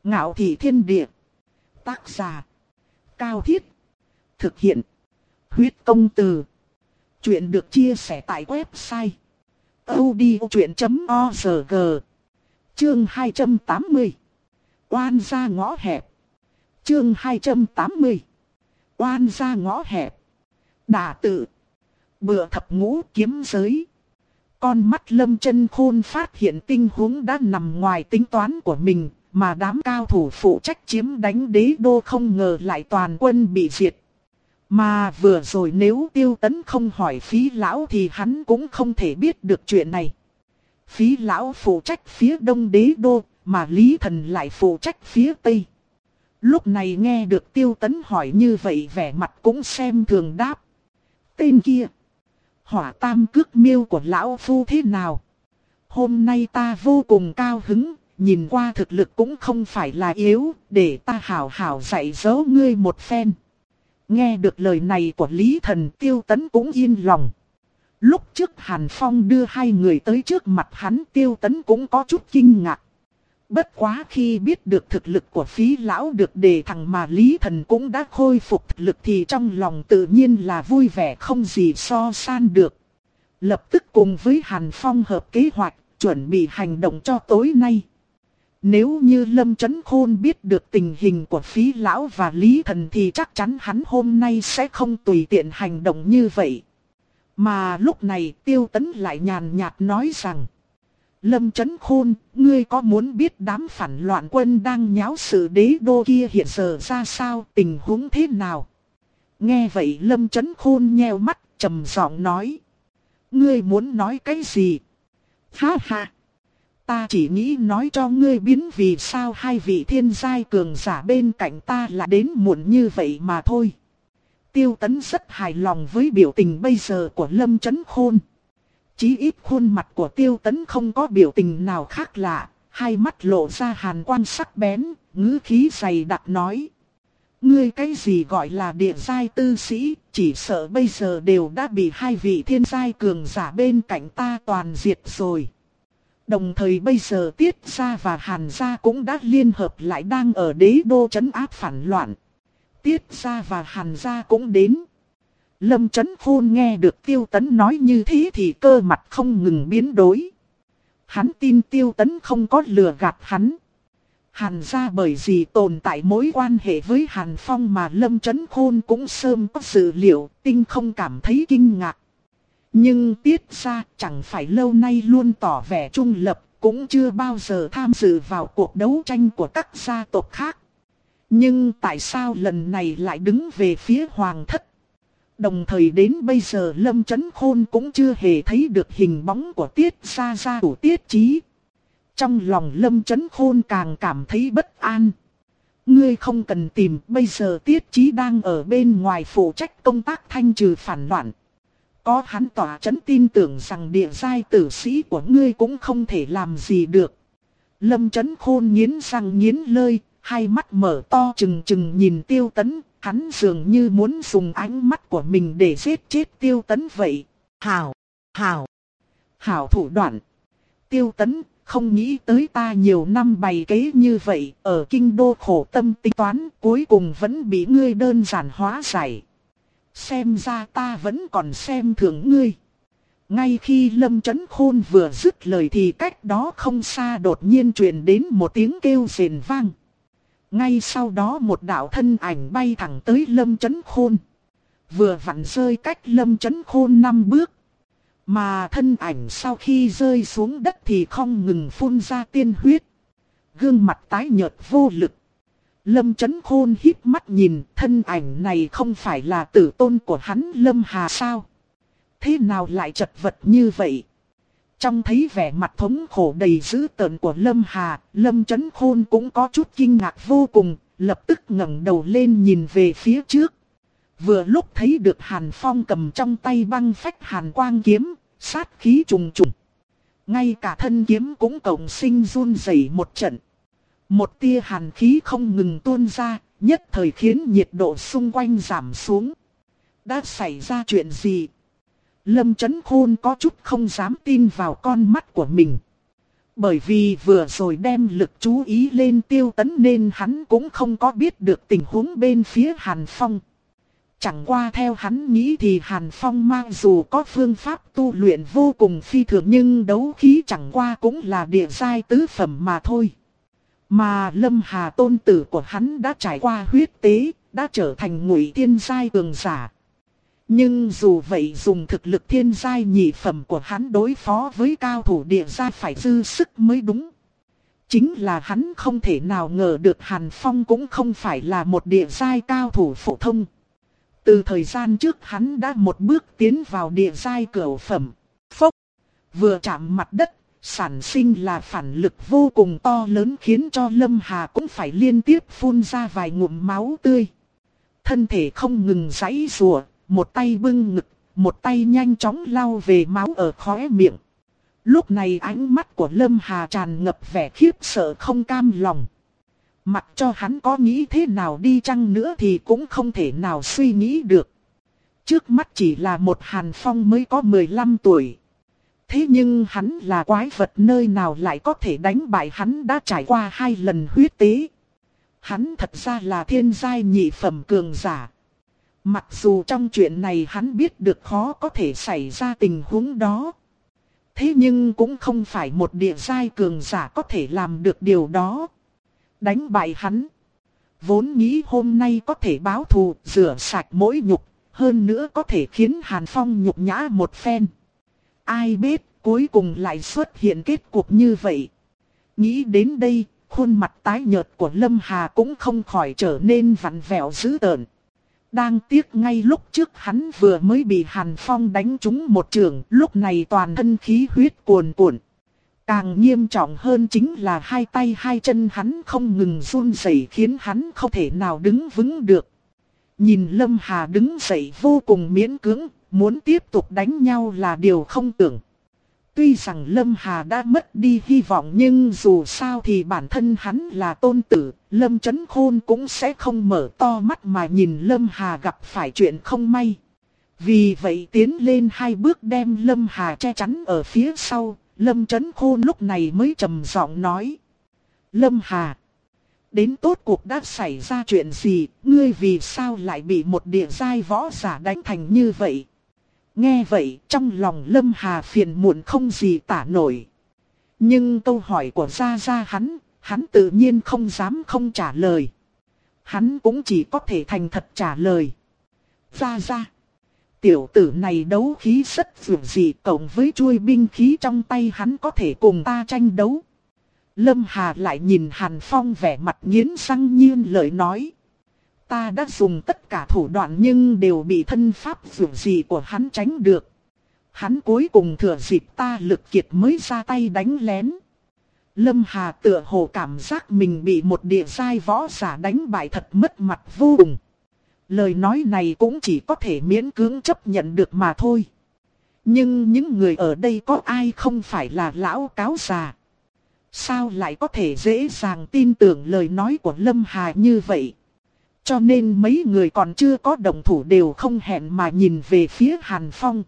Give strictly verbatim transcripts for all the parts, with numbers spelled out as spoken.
Ngạo thị thiên địa. Tác giả. Cao Thiết. Thực hiện. Huyết công từ. Chuyện được chia sẻ tại website audiochuyện chấm org. Chương hai trăm tám mươi. Oan ra ngõ hẹp. Chương hai trăm tám mươi. Oan ra ngõ hẹp. Đả tự. Bựa thập ngũ kiếm giới. Con mắt Lâm Chân Khôn phát hiện tình huống đã nằm ngoài tính toán của mình, mà đám cao thủ phụ trách chiếm đánh đế đô không ngờ lại toàn quân bị diệt. Mà vừa rồi nếu Tiêu Tấn không hỏi Phí Lão thì hắn cũng không thể biết được chuyện này. Phí Lão phụ trách phía đông đế đô, mà Lý Thần lại phụ trách phía tây. Lúc này nghe được Tiêu Tấn hỏi như vậy, vẻ mặt cũng xem thường đáp. Tên kia, Hỏa Tam Cước Miêu của Lão Phu thế nào? Hôm nay ta vô cùng cao hứng, nhìn qua thực lực cũng không phải là yếu, để ta hảo hảo dạy dỗ ngươi một phen. Nghe được lời này của Lý Thần, Tiêu Tấn cũng yên lòng. Lúc trước Hàn Phong đưa hai người tới trước mặt hắn, Tiêu Tấn cũng có chút kinh ngạc. Bất quá khi biết được thực lực của Phí Lão được đề thằng mà Lý Thần cũng đã khôi phục thực lực thì trong lòng tự nhiên là vui vẻ không gì so san được. Lập tức cùng với Hàn Phong hợp kế hoạch, chuẩn bị hành động cho tối nay. Nếu như Lâm Chấn Khôn biết được tình hình của Phí Lão và Lý Thần thì chắc chắn hắn hôm nay sẽ không tùy tiện hành động như vậy. Mà lúc này Tiêu Tấn lại nhàn nhạt nói rằng: Lâm Chấn Khôn, ngươi có muốn biết đám phản loạn quân đang nháo sự đế đô kia hiện giờ ra sao, tình huống thế nào? Nghe vậy Lâm Chấn Khôn nheo mắt, trầm giọng nói: Ngươi muốn nói cái gì? Ha ha! Ta chỉ nghĩ nói cho ngươi biến vì sao hai vị thiên giai cường giả bên cạnh ta lại đến muộn như vậy mà thôi. Tiêu Tấn rất hài lòng với biểu tình bây giờ của Lâm Chấn Khôn. Chí ít khuôn mặt của Tiêu Tấn không có biểu tình nào khác lạ, hai mắt lộ ra hàn quang sắc bén, ngữ khí dày đặc nói: Ngươi cái gì gọi là địa giai tư sĩ, chỉ sợ bây giờ đều đã bị hai vị thiên giai cường giả bên cạnh ta toàn diệt rồi. Đồng thời bây giờ Tiết gia và Hàn gia cũng đã liên hợp lại đang ở đế đô trấn áp phản loạn. Tiết gia và Hàn gia cũng đến. Lâm Chấn Khôn nghe được Tiêu Tấn nói như thế thì cơ mặt không ngừng biến đổi. Hắn tin Tiêu Tấn không có lừa gạt hắn. Hàn gia bởi vì tồn tại mối quan hệ với Hàn Phong mà Lâm Chấn Khôn cũng sớm có dự liệu, tinh không cảm thấy kinh ngạc. Nhưng Tiết gia chẳng phải lâu nay luôn tỏ vẻ trung lập, cũng chưa bao giờ tham dự vào cuộc đấu tranh của các gia tộc khác. Nhưng tại sao lần này lại đứng về phía Hoàng thất? Đồng thời đến bây giờ Lâm Chấn Khôn cũng chưa hề thấy được hình bóng của Tiết gia gia chủ Tiết Chí. Trong lòng Lâm Chấn Khôn càng cảm thấy bất an. Ngươi không cần tìm, bây giờ Tiết Chí đang ở bên ngoài phụ trách công tác thanh trừ phản loạn. Có hắn tỏa chấn tin tưởng rằng địa giai tử sĩ của ngươi cũng không thể làm gì được. Lâm Chấn Khôn nghiến răng nghiến lợi, hai mắt mở to trừng trừng nhìn Tiêu Tấn, hắn dường như muốn dùng ánh mắt của mình để giết chết Tiêu Tấn vậy. Hảo, hảo, hảo thủ đoạn. Tiêu Tấn, không nghĩ tới ta nhiều năm bày kế như vậy, ở kinh đô khổ tâm tính toán, cuối cùng vẫn bị ngươi đơn giản hóa giải. Xem ra ta vẫn còn xem thường ngươi. Ngay khi Lâm Chấn Khôn vừa dứt lời thì cách đó không xa đột nhiên truyền đến một tiếng kêu rền vang. Ngay sau đó một đạo thân ảnh bay thẳng tới Lâm Chấn Khôn. Vừa vặn rơi cách Lâm Chấn Khôn năm bước. Mà thân ảnh sau khi rơi xuống đất thì không ngừng phun ra tiên huyết. Gương mặt tái nhợt vô lực. Lâm Chấn Khôn híp mắt nhìn, thân ảnh này không phải là tử tôn của hắn Lâm Hà sao? Thế nào lại chật vật như vậy? Trong thấy vẻ mặt thống khổ đầy dữ tợn của Lâm Hà, Lâm Chấn Khôn cũng có chút kinh ngạc vô cùng, lập tức ngẩng đầu lên nhìn về phía trước. Vừa lúc thấy được Hàn Phong cầm trong tay băng phách hàn quang kiếm, sát khí trùng trùng. Ngay cả thân kiếm cũng cộng sinh run rẩy một trận. Một tia hàn khí không ngừng tuôn ra, nhất thời khiến nhiệt độ xung quanh giảm xuống. Đã xảy ra chuyện gì? Lâm Chấn Khôn có chút không dám tin vào con mắt của mình. Bởi vì vừa rồi đem lực chú ý lên Tiêu Tấn nên hắn cũng không có biết được tình huống bên phía Hàn Phong. Chẳng qua theo hắn nghĩ thì Hàn Phong mặc dù có phương pháp tu luyện vô cùng phi thường nhưng đấu khí chẳng qua cũng là địa giai tứ phẩm mà thôi. Mà Lâm Hà tôn tử của hắn đã trải qua huyết tế, đã trở thành ngụy thiên giai cường giả. Nhưng dù vậy dùng thực lực thiên giai nhị phẩm của hắn đối phó với cao thủ địa giai phải dư sức mới đúng. Chính là hắn không thể nào ngờ được Hàn Phong cũng không phải là một địa giai cao thủ phổ thông. Từ thời gian trước hắn đã một bước tiến vào địa giai cửu phẩm. Phốc, vừa chạm mặt đất, sản sinh là phản lực vô cùng to lớn khiến cho Lâm Hà cũng phải liên tiếp phun ra vài ngụm máu tươi. Thân thể không ngừng giãy giụa, một tay bưng ngực, một tay nhanh chóng lau về máu ở khóe miệng. Lúc này ánh mắt của Lâm Hà tràn ngập vẻ khiếp sợ không cam lòng. Mặc cho hắn có nghĩ thế nào đi chăng nữa thì cũng không thể nào suy nghĩ được. Trước mắt chỉ là một Hàn Phong mới có mười lăm tuổi. Thế nhưng hắn là quái vật nơi nào lại có thể đánh bại hắn đã trải qua hai lần huyết tế. Hắn thật ra là thiên giai nhị phẩm cường giả. Mặc dù trong chuyện này hắn biết được khó có thể xảy ra tình huống đó. Thế nhưng cũng không phải một địa giai cường giả có thể làm được điều đó. Đánh bại hắn. Vốn nghĩ hôm nay có thể báo thù, rửa sạch mỗi nhục, hơn nữa có thể khiến Hàn Phong nhục nhã một phen. Ai biết cuối cùng lại xuất hiện kết cục như vậy. Nghĩ đến đây, khuôn mặt tái nhợt của Lâm Hà cũng không khỏi trở nên vặn vẹo dữ tợn. Đang tiếc ngay lúc trước hắn vừa mới bị Hàn Phong đánh trúng một trường, lúc này toàn thân khí huyết cuồn cuộn. Càng nghiêm trọng hơn chính là hai tay hai chân hắn không ngừng run rẩy khiến hắn không thể nào đứng vững được. Nhìn Lâm Hà đứng dậy vô cùng miễn cưỡng, muốn tiếp tục đánh nhau là điều không tưởng. Tuy rằng Lâm Hà đã mất đi hy vọng nhưng dù sao thì bản thân hắn là tôn tử, Lâm Chấn Khôn cũng sẽ không mở to mắt mà nhìn Lâm Hà gặp phải chuyện không may. Vì vậy tiến lên hai bước đem Lâm Hà che chắn ở phía sau, Lâm Chấn Khôn lúc này mới trầm giọng nói. Lâm Hà, đến tốt cuộc đã xảy ra chuyện gì, ngươi vì sao lại bị một địa giai võ giả đánh thành như vậy? Nghe vậy trong lòng Lâm Hà phiền muộn không gì tả nổi. Nhưng câu hỏi của Gia Gia hắn, hắn tự nhiên không dám không trả lời. Hắn cũng chỉ có thể thành thật trả lời. Gia Gia, tiểu tử này đấu khí rất vượt dị, cộng với chuôi binh khí trong tay hắn có thể cùng ta tranh đấu. Lâm Hà lại nhìn Hàn Phong vẻ mặt nghiến răng nghiến lợi nói. Ta đã dùng tất cả thủ đoạn nhưng đều bị thân pháp vượt dị của hắn tránh được. Hắn cuối cùng thừa dịp ta lực kiệt mới ra tay đánh lén. Lâm Hà tựa hồ cảm giác mình bị một địa giai võ giả đánh bại thật mất mặt vô cùng. Lời nói này cũng chỉ có thể miễn cưỡng chấp nhận được mà thôi. Nhưng những người ở đây có ai không phải là lão cáo già? Sao lại có thể dễ dàng tin tưởng lời nói của Lâm Hà như vậy? Cho nên mấy người còn chưa có động thủ đều không hẹn mà nhìn về phía Hàn Phong.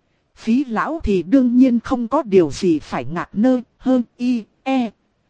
Phí lão thì đương nhiên không có điều gì phải ngạc nơ hơn y, e.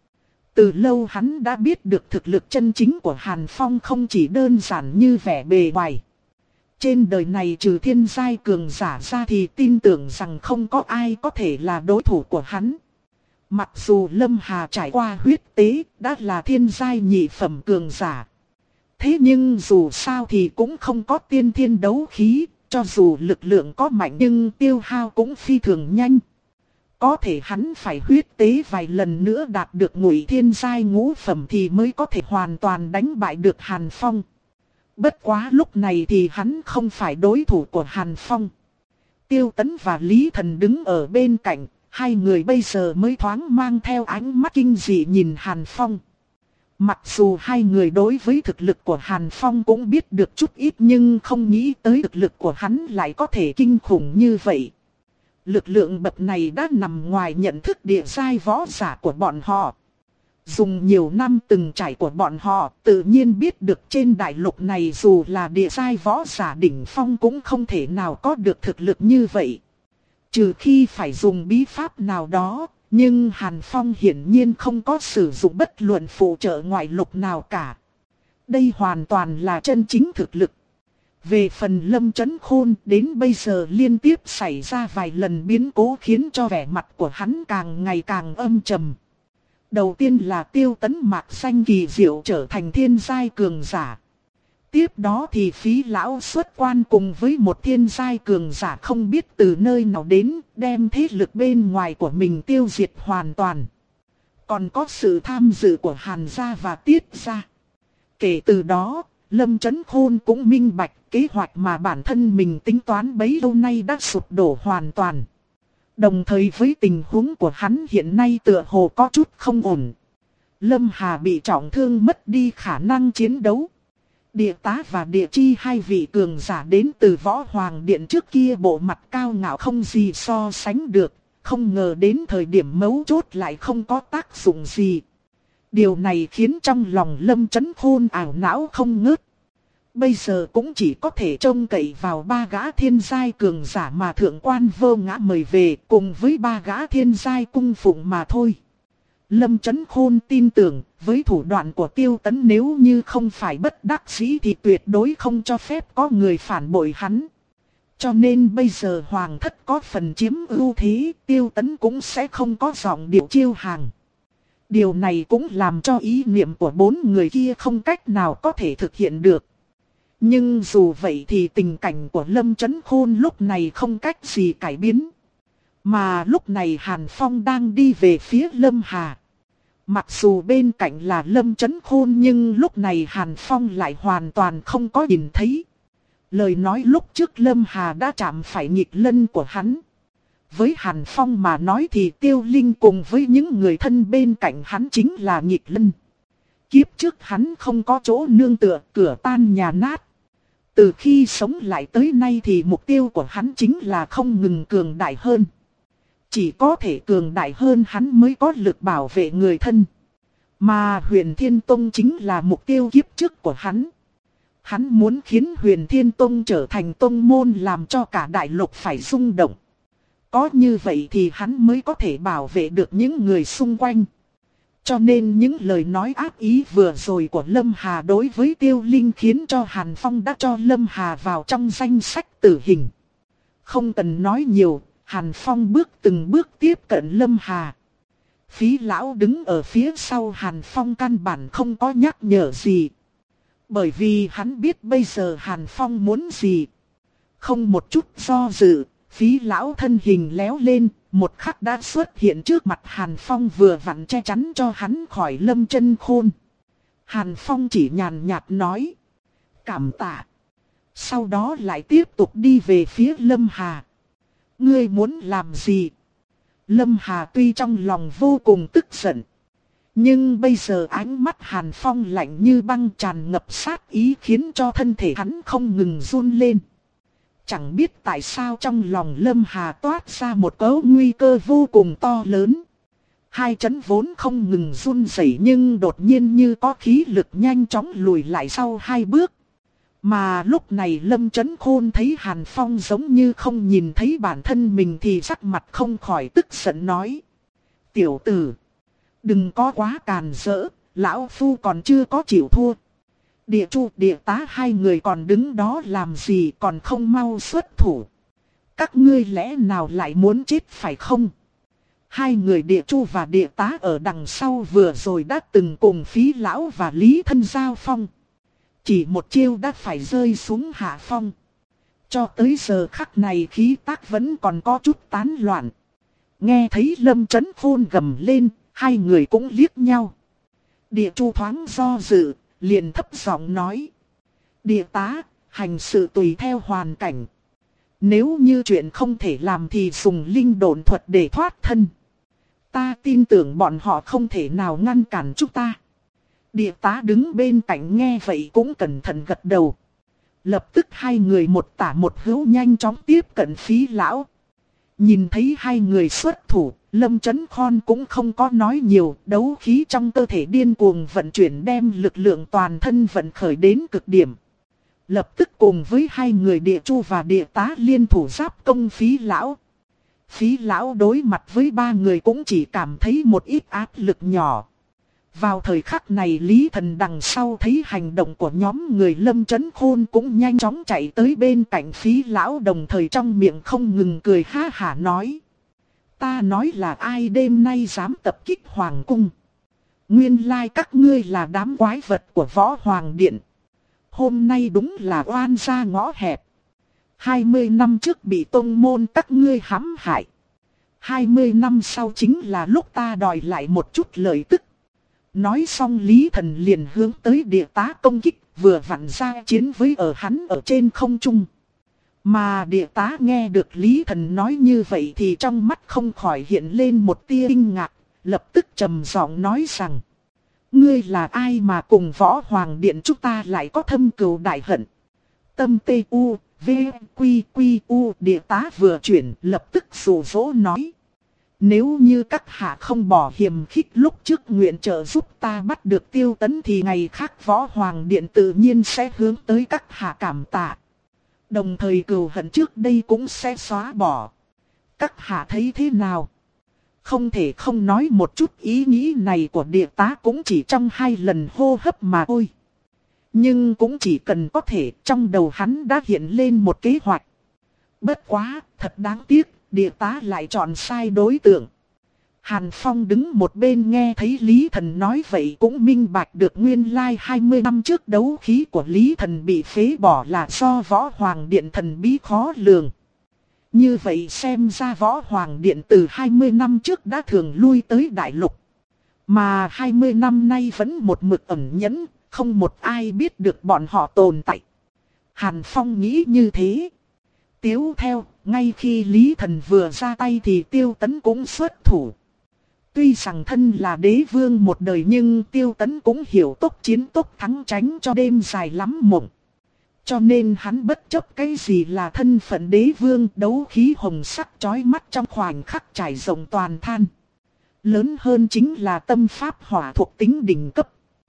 Từ lâu hắn đã biết được thực lực chân chính của Hàn Phong không chỉ đơn giản như vẻ bề ngoài. Trên đời này trừ thiên giai cường giả ra thì tin tưởng rằng không có ai có thể là đối thủ của hắn. Mặc dù Lâm Hà trải qua huyết tế đã là thiên giai nhị phẩm cường giả. Thế nhưng dù sao thì cũng không có tiên thiên đấu khí, cho dù lực lượng có mạnh nhưng tiêu hao cũng phi thường nhanh. Có thể hắn phải huyết tế vài lần nữa đạt được ngụy thiên giai ngũ phẩm thì mới có thể hoàn toàn đánh bại được Hàn Phong. Bất quá lúc này thì hắn không phải đối thủ của Hàn Phong. Tiêu Tấn và Lý Thần đứng ở bên cạnh, hai người bây giờ mới thoáng mang theo ánh mắt kinh dị nhìn Hàn Phong. Mặc dù hai người đối với thực lực của Hàn Phong cũng biết được chút ít nhưng không nghĩ tới thực lực của hắn lại có thể kinh khủng như vậy. Lực lượng bậc này đã nằm ngoài nhận thức địa giai võ giả của bọn họ. Dùng nhiều năm từng trải của bọn họ tự nhiên biết được trên đại lục này dù là địa giai võ giả đỉnh phong cũng không thể nào có được thực lực như vậy. Trừ khi phải dùng bí pháp nào đó, Nhưng Hàn Phong hiển nhiên không có sử dụng bất luận phụ trợ ngoại lục nào cả. Đây hoàn toàn là chân chính thực lực. Về phần Lâm Chấn Khôn, đến bây giờ liên tiếp xảy ra vài lần biến cố khiến cho vẻ mặt của hắn càng ngày càng âm trầm. Đầu tiên là Tiêu Tấn mạc xanh kỳ diệu trở thành thiên giai cường giả. Tiếp đó thì Phí lão xuất quan cùng với một thiên giai cường giả không biết từ nơi nào đến, đem thế lực bên ngoài của mình tiêu diệt hoàn toàn. Còn có sự tham dự của Hàn gia và Tiết gia. Kể từ đó, Lâm Chấn Khôn cũng minh bạch kế hoạch mà bản thân mình tính toán bấy lâu nay đã sụp đổ hoàn toàn. Đồng thời với tình huống của hắn hiện nay tựa hồ có chút không ổn. Lâm Hà bị trọng thương mất đi khả năng chiến đấu. Địa tá và địa chi hai vị cường giả đến từ Võ Hoàng Điện trước kia bộ mặt cao ngạo không gì so sánh được. Không ngờ đến thời điểm mấu chốt lại không có tác dụng gì. Điều này khiến trong lòng Lâm Chấn Khôn ảo não không ngớt. Bây giờ cũng chỉ có thể trông cậy vào ba gã thiên giai cường giả mà thượng quan Vô Ngã mời về cùng với ba gã thiên giai cung phụng mà thôi. Lâm Chấn Khôn tin tưởng với thủ đoạn của Tiêu Tấn nếu như không phải bất đắc dĩ thì tuyệt đối không cho phép có người phản bội hắn. Cho nên bây giờ Hoàng thất có phần chiếm ưu thế, Tiêu Tấn cũng sẽ không có giọng điệu chiêu hàng. Điều này cũng làm cho ý niệm của bốn người kia không cách nào có thể thực hiện được. Nhưng dù vậy thì tình cảnh của Lâm Chấn Khôn lúc này không cách gì cải biến. Mà lúc này Hàn Phong đang đi về phía Lâm Hà. Mặc dù bên cạnh là Lâm Chấn Khôn nhưng lúc này Hàn Phong lại hoàn toàn không có nhìn thấy. Lời nói lúc trước Lâm Hà đã chạm phải nhịp lân của hắn. Với Hàn Phong mà nói thì Tiêu Linh cùng với những người thân bên cạnh hắn chính là nhịp lân. Kiếp trước hắn không có chỗ nương tựa, cửa tan nhà nát. Từ khi sống lại tới nay thì mục tiêu của hắn chính là không ngừng cường đại hơn. Chỉ có thể cường đại hơn hắn mới có lực bảo vệ người thân. Mà Huyền Thiên Tông chính là mục tiêu kiếp trước của hắn. Hắn muốn khiến Huyền Thiên Tông trở thành tông môn làm cho cả đại lục phải rung động. Có như vậy thì hắn mới có thể bảo vệ được những người xung quanh. Cho nên những lời nói ác ý vừa rồi của Lâm Hà đối với Tiêu Linh khiến cho Hàn Phong đã cho Lâm Hà vào trong danh sách tử hình. Không cần nói nhiều, Hàn Phong bước từng bước tiếp cận Lâm Hà. Phí lão đứng ở phía sau Hàn Phong căn bản không có nhắc nhở gì. Bởi vì hắn biết bây giờ Hàn Phong muốn gì. Không một chút do dự, Phí lão thân hình léo lên, một khắc đã xuất hiện trước mặt Hàn Phong vừa vặn che chắn cho hắn khỏi Lâm Chấn Khôn. Hàn Phong chỉ nhàn nhạt nói. Cảm tạ. Sau đó lại tiếp tục đi về phía Lâm Hà. Ngươi muốn làm gì? Lâm Hà tuy trong lòng vô cùng tức giận. Nhưng bây giờ ánh mắt Hàn Phong lạnh như băng tràn ngập sát ý khiến cho thân thể hắn không ngừng run lên. Chẳng biết tại sao trong lòng Lâm Hà toát ra một cấu nguy cơ vô cùng to lớn. Hai chân vốn không ngừng run rẩy nhưng đột nhiên như có khí lực nhanh chóng lùi lại sau hai bước. Mà lúc này Lâm Chấn Khôn thấy Hàn Phong giống như không nhìn thấy bản thân mình thì sắc mặt không khỏi tức giận nói. Tiểu tử, đừng có quá càn rỡ, lão phu còn chưa có chịu thua. Địa Chu địa tá hai người còn đứng đó làm gì còn không mau xuất thủ. Các ngươi lẽ nào lại muốn chết phải không? Hai người Địa Chu và địa tá ở đằng sau vừa rồi đã từng cùng Phí lão và Lý Thân giao phong. Chỉ một chiêu đã phải rơi xuống hạ phong. Cho tới giờ khắc này khí tác vẫn còn có chút tán loạn. Nghe thấy Lâm Chấn Khôn gầm lên, hai người cũng liếc nhau. Địa Chu thoáng do dự, liền thấp giọng nói. Địa tá, hành sự tùy theo hoàn cảnh. Nếu như chuyện không thể làm thì dùng linh độn thuật để thoát thân. Ta tin tưởng bọn họ không thể nào ngăn cản chúng ta. Địa tá đứng bên cạnh nghe vậy cũng cẩn thận gật đầu. Lập tức hai người một tả một hữu nhanh chóng tiếp cận Phí lão. Nhìn thấy hai người xuất thủ, Lâm Chấn Khôn cũng không có nói nhiều, đấu khí trong cơ thể điên cuồng vận chuyển đem lực lượng toàn thân vận khởi đến cực điểm. Lập tức cùng với hai người Địa Chu và địa tá liên thủ giáp công Phí lão. Phí lão đối mặt với ba người cũng chỉ cảm thấy một ít áp lực nhỏ. Vào thời khắc này Lý Thần đằng sau thấy hành động của nhóm người Lâm Chấn Khôn cũng nhanh chóng chạy tới bên cạnh Phí lão, đồng thời trong miệng không ngừng cười ha hả nói. Ta nói là ai đêm nay dám tập kích Hoàng Cung? Nguyên lai các ngươi là đám quái vật của Võ Hoàng Điện. Hôm nay đúng là oan gia ngõ hẹp. hai mươi năm trước bị tông môn các ngươi hãm hại. hai mươi năm sau chính là lúc ta đòi lại một chút lợi tức. Nói xong Lý Thần liền hướng tới địa tá công kích, vừa vặn ra chiến với ở hắn ở trên không trung. Mà địa tá nghe được Lý Thần nói như vậy thì trong mắt không khỏi hiện lên một tia kinh ngạc, lập tức trầm giọng nói rằng. Ngươi là ai mà cùng Võ Hoàng Điện chúng ta lại có thâm cừu đại hận? Tâm tê u, v, quy quy u, địa tá vừa chuyển lập tức rủ rỗ nói. Nếu như các hạ không bỏ hiềm khích lúc trước nguyện trợ giúp ta bắt được Tiêu Tấn thì ngày khác Võ Hoàng Điện tự nhiên sẽ hướng tới các hạ cảm tạ. Đồng thời cừu hận trước đây cũng sẽ xóa bỏ. Các hạ thấy thế nào? Không thể không nói một chút ý nghĩ này của địa tá cũng chỉ trong hai lần hô hấp mà thôi. Nhưng cũng chỉ cần có thể trong đầu hắn đã hiện lên một kế hoạch. Bất quá, thật đáng tiếc, địa tá lại chọn sai đối tượng. Hàn Phong đứng một bên nghe thấy Lý Thần nói vậy cũng minh bạch được nguyên lai hai mươi năm trước đấu khí của Lý Thần bị phế bỏ là do Võ Hoàng Điện thần bí khó lường. Như vậy xem ra Võ Hoàng Điện từ hai mươi năm trước đã thường lui tới đại lục. Mà hai mươi năm nay vẫn một mực ẩn nhẫn, không một ai biết được bọn họ tồn tại. Hàn Phong nghĩ như thế. Tiếu theo, ngay khi Lý Thần vừa ra tay thì Tiêu Tấn cũng xuất thủ. Tuy rằng thân là đế vương một đời nhưng Tiêu Tấn cũng hiểu tốc chiến tốc thắng tránh cho đêm dài lắm mộng. Cho nên hắn bất chấp cái gì là thân phận đế vương, đấu khí hồng sắc chói mắt trong khoảnh khắc trải rộng toàn than. Lớn hơn chính là tâm pháp hỏa thuộc tính đỉnh cấp.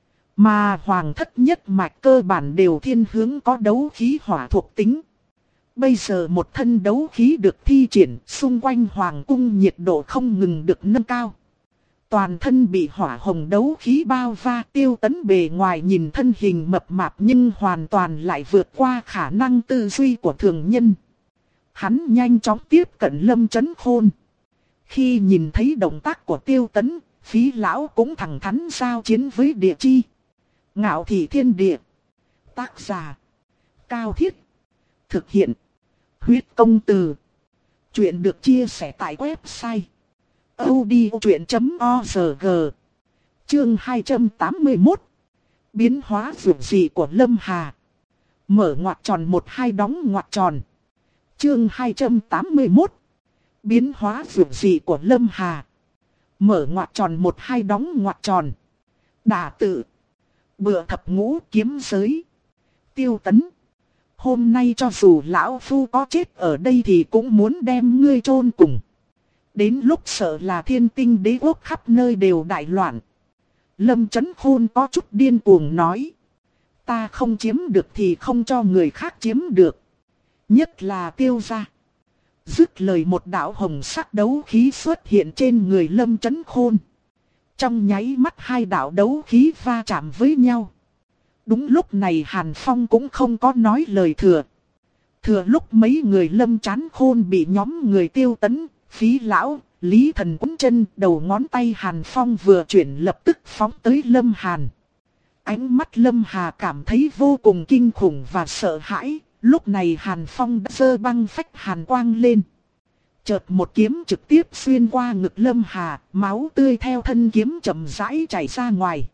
Mà hoàng thất nhất mạch cơ bản đều thiên hướng có đấu khí hỏa thuộc tính. Bây giờ một thân đấu khí được thi triển, xung quanh hoàng cung nhiệt độ không ngừng được nâng cao. Toàn thân bị hỏa hồng đấu khí bao va, Tiêu Tấn bề ngoài nhìn thân hình mập mạp nhưng hoàn toàn lại vượt qua khả năng tư duy của thường nhân. Hắn nhanh chóng tiếp cận Lâm Chấn Khôn. Khi nhìn thấy động tác của Tiêu Tấn, Phí lão cũng thẳng thắn giao chiến với địa chi. Ngạo thị thiên địa. Tác giả. Cao Thiết. Thực hiện. Huyết công từ. Chuyện được chia sẻ tại website audiochuyện chấm org. Chương hai trăm tám mươi mốt. Biến hóa dường dị của Lâm Hà. Mở ngoặc tròn một hai đóng ngoặc tròn. Chương hai trăm tám mươi mốt. Biến hóa dường dị của Lâm Hà. Mở ngoặc tròn một hai đóng ngoặc tròn. Đả tự. Bựa thập ngũ kiếm giới. Tiêu Tấn. Hôm nay cho dù lão phu có chết ở đây thì cũng muốn đem ngươi chôn cùng. Đến lúc sợ là thiên tinh đế quốc khắp nơi đều đại loạn. Lâm Chấn Khôn có chút điên cuồng nói. Ta không chiếm được thì không cho người khác chiếm được. Nhất là Tiêu gia. Dứt lời một đạo hồng sắc đấu khí xuất hiện trên người Lâm Chấn Khôn. Trong nháy mắt hai đạo đấu khí va chạm với nhau. Đúng lúc này Hàn Phong cũng không có nói lời thừa. Thừa lúc mấy người Lâm Chấn Khôn bị nhóm người Tiêu Tấn, Phí lão, Lý Thần quấn chân, đầu ngón tay Hàn Phong vừa chuyển lập tức phóng tới Lâm Hàn. Ánh mắt Lâm Hà cảm thấy vô cùng kinh khủng và sợ hãi, lúc này Hàn Phong đã giơ băng phách hàn quang lên. Chợt một kiếm trực tiếp xuyên qua ngực Lâm Hà, máu tươi theo thân kiếm chậm rãi chảy ra ngoài.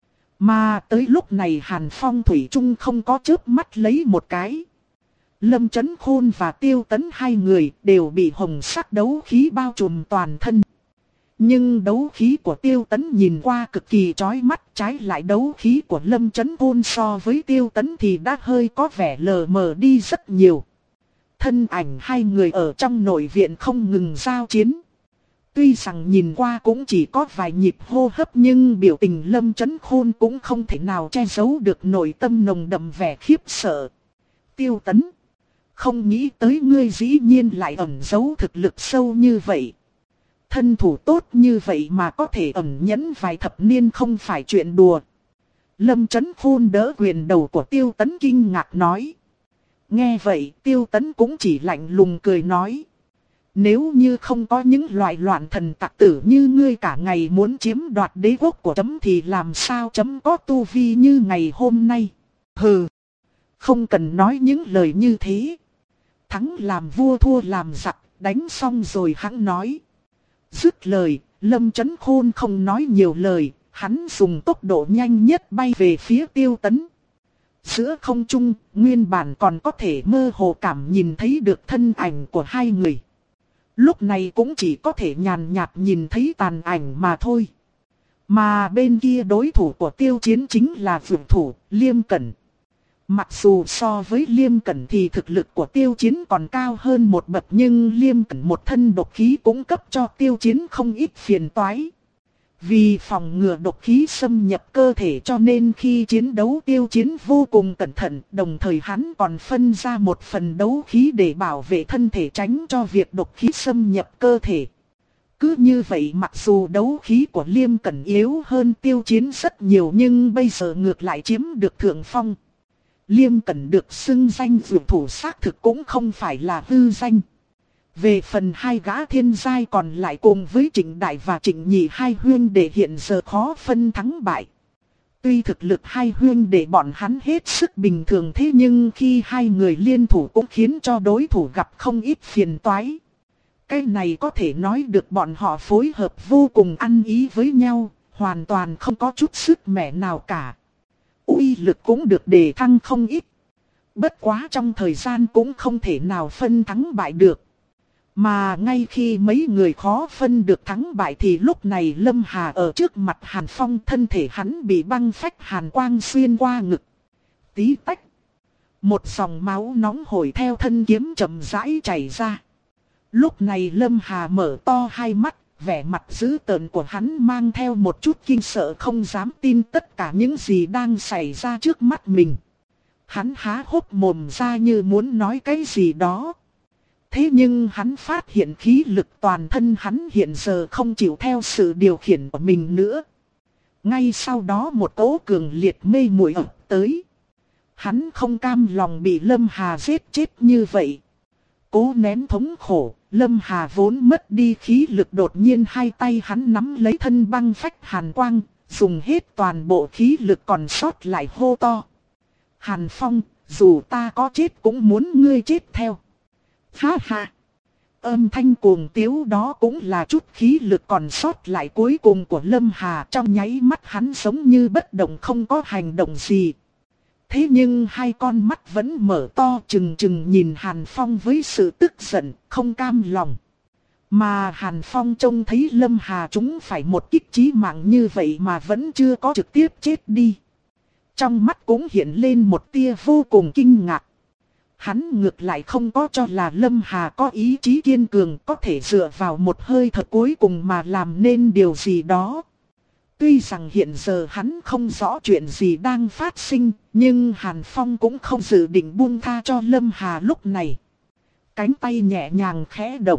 Mà tới lúc này Hàn Phong thủy chung không có chớp mắt lấy một cái. Lâm Chấn Khôn và Tiêu Tấn hai người đều bị hồng sắc đấu khí bao trùm toàn thân. Nhưng đấu khí của Tiêu Tấn nhìn qua cực kỳ chói mắt, trái lại đấu khí của Lâm Chấn Khôn so với Tiêu Tấn thì đã hơi có vẻ lờ mờ đi rất nhiều. Thân ảnh hai người ở trong nội viện không ngừng giao chiến. Tuy rằng nhìn qua cũng chỉ có vài nhịp hô hấp nhưng biểu tình Lâm Chấn Khôn cũng không thể nào che giấu được nội tâm nồng đậm vẻ khiếp sợ. Tiêu Tấn. Không nghĩ tới ngươi dĩ nhiên lại ẩn giấu thực lực sâu như vậy. Thân thủ tốt như vậy mà có thể ẩn nhẫn vài thập niên không phải chuyện đùa. Lâm Chấn Khôn đỡ quyền đầu của Tiêu Tấn kinh ngạc nói. Nghe vậy Tiêu Tấn cũng chỉ lạnh lùng cười nói. Nếu như không có những loại loạn thần tặc tử như ngươi cả ngày muốn chiếm đoạt đế quốc của chấm thì làm sao chấm có tu vi như ngày hôm nay. Hừ, không cần nói những lời như thế. Thắng làm vua thua làm giặc, đánh xong rồi hắn nói. Dứt lời, Lâm Chấn Khôn không nói nhiều lời, hắn dùng tốc độ nhanh nhất bay về phía Tiêu Tấn. Giữa không trung, nguyên bản còn có thể mơ hồ cảm nhìn thấy được thân ảnh của hai người. Lúc này cũng chỉ có thể nhàn nhạt nhìn thấy tàn ảnh mà thôi. Mà bên kia đối thủ của Tiêu Chiến chính là vượt thủ, Liêm Cẩn. Mặc dù so với Liêm Cẩn thì thực lực của Tiêu Chiến còn cao hơn một bậc, nhưng Liêm Cẩn một thân độc khí cũng cấp cho Tiêu Chiến không ít phiền toái. Vì phòng ngừa độc khí xâm nhập cơ thể cho nên khi chiến đấu Tiêu Chiến vô cùng cẩn thận, đồng thời hắn còn phân ra một phần đấu khí để bảo vệ thân thể tránh cho việc độc khí xâm nhập cơ thể. Cứ như vậy mặc dù đấu khí của Liêm Cẩn yếu hơn Tiêu Chiến rất nhiều nhưng bây giờ ngược lại chiếm được thượng phong. Liêm Cẩn được xưng danh vượt thủ xác thực cũng không phải là hư danh. Về phần hai gã thiên giai còn lại cùng với Trịnh Đại và Trịnh Nhị hai huyên đệ hiện giờ khó phân thắng bại. Tuy thực lực hai huyên đệ bọn hắn hết sức bình thường thế nhưng khi hai người liên thủ cũng khiến cho đối thủ gặp không ít phiền toái. Cái này có thể nói được bọn họ phối hợp vô cùng ăn ý với nhau, hoàn toàn không có chút sức mẻ nào cả. Uy lực cũng được đề thăng không ít. Bất quá trong thời gian cũng không thể nào phân thắng bại được. Mà ngay khi mấy người khó phân được thắng bại thì lúc này Lâm Hà ở trước mặt Hàn Phong, thân thể hắn bị băng phách hàn quang xuyên qua ngực. Tí tách. Một dòng máu nóng hổi theo thân kiếm chậm rãi chảy ra. Lúc này Lâm Hà mở to hai mắt, vẻ mặt dữ tợn của hắn mang theo một chút kinh sợ không dám tin tất cả những gì đang xảy ra trước mắt mình. Hắn há hốc mồm ra như muốn nói cái gì đó. Thế nhưng hắn phát hiện khí lực toàn thân hắn hiện giờ không chịu theo sự điều khiển của mình nữa. Ngay sau đó một cỗ cường liệt mê muội ập tới. Hắn không cam lòng bị Lâm Hà giết chết như vậy. Cố nén thống khổ, Lâm Hà vốn mất đi khí lực, đột nhiên hai tay hắn nắm lấy thân băng phách hàn quang, dùng hết toàn bộ khí lực còn sót lại hô to. Hàn Phong, dù ta có chết cũng muốn ngươi chết theo. Ha ha! Âm thanh cuồng tiếu đó cũng là chút khí lực còn sót lại cuối cùng của Lâm Hà, trong nháy mắt hắn giống như bất động không có hành động gì. Thế nhưng hai con mắt vẫn mở to trừng trừng nhìn Hàn Phong với sự tức giận, không cam lòng. Mà Hàn Phong trông thấy Lâm Hà chúng phải một kích chí mạng như vậy mà vẫn chưa có trực tiếp chết đi. Trong mắt cũng hiện lên một tia vô cùng kinh ngạc. Hắn ngược lại không có cho là Lâm Hà có ý chí kiên cường, có thể dựa vào một hơi thở cuối cùng mà làm nên điều gì đó. Tuy rằng hiện giờ hắn không rõ chuyện gì đang phát sinh, nhưng Hàn Phong cũng không dự định buông tha cho Lâm Hà lúc này. Cánh tay nhẹ nhàng khẽ động.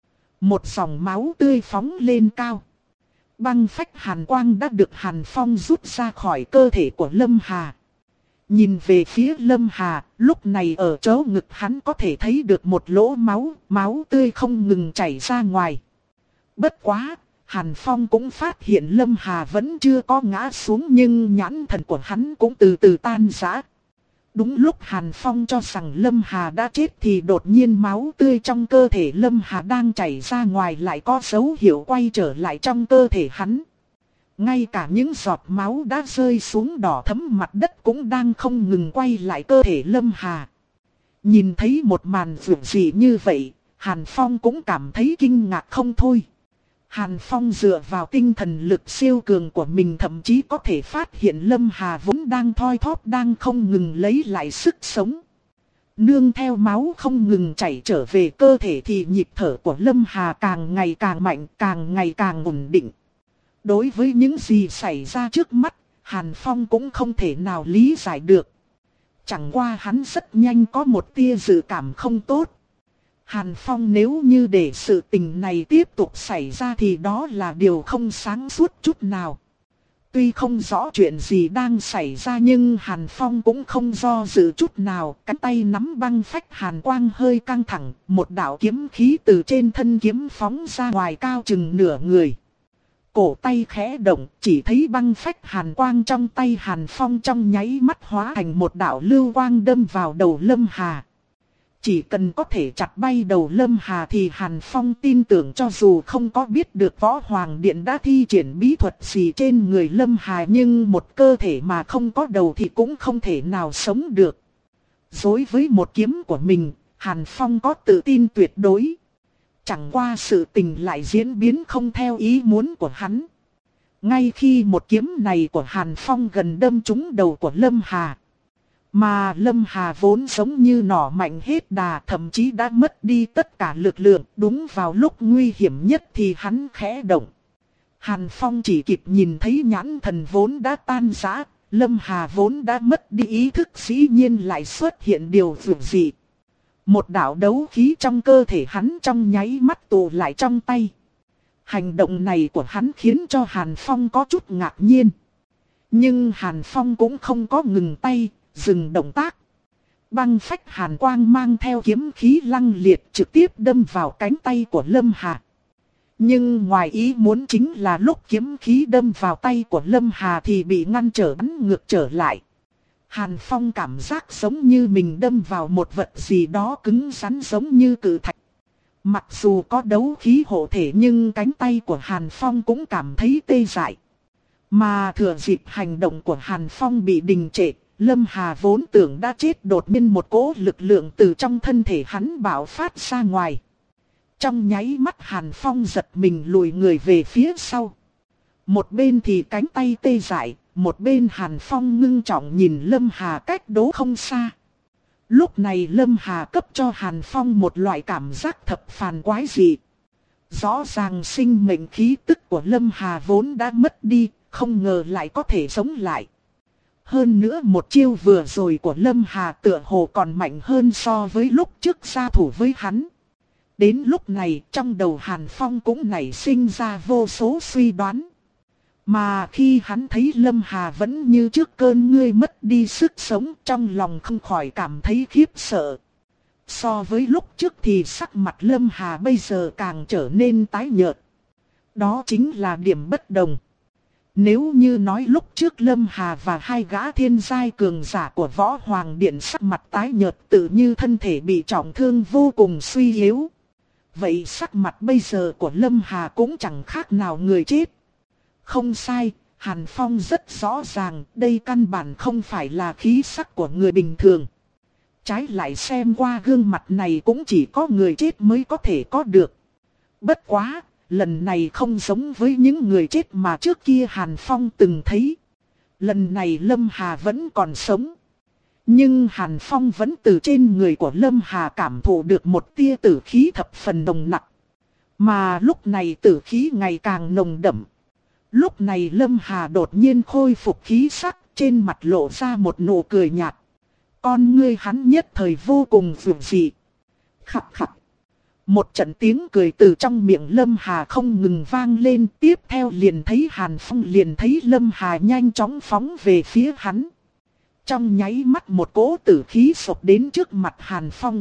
Một dòng máu tươi phóng lên cao. Băng phách hàn quang đã được Hàn Phong rút ra khỏi cơ thể của Lâm Hà. Nhìn về phía Lâm Hà, lúc này ở chỗ ngực hắn có thể thấy được một lỗ máu, máu tươi không ngừng chảy ra ngoài. Bất quá, Hàn Phong cũng phát hiện Lâm Hà vẫn chưa có ngã xuống nhưng nhãn thần của hắn cũng từ từ tan rã. Đúng lúc Hàn Phong cho rằng Lâm Hà đã chết thì đột nhiên máu tươi trong cơ thể Lâm Hà đang chảy ra ngoài lại có dấu hiệu quay trở lại trong cơ thể hắn. Ngay cả những giọt máu đã rơi xuống đỏ thẫm mặt đất cũng đang không ngừng quay lại cơ thể Lâm Hà. Nhìn thấy một màn vượt dị như vậy, Hàn Phong cũng cảm thấy kinh ngạc không thôi. Hàn Phong dựa vào tinh thần lực siêu cường của mình thậm chí có thể phát hiện Lâm Hà vốn đang thoi thóp đang không ngừng lấy lại sức sống. Nương theo máu không ngừng chảy trở về cơ thể thì nhịp thở của Lâm Hà càng ngày càng mạnh, càng ngày càng ổn định. Đối với những gì xảy ra trước mắt, Hàn Phong cũng không thể nào lý giải được. Chẳng qua hắn rất nhanh có một tia dự cảm không tốt. Hàn Phong nếu như để sự tình này tiếp tục xảy ra thì đó là điều không sáng suốt chút nào. Tuy không rõ chuyện gì đang xảy ra nhưng Hàn Phong cũng không do dự chút nào. Cánh tay nắm băng phách hàn quang hơi căng thẳng, một đạo kiếm khí từ trên thân kiếm phóng ra ngoài cao chừng nửa người. Cổ tay khẽ động, chỉ thấy băng phách hàn quang trong tay Hàn Phong trong nháy mắt hóa thành một đạo lưu quang đâm vào đầu Lâm Hà. Chỉ cần có thể chặt bay đầu Lâm Hà thì Hàn Phong tin tưởng cho dù không có biết được Võ Hoàng Điện đã thi triển bí thuật gì trên người Lâm Hà, nhưng một cơ thể mà không có đầu thì cũng không thể nào sống được. Đối với một kiếm của mình, Hàn Phong có tự tin tuyệt đối. Chẳng qua sự tình lại diễn biến không theo ý muốn của hắn. Ngay khi một kiếm này của Hàn Phong gần đâm trúng đầu của Lâm Hà. Mà Lâm Hà vốn giống như nỏ mạnh hết đà, thậm chí đã mất đi tất cả lực lượng. Đúng vào lúc nguy hiểm nhất thì hắn khẽ động. Hàn Phong chỉ kịp nhìn thấy nhãn thần vốn đã tan rã. Lâm Hà vốn đã mất đi ý thức, dĩ nhiên lại xuất hiện điều dường dị. Một đạo đấu khí trong cơ thể hắn trong nháy mắt tụ lại trong tay. Hành động này của hắn khiến cho Hàn Phong có chút ngạc nhiên. Nhưng Hàn Phong cũng không có ngừng tay, dừng động tác. Băng phách hàn quang mang theo kiếm khí lăng liệt trực tiếp đâm vào cánh tay của Lâm Hà. Nhưng ngoài ý muốn chính là lúc kiếm khí đâm vào tay của Lâm Hà thì bị ngăn trở bắn ngược trở lại. Hàn Phong cảm giác giống như mình đâm vào một vật gì đó cứng rắn giống như cự thạch. Mặc dù có đấu khí hộ thể nhưng cánh tay của Hàn Phong cũng cảm thấy tê dại. Mà thừa dịp hành động của Hàn Phong bị đình trệ, Lâm Hà vốn tưởng đã chết, đột nhiên một cỗ lực lượng từ trong thân thể hắn bạo phát ra ngoài. Trong nháy mắt Hàn Phong giật mình lùi người về phía sau. Một bên thì cánh tay tê dại, một bên Hàn Phong ngưng trọng nhìn Lâm Hà cách đó không xa. Lúc này Lâm Hà cấp cho Hàn Phong một loại cảm giác thập phàn quái dị. Rõ ràng sinh mệnh khí tức của Lâm Hà vốn đã mất đi, không ngờ lại có thể sống lại. Hơn nữa một chiêu vừa rồi của Lâm Hà tựa hồ còn mạnh hơn so với lúc trước giao thủ với hắn. Đến lúc này trong đầu Hàn Phong cũng nảy sinh ra vô số suy đoán. Mà khi hắn thấy Lâm Hà vẫn như trước cơn ngươi mất đi sức sống, trong lòng không khỏi cảm thấy khiếp sợ. So với lúc trước thì sắc mặt Lâm Hà bây giờ càng trở nên tái nhợt. Đó chính là điểm bất đồng. Nếu như nói lúc trước Lâm Hà và hai gã thiên giai cường giả của Võ Hoàng Điện sắc mặt tái nhợt tự như thân thể bị trọng thương vô cùng suy yếu. Vậy sắc mặt bây giờ của Lâm Hà cũng chẳng khác nào người chết. Không sai, Hàn Phong rất rõ ràng đây căn bản không phải là khí sắc của người bình thường. Trái lại xem qua gương mặt này cũng chỉ có người chết mới có thể có được. Bất quá, lần này không giống với những người chết mà trước kia Hàn Phong từng thấy. Lần này Lâm Hà vẫn còn sống. Nhưng Hàn Phong vẫn từ trên người của Lâm Hà cảm thụ được một tia tử khí thập phần nồng nặc. Mà lúc này tử khí ngày càng nồng đậm. Lúc này Lâm Hà đột nhiên khôi phục khí sắc, trên mặt lộ ra một nụ cười nhạt. Con ngươi hắn nhất thời vô cùng dịu dị. Khặt khặt. Một trận tiếng cười từ trong miệng Lâm Hà không ngừng vang lên, tiếp theo liền thấy Hàn Phong liền thấy Lâm Hà nhanh chóng phóng về phía hắn. Trong nháy mắt một cỗ tử khí sộc đến trước mặt Hàn Phong.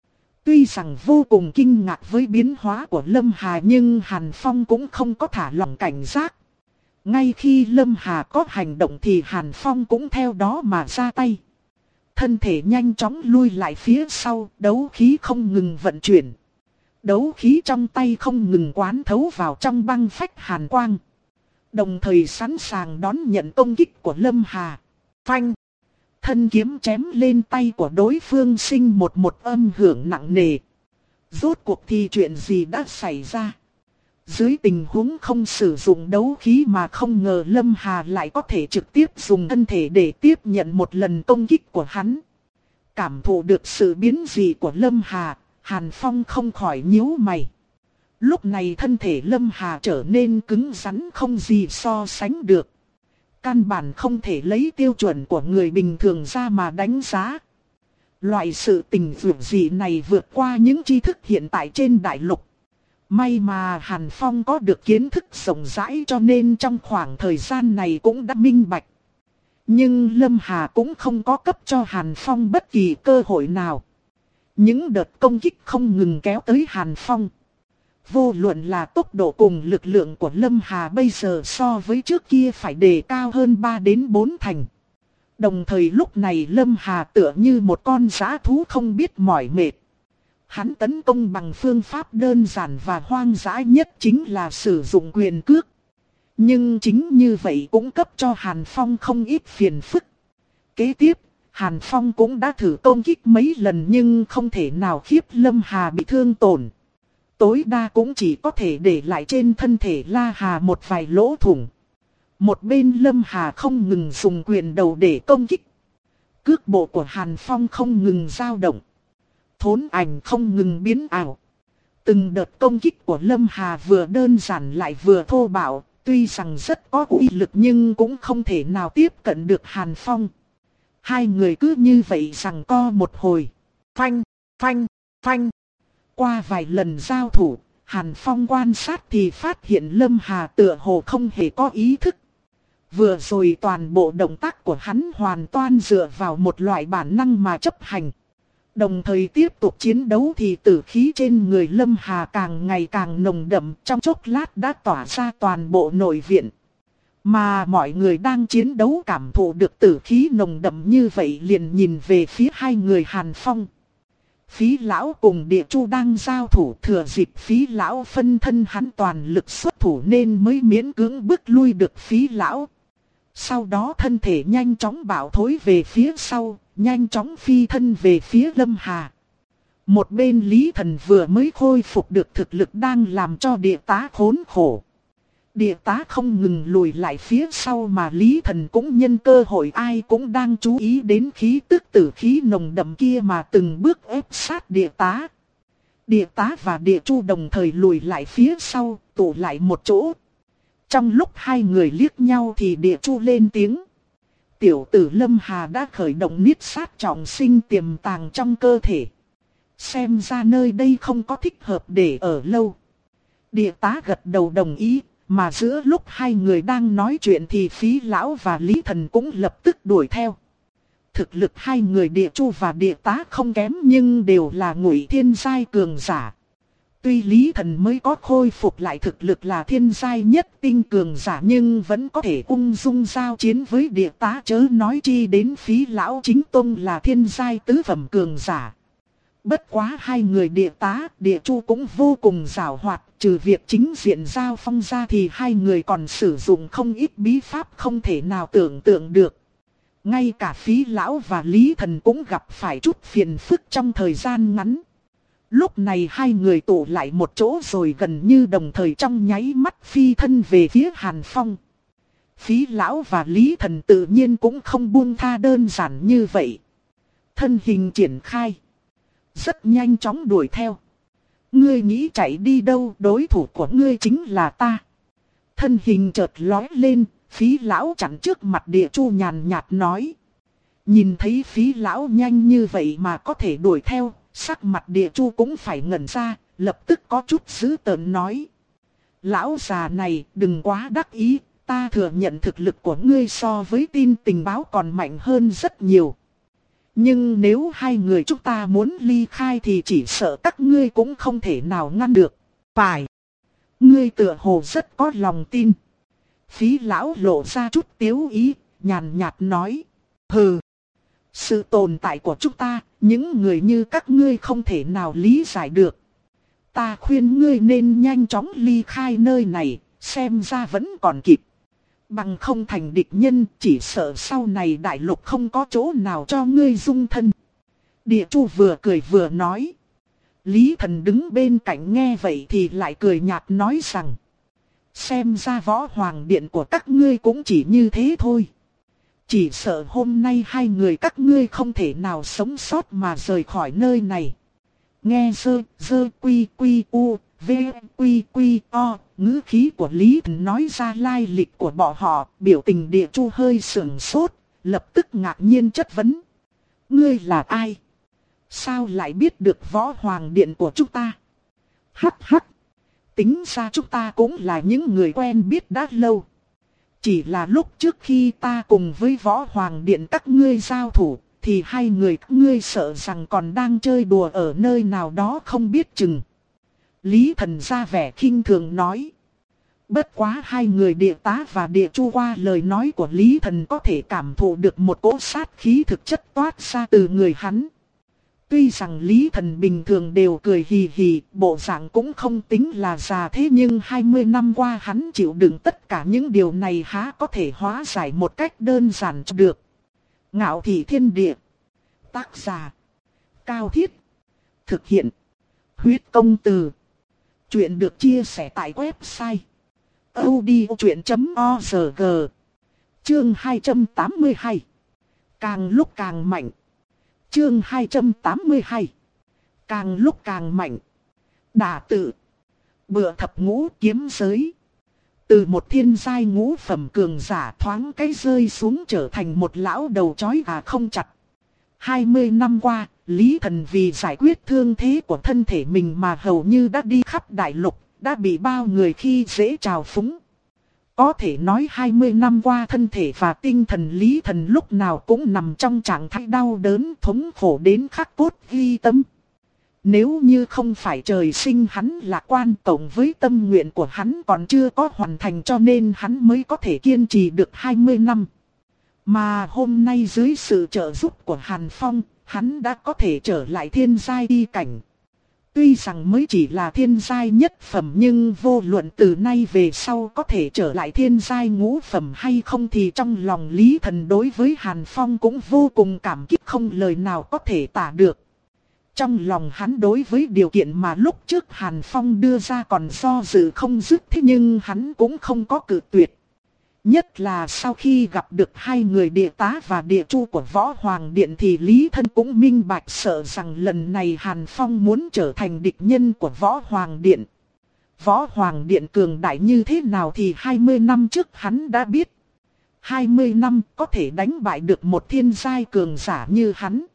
Tuy rằng vô cùng kinh ngạc với biến hóa của Lâm Hà nhưng Hàn Phong cũng không có thả lỏng cảnh giác. Ngay khi Lâm Hà có hành động thì Hàn Phong cũng theo đó mà ra tay. Thân thể nhanh chóng lui lại phía sau, đấu khí không ngừng vận chuyển. Đấu khí trong tay không ngừng quán thấu vào trong băng phách hàn quang. Đồng thời sẵn sàng đón nhận công kích của Lâm Hà. Phanh! Thân kiếm chém lên tay của đối phương sinh một một âm hưởng nặng nề. Rốt cuộc thì chuyện gì đã xảy ra? Dưới tình huống không sử dụng đấu khí mà không ngờ Lâm Hà lại có thể trực tiếp dùng thân thể để tiếp nhận một lần công kích của hắn. Cảm thụ được sự biến dị của Lâm Hà, Hàn Phong không khỏi nhíu mày. Lúc này thân thể Lâm Hà trở nên cứng rắn không gì so sánh được. Căn bản không thể lấy tiêu chuẩn của người bình thường ra mà đánh giá. Loại sự tình vượt dị này vượt qua những tri thức hiện tại trên đại lục. May mà Hàn Phong có được kiến thức rộng rãi cho nên trong khoảng thời gian này cũng đã minh bạch. Nhưng Lâm Hà cũng không có cấp cho Hàn Phong bất kỳ cơ hội nào. Những đợt công kích không ngừng kéo tới Hàn Phong. Vô luận là tốc độ cùng lực lượng của Lâm Hà bây giờ so với trước kia phải đề cao hơn ba đến bốn thành. Đồng thời lúc này Lâm Hà tựa như một con dã thú không biết mỏi mệt. Hắn tấn công bằng phương pháp đơn giản và hoang dã nhất chính là sử dụng quyền cước. Nhưng chính như vậy cũng cấp cho Hàn Phong không ít phiền phức. Kế tiếp, Hàn Phong cũng đã thử công kích mấy lần nhưng không thể nào khiếp Lâm Hà bị thương tổn. Tối đa cũng chỉ có thể để lại trên thân thể La Hà một vài lỗ thủng. Một bên Lâm Hà không ngừng dùng quyền đầu để công kích. Cước bộ của Hàn Phong không ngừng dao động. Thốn ảnh không ngừng biến ảo. Từng đợt công kích của Lâm Hà vừa đơn giản lại vừa thô bạo. Tuy rằng rất có uy lực nhưng cũng không thể nào tiếp cận được Hàn Phong. Hai người cứ như vậy giằng co một hồi. Phanh, phanh, phanh. Qua vài lần giao thủ, Hàn Phong quan sát thì phát hiện Lâm Hà tựa hồ không hề có ý thức. Vừa rồi toàn bộ động tác của hắn hoàn toàn dựa vào một loại bản năng mà chấp hành. Đồng thời tiếp tục chiến đấu thì tử khí trên người Lâm Hà càng ngày càng nồng đậm, trong chốc lát đã tỏa ra toàn bộ nội viện. Mà mọi người đang chiến đấu cảm thụ được tử khí nồng đậm như vậy liền nhìn về phía hai người Hàn Phong. Phí lão cùng Địa Chu đang giao thủ, thừa dịp Phí lão phân thân hắn toàn lực xuất thủ nên mới miễn cưỡng bước lui được Phí lão. Sau đó thân thể nhanh chóng bảo thối về phía sau, nhanh chóng phi thân về phía Lâm Hà. Một bên Lý Thần vừa mới khôi phục được thực lực đang làm cho địa tá khốn khổ. Địa tá không ngừng lùi lại phía sau mà Lý Thần cũng nhân cơ hội ai cũng đang chú ý đến khí tức tử khí nồng đậm kia mà từng bước ép sát địa tá. Địa tá và Địa Chu đồng thời lùi lại phía sau, tụ lại một chỗ. Trong lúc hai người liếc nhau thì Địa Chu lên tiếng. Tiểu tử Lâm Hà đã khởi động niết sát trọng sinh tiềm tàng trong cơ thể. Xem ra nơi đây không có thích hợp để ở lâu. Địa tá gật đầu đồng ý, mà giữa lúc hai người đang nói chuyện thì Phí lão và Lý Thần cũng lập tức đuổi theo. Thực lực hai người Địa Chu và Địa tá không kém nhưng đều là ngụy thiên giai cường giả. Tuy Lý Thần mới có khôi phục lại thực lực là thiên giai nhất tinh cường giả nhưng vẫn có thể ung dung giao chiến với Địa tá, chớ nói chi đến Phí lão chính tông là thiên giai tứ phẩm cường giả. Bất quá hai người Địa tá, Địa Chu cũng vô cùng giàu hoạt, trừ việc chính diện giao phong ra thì hai người còn sử dụng không ít bí pháp không thể nào tưởng tượng được. Ngay cả Phí lão và Lý Thần cũng gặp phải chút phiền phức trong thời gian ngắn. Lúc này hai người tụ lại một chỗ rồi gần như đồng thời trong nháy mắt phi thân về phía Hàn Phong. Phí lão và Lý Thần tự nhiên cũng không buông tha đơn giản như vậy. Thân hình triển khai. Rất nhanh chóng đuổi theo. Ngươi nghĩ chạy đi đâu, đối thủ của ngươi chính là ta. Thân hình chợt lói lên, Phí lão chặn trước mặt Địa Chu nhàn nhạt nói. Nhìn thấy Phí lão nhanh như vậy mà có thể đuổi theo, sắc mặt Địa Chu cũng phải ngẩn ra, lập tức có chút dữ tợn nói. Lão già này đừng quá đắc ý, ta thừa nhận thực lực của ngươi so với tin tình báo còn mạnh hơn rất nhiều. Nhưng nếu hai người chúng ta muốn ly khai thì chỉ sợ các ngươi cũng không thể nào ngăn được. Phải. Ngươi tựa hồ rất có lòng tin. Phí lão lộ ra chút tiếu ý, nhàn nhạt nói. Hừ. Sự tồn tại của chúng ta, những người như các ngươi không thể nào lý giải được. Ta khuyên ngươi nên nhanh chóng ly khai nơi này, xem ra vẫn còn kịp. Bằng không thành địch nhân, chỉ sợ sau này đại lục không có chỗ nào cho ngươi dung thân. Địa Chu vừa cười vừa nói. Lý Thần đứng bên cạnh nghe vậy thì lại cười nhạt nói rằng. Xem ra võ hoàng điện của các ngươi cũng chỉ như thế thôi. Chỉ sợ hôm nay hai người các ngươi không thể nào sống sót mà rời khỏi nơi này. Nghe dơ, dơ quy quy u, v quy quy o, ngữ khí của Lý Thần nói ra lai lịch của bọn họ, biểu tình Địa Chu hơi sưởng sốt, lập tức ngạc nhiên chất vấn. Ngươi là ai? Sao lại biết được Võ Hoàng Điện của chúng ta? Hắc hắc, tính ra chúng ta cũng là những người quen biết đã lâu. Chỉ là lúc trước khi ta cùng với Võ Hoàng Điện các ngươi giao thủ, thì hai người các ngươi sợ rằng còn đang chơi đùa ở nơi nào đó không biết chừng. Lý Thần ra vẻ khinh thường nói. Bất quá hai người Địa Tá và Địa Chu qua lời nói của Lý Thần có thể cảm thụ được một cỗ sát khí thực chất toát ra từ người hắn. Tuy rằng Lý Thần bình thường đều cười hì hì, bộ dạng cũng không tính là già thế, nhưng hai mươi năm qua hắn chịu đựng tất cả những điều này há có thể hóa giải một cách đơn giản cho được. Ngạo Thị Thiên Địa. Tác giả Cao Thiết. Thực hiện Huyết Công Từ. Chuyện được chia sẻ tại website audiochuyện chấm org. Chương hai trăm tám mươi hai. Càng lúc càng mạnh. Chương hai trăm tám mươi hai. Càng lúc càng mạnh. Đả tự. Bựa thập ngũ kiếm giới. Từ một thiên giai ngũ phẩm cường giả thoáng cái rơi xuống trở thành một lão đầu chói gà không chặt. hai mươi năm qua, Lý Thần vì giải quyết thương thế của thân thể mình mà hầu như đã đi khắp đại lục, đã bị bao người khi dễ trào phúng. Có thể nói hai mươi năm qua thân thể và tinh thần Lý Thần lúc nào cũng nằm trong trạng thái đau đớn thống khổ đến khắc cốt ghi tâm. Nếu như không phải trời sinh hắn lạc quan cộng với tâm nguyện của hắn còn chưa có hoàn thành cho nên hắn mới có thể kiên trì được hai mươi năm. Mà hôm nay dưới sự trợ giúp của Hàn Phong, hắn đã có thể trở lại thiên giai y cảnh. Tuy rằng mới chỉ là thiên giai nhất phẩm nhưng vô luận từ nay về sau có thể trở lại thiên giai ngũ phẩm hay không thì trong lòng Lý Thần đối với Hàn Phong cũng vô cùng cảm kích không lời nào có thể tả được. Trong lòng hắn đối với điều kiện mà lúc trước Hàn Phong đưa ra còn do dự không dứt, thế nhưng hắn cũng không có cự tuyệt. Nhất là sau khi gặp được hai người Địa Tá và Địa Chu của Võ Hoàng Điện thì Lý Thân cũng minh bạch sợ rằng lần này Hàn Phong muốn trở thành địch nhân của Võ Hoàng Điện. Võ Hoàng Điện cường đại như thế nào thì hai mươi năm trước hắn đã biết. hai mươi năm có thể đánh bại được một thiên giai cường giả như hắn.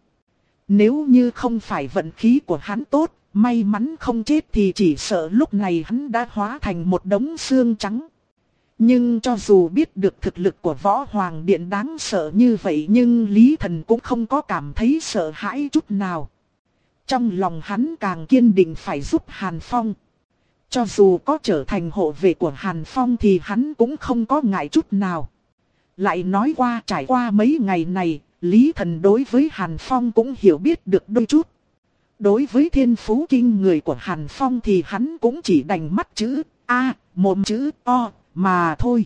Nếu như không phải vận khí của hắn tốt, may mắn không chết thì chỉ sợ lúc này hắn đã hóa thành một đống xương trắng. Nhưng cho dù biết được thực lực của Võ Hoàng Điện đáng sợ như vậy nhưng Lý Thần cũng không có cảm thấy sợ hãi chút nào. Trong lòng hắn càng kiên định phải giúp Hàn Phong. Cho dù có trở thành hộ vệ của Hàn Phong thì hắn cũng không có ngại chút nào. Lại nói qua trải qua mấy ngày này, Lý Thần đối với Hàn Phong cũng hiểu biết được đôi chút. Đối với thiên phú kinh người của Hàn Phong thì hắn cũng chỉ đành mắt chữ A, mồm chữ O mà thôi.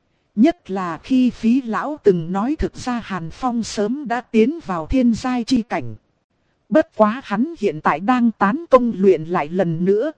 Nhất là khi Phí Lão từng nói thực ra Hàn Phong sớm đã tiến vào thiên giai chi cảnh. Bất quá hắn hiện tại đang tán công luyện lại lần nữa.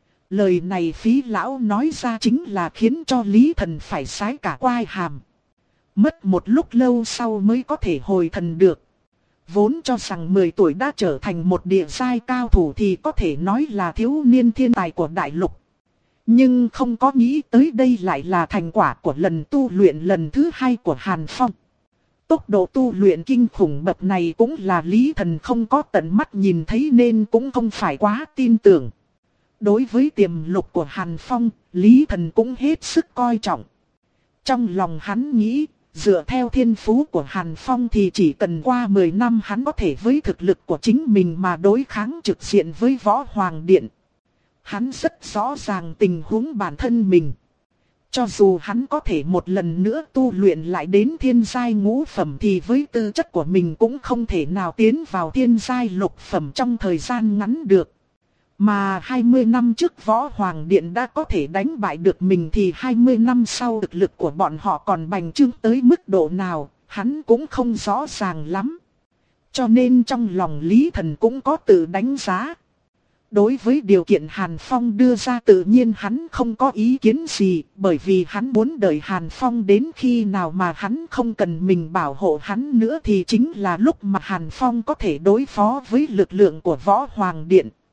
Lời này Phí Lão nói ra chính là khiến cho Lý Thần phải sái cả quai hàm. Mất một lúc lâu sau mới có thể hồi thần được. Vốn cho rằng mười tuổi đã trở thành một địa giai cao thủ thì có thể nói là thiếu niên thiên tài của đại lục. Nhưng không có nghĩ tới đây lại là thành quả của lần tu luyện lần thứ hai của Hàn Phong. Tốc độ tu luyện kinh khủng bậc này cũng là Lý Thần không có tận mắt nhìn thấy nên cũng không phải quá tin tưởng. Đối với tiềm lực của Hàn Phong, Lý Thần cũng hết sức coi trọng. Trong lòng hắn nghĩ, dựa theo thiên phú của Hàn Phong thì chỉ cần qua mười năm hắn có thể với thực lực của chính mình mà đối kháng trực diện với Võ Hoàng Điện. Hắn rất rõ ràng tình huống bản thân mình. Cho dù hắn có thể một lần nữa tu luyện lại đến thiên giai ngũ phẩm thì với tư chất của mình cũng không thể nào tiến vào thiên giai lục phẩm trong thời gian ngắn được. Mà hai mươi năm trước Võ Hoàng Điện đã có thể đánh bại được mình thì hai mươi năm sau thực lực của bọn họ còn bành trướng tới mức độ nào, hắn cũng không rõ ràng lắm. Cho nên trong lòng Lý Thần cũng có tự đánh giá. Đối với điều kiện Hàn Phong đưa ra tự nhiên hắn không có ý kiến gì, bởi vì hắn muốn đợi Hàn Phong đến khi nào mà hắn không cần mình bảo hộ hắn nữa thì chính là lúc mà Hàn Phong có thể đối phó với lực lượng của Võ Hoàng Điện.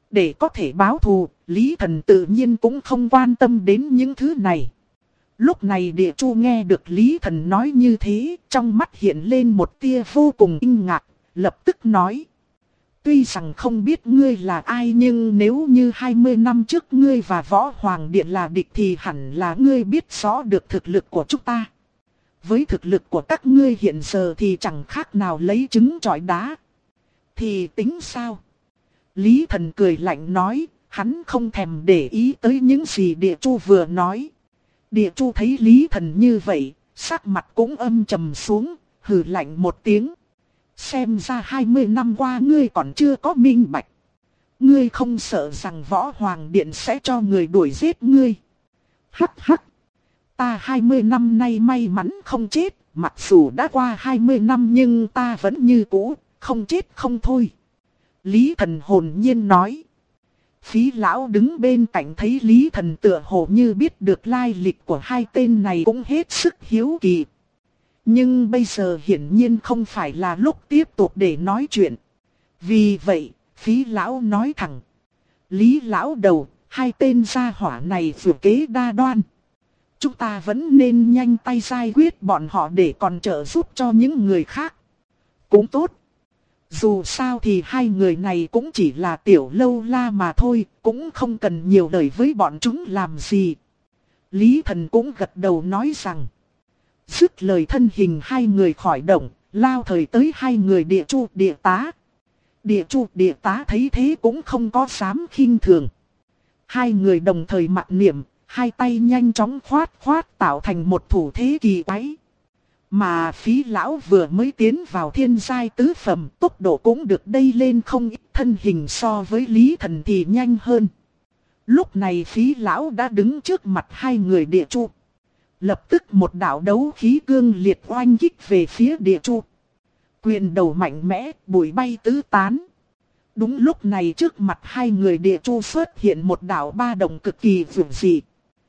Để có thể báo thù, Lý Thần tự nhiên cũng không quan tâm đến những thứ này. Lúc này Địa Chu nghe được Lý Thần nói như thế, trong mắt hiện lên một tia vô cùng kinh ngạc, lập tức nói. Tuy rằng không biết ngươi là ai nhưng nếu như hai mươi năm trước ngươi và Võ Hoàng Điện là địch thì hẳn là ngươi biết rõ được thực lực của chúng ta. Với thực lực của các ngươi hiện giờ thì chẳng khác nào lấy trứng trọi đá. Thì tính sao? Lý Thần cười lạnh nói, hắn không thèm để ý tới những gì Địa Chu vừa nói. Địa Chu thấy Lý Thần như vậy, sắc mặt cũng âm trầm xuống, hừ lạnh một tiếng. Xem ra hai mươi năm qua ngươi còn chưa có minh bạch. Ngươi không sợ rằng Võ Hoàng Điện sẽ cho người đuổi giết ngươi. Hắc hắc. Ta hai mươi năm nay may mắn không chết, mặc dù đã qua hai mươi năm nhưng ta vẫn như cũ, không chết không thôi. Lý Thần hồn nhiên nói. Phí lão đứng bên cạnh thấy Lý Thần tựa hồ như biết được lai lịch của hai tên này cũng hết sức hiếu kỳ. Nhưng bây giờ hiển nhiên không phải là lúc tiếp tục để nói chuyện. Vì vậy, Phí lão nói thẳng. Lý lão đầu, hai tên gia hỏa này vừa kế đa đoan. Chúng ta vẫn nên nhanh tay giải quyết bọn họ để còn trợ giúp cho những người khác. Cũng tốt. Dù sao thì hai người này cũng chỉ là tiểu lâu la mà thôi, cũng không cần nhiều lời với bọn chúng làm gì. Lý Thần cũng gật đầu nói rằng. Dứt lời thân hình hai người khỏi động, lao thời tới hai người Địa Chu Địa Tá. Địa Chu Địa Tá thấy thế cũng không có dám khinh thường. Hai người đồng thời mặc niệm, hai tay nhanh chóng khoát khoát tạo thành một thủ thế kỳ quái. Mà Phí lão vừa mới tiến vào thiên giai tứ phẩm, tốc độ cũng được đây lên không ít, thân hình so với Lý Thần thì nhanh hơn. Lúc này Phí lão đã đứng trước mặt hai người Địa Chu. Lập tức một đạo đấu khí cương liệt oanh kích về phía Địa Chu. Quyền đầu mạnh mẽ, bụi bay tứ tán. Đúng lúc này trước mặt hai người Địa Chu xuất hiện một đạo ba động cực kỳ vượng dị.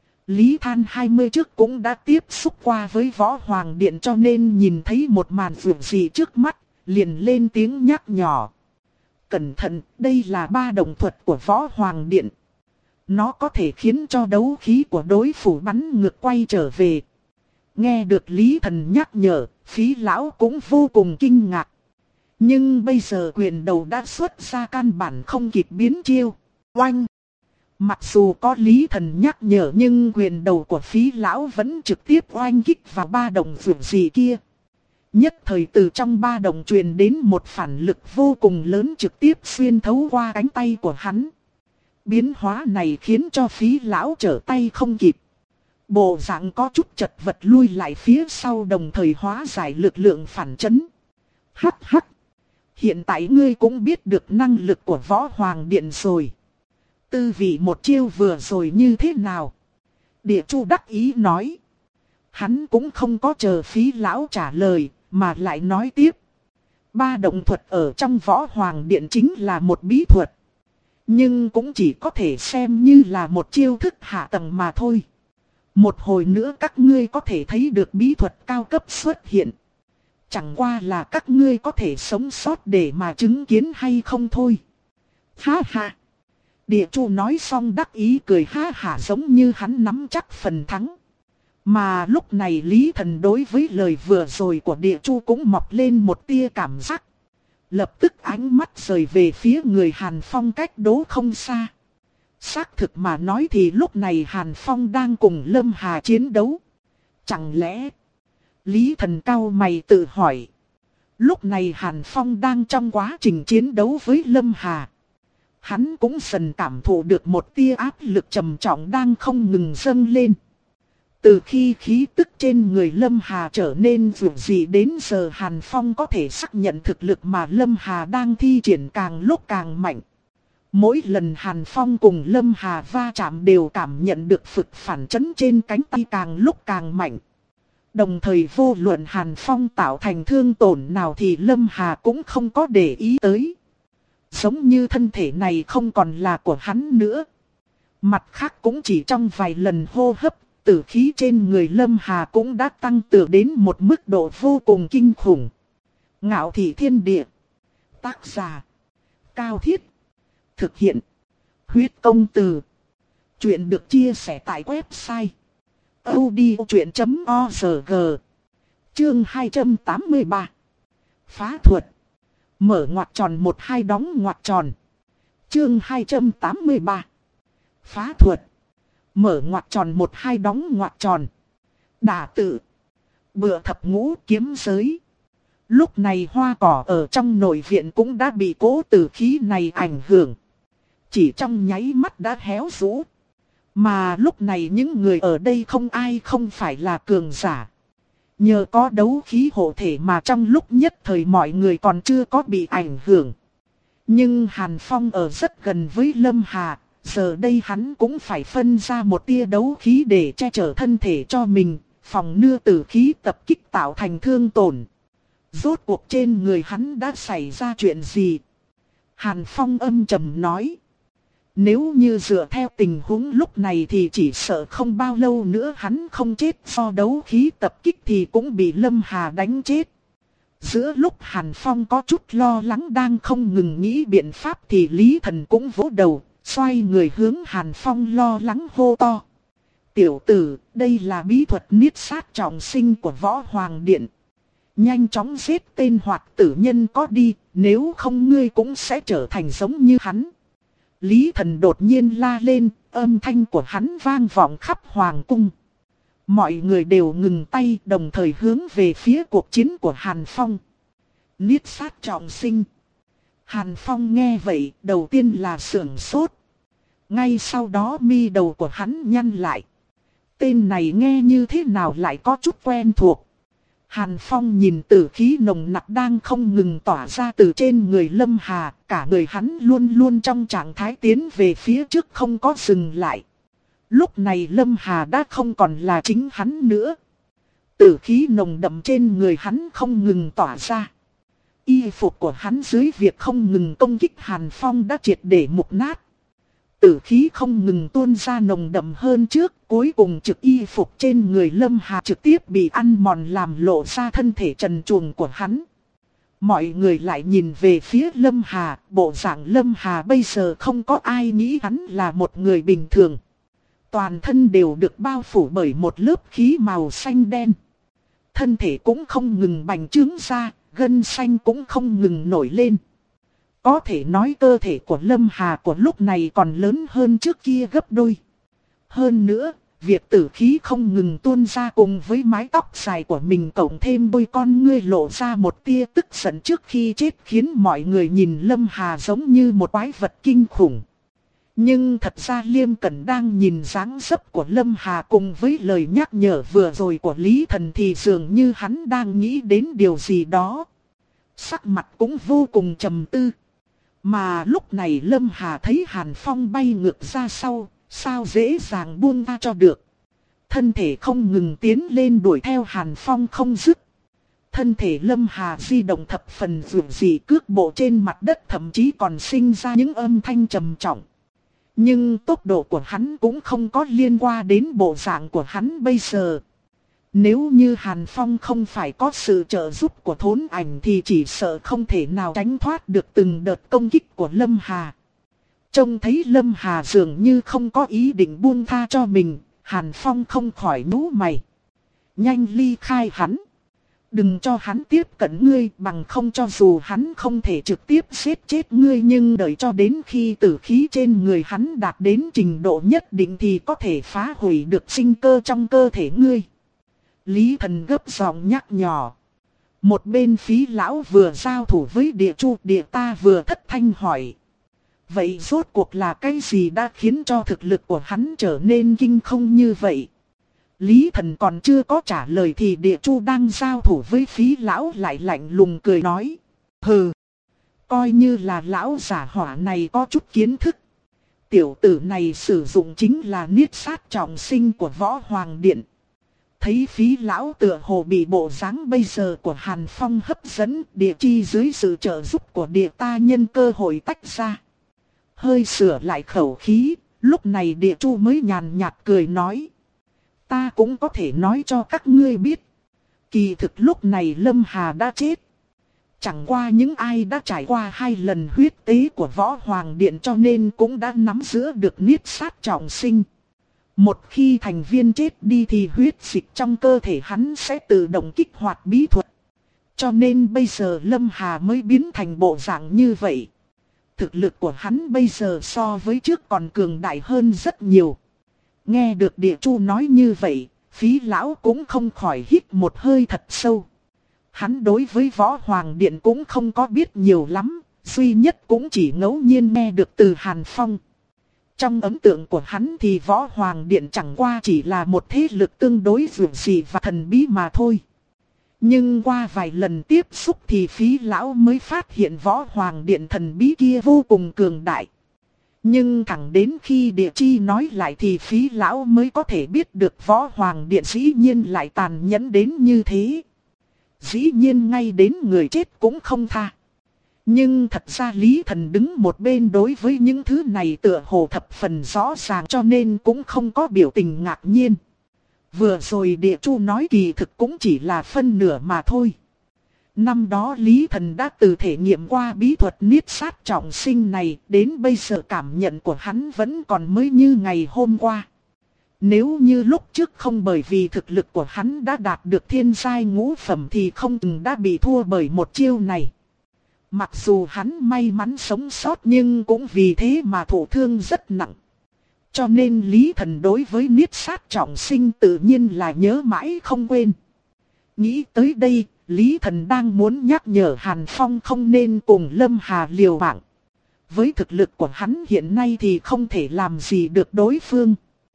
Lý Than hai mươi trước cũng đã tiếp xúc qua với Võ Hoàng Điện cho nên nhìn thấy một màn vượng dị trước mắt, liền lên tiếng nhắc nhỏ. Cẩn thận, đây là ba động thuật của Võ Hoàng Điện. Nó có thể khiến cho đấu khí của đối thủ bắn ngược quay trở về. Nghe được Lý Thần nhắc nhở, Phí lão cũng vô cùng kinh ngạc. Nhưng bây giờ quyền đầu đã xuất ra, căn bản không kịp biến chiêu. Oanh! Mặc dù có Lý Thần nhắc nhở nhưng quyền đầu của Phí lão vẫn trực tiếp oanh kích vào ba đồng vượng dị kia. Nhất thời từ trong ba đồng truyền đến một phản lực vô cùng lớn trực tiếp xuyên thấu qua cánh tay của hắn. Biến hóa này khiến cho Phí lão trở tay không kịp. Bộ dạng có chút chật vật lui lại phía sau, đồng thời hóa giải lực lượng phản chấn. Hắc hắc! Hiện tại ngươi cũng biết được năng lực của Võ Hoàng Điện rồi. Tư vị một chiêu vừa rồi như thế nào? Địa Chu đắc ý nói. Hắn cũng không có chờ Phí lão trả lời, mà lại nói tiếp. Ba động thuật ở trong Võ Hoàng Điện chính là một bí thuật. Nhưng cũng chỉ có thể xem như là một chiêu thức hạ tầng mà thôi. Một hồi nữa các ngươi có thể thấy được bí thuật cao cấp xuất hiện. Chẳng qua là các ngươi có thể sống sót để mà chứng kiến hay không thôi. Ha ha! Địa Chu nói xong đắc ý cười ha hả giống như hắn nắm chắc phần thắng. Mà lúc này Lý Thần đối với lời vừa rồi của Địa Chu cũng mọc lên một tia cảm giác. Lập tức ánh mắt rời về phía người Hàn Phong cách đó không xa. Xác thực mà nói thì lúc này Hàn Phong đang cùng Lâm Hà chiến đấu. Chẳng lẽ... Lý Thần cau mày tự hỏi. Lúc này Hàn Phong đang trong quá trình chiến đấu với Lâm Hà. Hắn cũng dần cảm thụ được một tia áp lực trầm trọng đang không ngừng dâng lên. Từ khi khí tức trên người Lâm Hà trở nên vượng dị đến giờ, Hàn Phong có thể xác nhận thực lực mà Lâm Hà đang thi triển càng lúc càng mạnh. Mỗi lần Hàn Phong cùng Lâm Hà va chạm đều cảm nhận được phực phản chấn trên cánh tay càng lúc càng mạnh. Đồng thời vô luận Hàn Phong tạo thành thương tổn nào thì Lâm Hà cũng không có để ý tới. Giống như thân thể này không còn là của hắn nữa. Mặt khác cũng chỉ trong vài lần hô hấp, tử khí trên người Lâm Hà cũng đã tăng từ đến một mức độ vô cùng kinh khủng. Ngạo thị thiên địa. Tác giả. Cao Thiết. Thực hiện. Huyết công từ. Chuyện được chia sẻ tại website audiochuyện chấm org. Chương hai trăm tám mươi ba. Phá thuật. Mở ngoặc tròn một hai đóng ngoặc tròn. Chương hai trăm tám mươi ba. Phá thuật. Mở ngoặc tròn một hai đóng ngoặc tròn. Đả tự. Bựa thập ngũ kiếm giới. Lúc này hoa cỏ ở trong nội viện cũng đã bị cỗ tử khí này ảnh hưởng. Chỉ trong nháy mắt đã héo rũ. Mà lúc này những người ở đây không ai không phải là cường giả. Nhờ có đấu khí hộ thể mà trong lúc nhất thời mọi người còn chưa có bị ảnh hưởng. Nhưng Hàn Phong ở rất gần với Lâm Hà, giờ đây hắn cũng phải phân ra một tia đấu khí để che chở thân thể cho mình, phòng ngừa tử khí tập kích tạo thành thương tổn. Rốt cuộc trên người hắn đã xảy ra chuyện gì? Hàn Phong âm trầm nói. Nếu như dựa theo tình huống lúc này thì chỉ sợ không bao lâu nữa hắn không chết do đấu khí tập kích thì cũng bị Lâm Hà đánh chết. Giữa lúc Hàn Phong có chút lo lắng đang không ngừng nghĩ biện pháp thì Lý Thần cũng vỗ đầu, xoay người hướng Hàn Phong lo lắng hô to. Tiểu tử, đây là bí thuật niết sát trọng sinh của Võ Hoàng Điện. Nhanh chóng giết tên hoạt tử nhân có đi, nếu không ngươi cũng sẽ trở thành giống như hắn. Lý Thần đột nhiên la lên, âm thanh của hắn vang vọng khắp hoàng cung. Mọi người đều ngừng tay đồng thời hướng về phía cuộc chiến của Hàn Phong. Niết sát trọng sinh. Hàn Phong nghe vậy, đầu tiên là sưởng sốt. Ngay sau đó mi đầu của hắn nhăn lại. Tên này nghe như thế nào lại có chút quen thuộc. Hàn Phong nhìn tử khí nồng nặc đang không ngừng tỏa ra từ trên người Lâm Hà, cả người hắn luôn luôn trong trạng thái tiến về phía trước không có dừng lại. Lúc này Lâm Hà đã không còn là chính hắn nữa. Tử khí nồng đậm trên người hắn không ngừng tỏa ra. Y phục của hắn dưới việc không ngừng công kích Hàn Phong đã triệt để mục nát. Tử khí không ngừng tuôn ra nồng đậm hơn trước, cuối cùng trực y phục trên người Lâm Hà trực tiếp bị ăn mòn làm lộ ra thân thể trần truồng của hắn. Mọi người lại nhìn về phía Lâm Hà, bộ dạng Lâm Hà bây giờ không có ai nghĩ hắn là một người bình thường. Toàn thân đều được bao phủ bởi một lớp khí màu xanh đen. Thân thể cũng không ngừng bành trướng ra, gân xanh cũng không ngừng nổi lên. Có thể nói cơ thể của Lâm Hà của lúc này còn lớn hơn trước kia gấp đôi. Hơn nữa, việc tử khí không ngừng tuôn ra cùng với mái tóc dài của mình cộng thêm đôi con ngươi lộ ra một tia tức giận trước khi chết khiến mọi người nhìn Lâm Hà giống như một quái vật kinh khủng. Nhưng thật ra Liêm Cẩn đang nhìn dáng dấp của Lâm Hà cùng với lời nhắc nhở vừa rồi của Lý Thần thì dường như hắn đang nghĩ đến điều gì đó. Sắc mặt cũng vô cùng trầm tư. Mà lúc này Lâm Hà thấy Hàn Phong bay ngược ra sau, sao dễ dàng buông tha cho được. Thân thể không ngừng tiến lên đuổi theo Hàn Phong không dứt. Thân thể Lâm Hà di động thập phần dường dị cước bộ trên mặt đất thậm chí còn sinh ra những âm thanh trầm trọng. Nhưng tốc độ của hắn cũng không có liên quan đến bộ dạng của hắn bây giờ. Nếu như Hàn Phong không phải có sự trợ giúp của thốn ảnh thì chỉ sợ không thể nào tránh thoát được từng đợt công kích của Lâm Hà. Trông thấy Lâm Hà dường như không có ý định buông tha cho mình, Hàn Phong không khỏi nhíu mày. Nhanh ly khai hắn. Đừng cho hắn tiếp cận ngươi, bằng không cho dù hắn không thể trực tiếp giết chết ngươi nhưng đợi cho đến khi tử khí trên người hắn đạt đến trình độ nhất định thì có thể phá hủy được sinh cơ trong cơ thể ngươi. Lý Thần gấp giọng nhắc nhỏ. Một bên Phí lão vừa giao thủ với Địa Chu, Địa Ta vừa thất thanh hỏi. Vậy rốt cuộc là cái gì đã khiến cho thực lực của hắn trở nên kinh khủng như vậy? Lý Thần còn chưa có trả lời thì Địa Chu đang giao thủ với Phí lão lại lạnh lùng cười nói. Hừ, coi như là lão giả hỏa này có chút kiến thức. Tiểu tử này sử dụng chính là niết sát trọng sinh của Võ Hoàng Điện. Thấy Phí lão tựa hồ bị bộ dáng bây giờ của Hàn Phong hấp dẫn, Địa Chi dưới sự trợ giúp của Địa Ta nhân cơ hội tách ra. Hơi sửa lại khẩu khí, lúc này Địa Chu mới nhàn nhạt cười nói. Ta cũng có thể nói cho các ngươi biết. Kỳ thực lúc này Lâm Hà đã chết. Chẳng qua những ai đã trải qua hai lần huyết tế của Võ Hoàng Điện cho nên cũng đã nắm giữ được niết sát trọng sinh. Một khi thành viên chết đi thì huyết dịch trong cơ thể hắn sẽ tự động kích hoạt bí thuật. Cho nên bây giờ Lâm Hà mới biến thành bộ dạng như vậy. Thực lực của hắn bây giờ so với trước còn cường đại hơn rất nhiều. Nghe được Địa Chu nói như vậy, Phí lão cũng không khỏi hít một hơi thật sâu. Hắn đối với Võ Hoàng Điện cũng không có biết nhiều lắm, duy nhất cũng chỉ ngẫu nhiên nghe được từ Hàn Phong. Trong ấn tượng của hắn thì Võ Hoàng Điện chẳng qua chỉ là một thế lực tương đối vượt dị và thần bí mà thôi. Nhưng qua vài lần tiếp xúc thì Phí lão mới phát hiện Võ Hoàng Điện thần bí kia vô cùng cường đại. Nhưng thẳng đến khi Địa Chi nói lại thì Phí lão mới có thể biết được Võ Hoàng Điện dĩ nhiên lại tàn nhẫn đến như thế. Dĩ nhiên ngay đến người chết cũng không tha. Nhưng thật ra Lý Thần đứng một bên đối với những thứ này tựa hồ thập phần rõ ràng cho nên cũng không có biểu tình ngạc nhiên. Vừa rồi Địa Chu nói kỳ thực cũng chỉ là phân nửa mà thôi. Năm đó Lý Thần đã từ thể nghiệm qua bí thuật niết sát trọng sinh này, đến bây giờ cảm nhận của hắn vẫn còn mới như ngày hôm qua. Nếu như lúc trước không bởi vì thực lực của hắn đã đạt được thiên giai ngũ phẩm thì không từng đã bị thua bởi một chiêu này. Mặc dù hắn may mắn sống sót nhưng cũng vì thế mà thụ thương rất nặng. Cho nên Lý Thần đối với niết sát trọng sinh tự nhiên là nhớ mãi không quên. Nghĩ tới đây, Lý Thần đang muốn nhắc nhở Hàn Phong không nên cùng Lâm Hà liều mạng. Với thực lực của hắn hiện nay thì không thể làm gì được đối phương.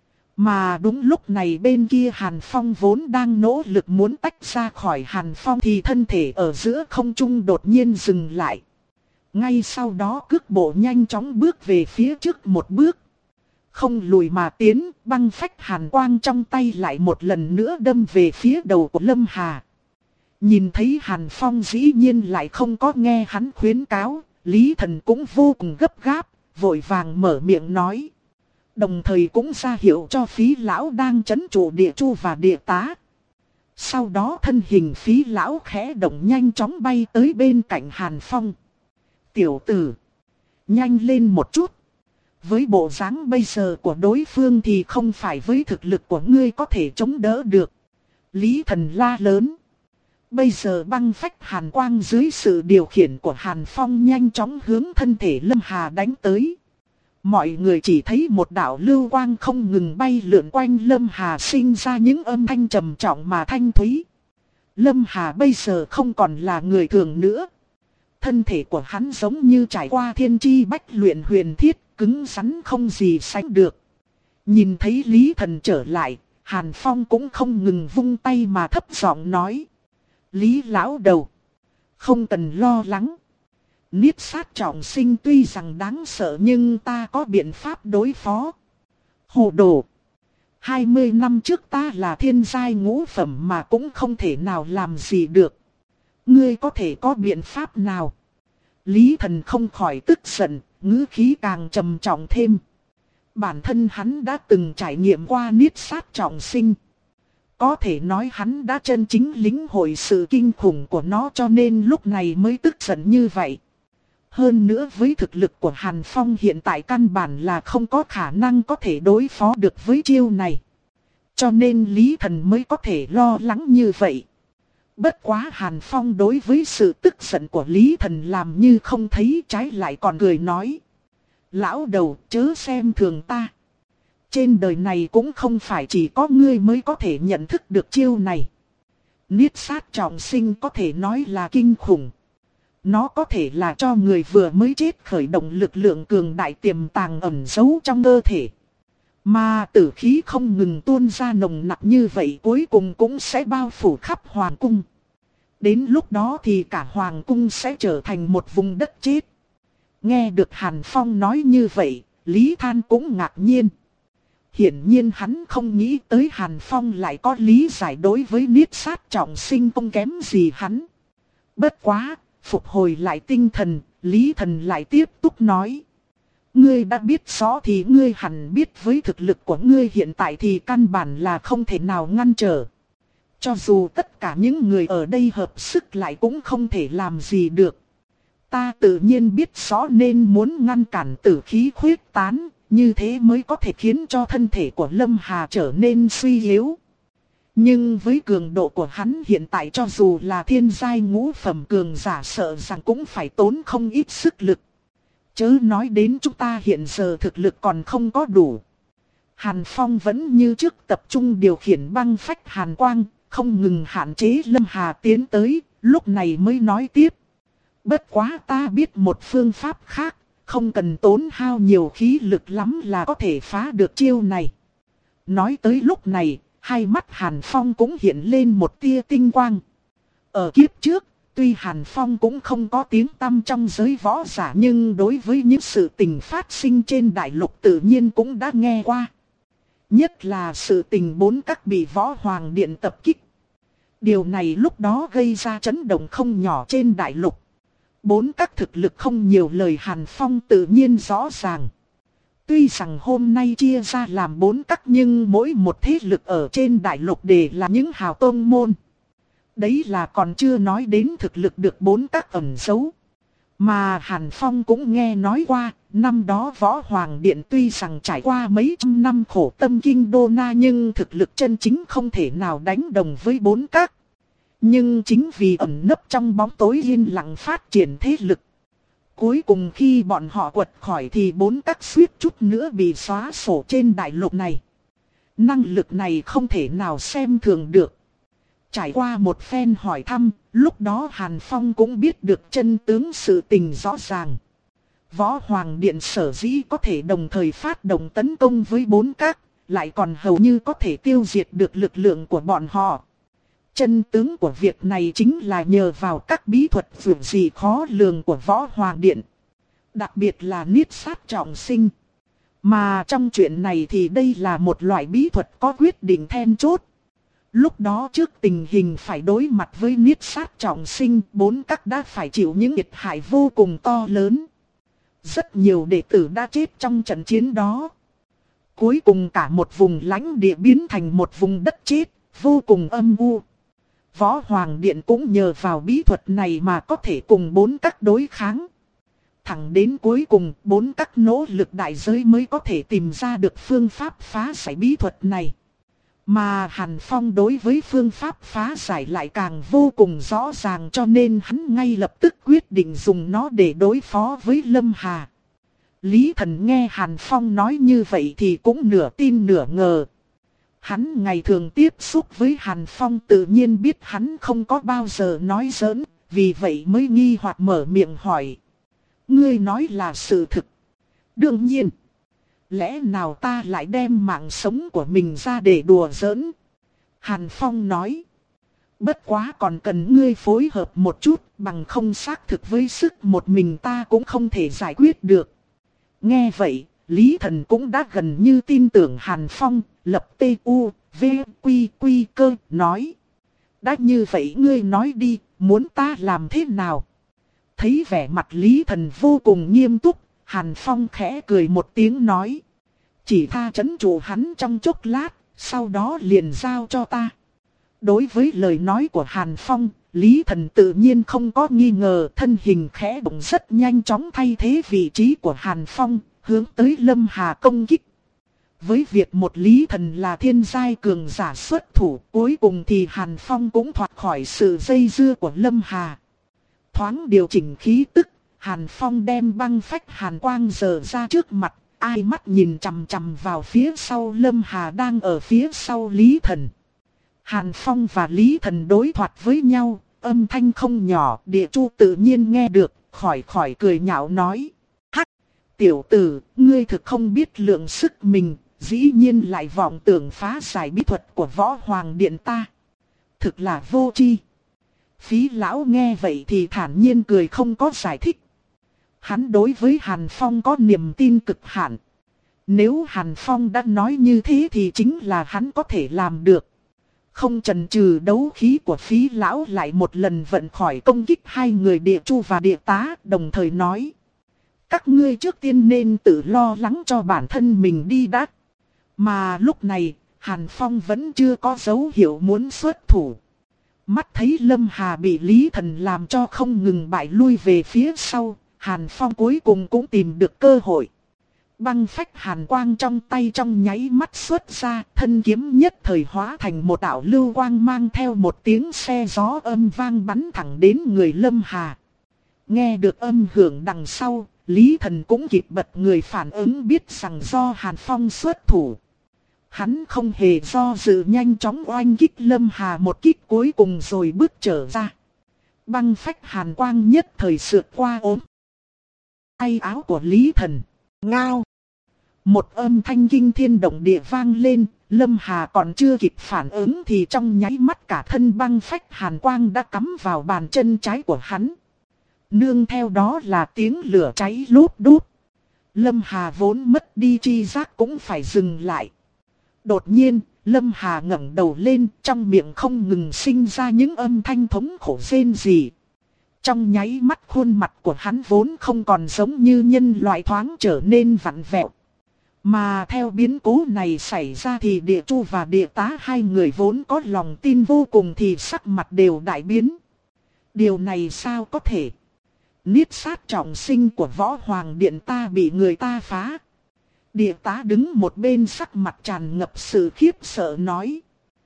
Mà đúng lúc này bên kia Hàn Phong vốn đang nỗ lực muốn tách ra khỏi Hàn Phong thì thân thể ở giữa không trung đột nhiên dừng lại. Ngay sau đó cước bộ nhanh chóng bước về phía trước một bước. Không lùi mà tiến, băng phách hàn quang trong tay lại một lần nữa đâm về phía đầu của Lâm Hà. Nhìn thấy Hàn Phong dĩ nhiên lại không có nghe hắn khuyến cáo, Lý Thần cũng vô cùng gấp gáp, vội vàng mở miệng nói. Đồng thời cũng ra hiệu cho Phí lão đang trấn trụ Địa Chu và Địa Tá. Sau đó thân hình Phí lão khẽ động nhanh chóng bay tới bên cạnh Hàn Phong. Tiểu tử, nhanh lên một chút. Với bộ dáng bây giờ của đối phương thì không phải với thực lực của ngươi có thể chống đỡ được. Lý Thần la lớn. Bây giờ băng phách hàn quang dưới sự điều khiển của Hàn Phong nhanh chóng hướng thân thể Lâm Hà đánh tới. Mọi người chỉ thấy một đạo lưu quang không ngừng bay lượn quanh Lâm Hà sinh ra những âm thanh trầm trọng mà thanh thúy. Lâm Hà bây giờ không còn là người thường nữa. Thân thể của hắn giống như trải qua thiên chi bách luyện huyền thiết, cứng rắn không gì sánh được. Nhìn thấy Lý Thần trở lại, Hàn Phong cũng không ngừng vung tay mà thấp giọng nói. Lý lão đầu, không cần lo lắng. Niết sát trọng sinh tuy rằng đáng sợ nhưng ta có biện pháp đối phó. Hồ đồ. hai mươi năm trước ta là thiên giai ngũ phẩm mà cũng không thể nào làm gì được. Ngươi có thể có biện pháp nào? Lý Thần không khỏi tức giận, ngữ khí càng trầm trọng thêm. Bản thân hắn đã từng trải nghiệm qua niết sát trọng sinh. Có thể nói hắn đã chân chính lĩnh hội sự kinh khủng của nó cho nên lúc này mới tức giận như vậy. Hơn nữa với thực lực của Hàn Phong hiện tại căn bản là không có khả năng có thể đối phó được với chiêu này. Cho nên Lý Thần mới có thể lo lắng như vậy. Bất quá Hàn Phong đối với sự tức giận của Lý Thần làm như không thấy, trái lại còn cười nói. Lão đầu, chớ xem thường ta. Trên đời này cũng không phải chỉ có ngươi mới có thể nhận thức được chiêu này. Niết sát trọng sinh có thể nói là kinh khủng. Nó có thể là cho người vừa mới chết khởi động lực lượng cường đại tiềm tàng ẩn giấu trong cơ thể. Mà tử khí không ngừng tuôn ra nồng nặc như vậy cuối cùng cũng sẽ bao phủ khắp hoàng cung. Đến lúc đó thì cả hoàng cung sẽ trở thành một vùng đất chết. Nghe được Hàn Phong nói như vậy, Lý Than cũng ngạc nhiên. Hiển nhiên hắn không nghĩ tới Hàn Phong lại có lý giải đối với niết sát trọng sinh không kém gì hắn. Bất quá, phục hồi lại tinh thần, Lý Thần lại tiếp tục nói. Ngươi đã biết rõ thì ngươi hẳn biết với thực lực của ngươi hiện tại thì căn bản là không thể nào ngăn trở. Cho dù tất cả những người ở đây hợp sức lại cũng không thể làm gì được. Ta tự nhiên biết rõ nên muốn ngăn cản tử khí khuếch tán, như thế mới có thể khiến cho thân thể của Lâm Hà trở nên suy yếu. Nhưng với cường độ của hắn hiện tại cho dù là thiên giai ngũ phẩm cường giả sợ rằng cũng phải tốn không ít sức lực. Chớ nói đến chúng ta hiện giờ thực lực còn không có đủ. Hàn Phong vẫn như trước tập trung điều khiển băng phách hàn quang, không ngừng hạn chế Lâm Hà tiến tới, lúc này mới nói tiếp. Bất quá ta biết một phương pháp khác, không cần tốn hao nhiều khí lực lắm là có thể phá được chiêu này. Nói tới lúc này, hai mắt Hàn Phong cũng hiện lên một tia tinh quang. Ở kiếp trước, tuy Hàn Phong cũng không có tiếng tăm trong giới võ giả nhưng đối với những sự tình phát sinh trên đại lục tự nhiên cũng đã nghe qua. Nhất là sự tình bốn các bị võ hoàng điện tập kích. Điều này lúc đó gây ra chấn động không nhỏ trên đại lục. Bốn các thực lực không nhiều lời Hàn Phong tự nhiên rõ ràng. Tuy rằng hôm nay chia ra làm bốn các nhưng mỗi một thế lực ở trên đại lục đều là những hào tôn môn. Đấy là còn chưa nói đến thực lực được bốn các ẩn giấu. Mà Hàn Phong cũng nghe nói qua, năm đó Võ Hoàng Điện tuy rằng trải qua mấy trăm năm khổ tâm kinh đô na nhưng thực lực chân chính không thể nào đánh đồng với bốn các. Nhưng chính vì ẩn nấp trong bóng tối yên lặng phát triển thế lực. Cuối cùng khi bọn họ quật khỏi thì bốn các suýt chút nữa bị xóa sổ trên đại lục này. Năng lực này không thể nào xem thường được. Trải qua một phen hỏi thăm, lúc đó Hàn Phong cũng biết được chân tướng sự tình rõ ràng. Võ Hoàng Điện sở dĩ có thể đồng thời phát động tấn công với bốn các, lại còn hầu như có thể tiêu diệt được lực lượng của bọn họ. Chân tướng của việc này chính là nhờ vào các bí thuật vượt dị khó lường của Võ Hoàng Điện. Đặc biệt là niết sát trọng sinh. Mà trong chuyện này thì đây là một loại bí thuật có quyết định then chốt. Lúc đó trước tình hình phải đối mặt với niết sát trọng sinh, bốn các đã phải chịu những thiệt hại vô cùng to lớn. Rất nhiều đệ tử đã chết trong trận chiến đó. Cuối cùng cả một vùng lãnh địa biến thành một vùng đất chết, vô cùng âm u. Võ Hoàng Điện cũng nhờ vào bí thuật này mà có thể cùng bốn các đối kháng. Thẳng đến cuối cùng, bốn các nỗ lực đại giới mới có thể tìm ra được phương pháp phá giải bí thuật này. Mà Hàn Phong đối với phương pháp phá giải lại càng vô cùng rõ ràng cho nên hắn ngay lập tức quyết định dùng nó để đối phó với Lâm Hà. Lý Thần nghe Hàn Phong nói như vậy thì cũng nửa tin nửa ngờ. Hắn ngày thường tiếp xúc với Hàn Phong tự nhiên biết hắn không có bao giờ nói giỡn, vì vậy mới nghi hoặc mở miệng hỏi. Ngươi nói là sự thực. Đương nhiên. Lẽ nào ta lại đem mạng sống của mình ra để đùa giỡn? Hàn Phong nói. Bất quá còn cần ngươi phối hợp một chút, bằng không xác thực với sức một mình ta cũng không thể giải quyết được. Nghe vậy, Lý Thần cũng đã gần như tin tưởng Hàn Phong, lập tê u, vê, quy, quy cơ, nói. Đã như vậy ngươi nói đi, muốn ta làm thế nào? Thấy vẻ mặt Lý Thần vô cùng nghiêm túc, Hàn Phong khẽ cười một tiếng nói. Chỉ tha trấn trụ hắn trong chốc lát, sau đó liền giao cho ta. Đối với lời nói của Hàn Phong, Lý Thần tự nhiên không có nghi ngờ, thân hình khẽ động rất nhanh chóng thay thế vị trí của Hàn Phong, hướng tới Lâm Hà công kích. Với việc một Lý Thần là thiên giai cường giả xuất thủ, cuối cùng thì Hàn Phong cũng thoát khỏi sự dây dưa của Lâm Hà. Thoáng điều chỉnh khí tức, Hàn Phong đem băng phách hàn quang giở ra trước mặt, ai mắt nhìn chằm chằm vào phía sau Lâm Hà đang ở phía sau Lý Thần. Hàn Phong và Lý Thần đối thoại với nhau, âm thanh không nhỏ, Địa Chu tự nhiên nghe được, khỏi khỏi cười nhạo nói. Hắc, tiểu tử, ngươi thực không biết lượng sức mình, dĩ nhiên lại vọng tưởng phá giải bí thuật của Võ Hoàng Điện ta. Thực là vô tri. Phí lão nghe vậy thì thản nhiên cười không có giải thích. Hắn đối với Hàn Phong có niềm tin cực hạn. Nếu Hàn Phong đã nói như thế thì chính là hắn có thể làm được. Không chần chừ đấu khí của Phí lão lại một lần vận khỏi công kích hai người Địa Chu và Địa Tá, đồng thời nói. Các ngươi trước tiên nên tự lo lắng cho bản thân mình đi đã. Mà lúc này, Hàn Phong vẫn chưa có dấu hiệu muốn xuất thủ. Mắt thấy Lâm Hà bị Lý Thần làm cho không ngừng bại lui về phía sau, Hàn Phong cuối cùng cũng tìm được cơ hội. Băng phách hàn quang trong tay trong nháy mắt xuất ra, thân kiếm nhất thời hóa thành một đạo lưu quang mang theo một tiếng xe gió âm vang bắn thẳng đến người Lâm Hà. Nghe được âm hưởng đằng sau, Lý Thần cũng kịp bật người phản ứng biết rằng do Hàn Phong xuất thủ. Hắn không hề do dự nhanh chóng oanh kích Lâm Hà một kích cuối cùng rồi bước trở ra. Băng phách hàn quang nhất thời sượt qua ốm tay áo của Lý Thần. Ngao! Một âm thanh kinh thiên động địa vang lên, Lâm Hà còn chưa kịp phản ứng thì trong nháy mắt cả thân băng phách hàn quang đã cắm vào bàn chân trái của hắn. Nương theo đó là tiếng lửa cháy lốp đốp. Lâm Hà vốn mất đi chi giác cũng phải dừng lại. Đột nhiên, Lâm Hà ngẩng đầu lên, trong miệng không ngừng sinh ra những âm thanh thống khổ rên rỉ. Trong nháy mắt khuôn mặt của hắn vốn không còn giống như nhân loại thoáng trở nên vặn vẹo. Mà theo biến cố này xảy ra thì Địa Chu và Địa Tá hai người vốn có lòng tin vô cùng thì sắc mặt đều đại biến. Điều này sao có thể? Niết sát trọng sinh của Võ Hoàng Điện ta bị người ta phá. Địa Tá đứng một bên sắc mặt tràn ngập sự khiếp sợ nói.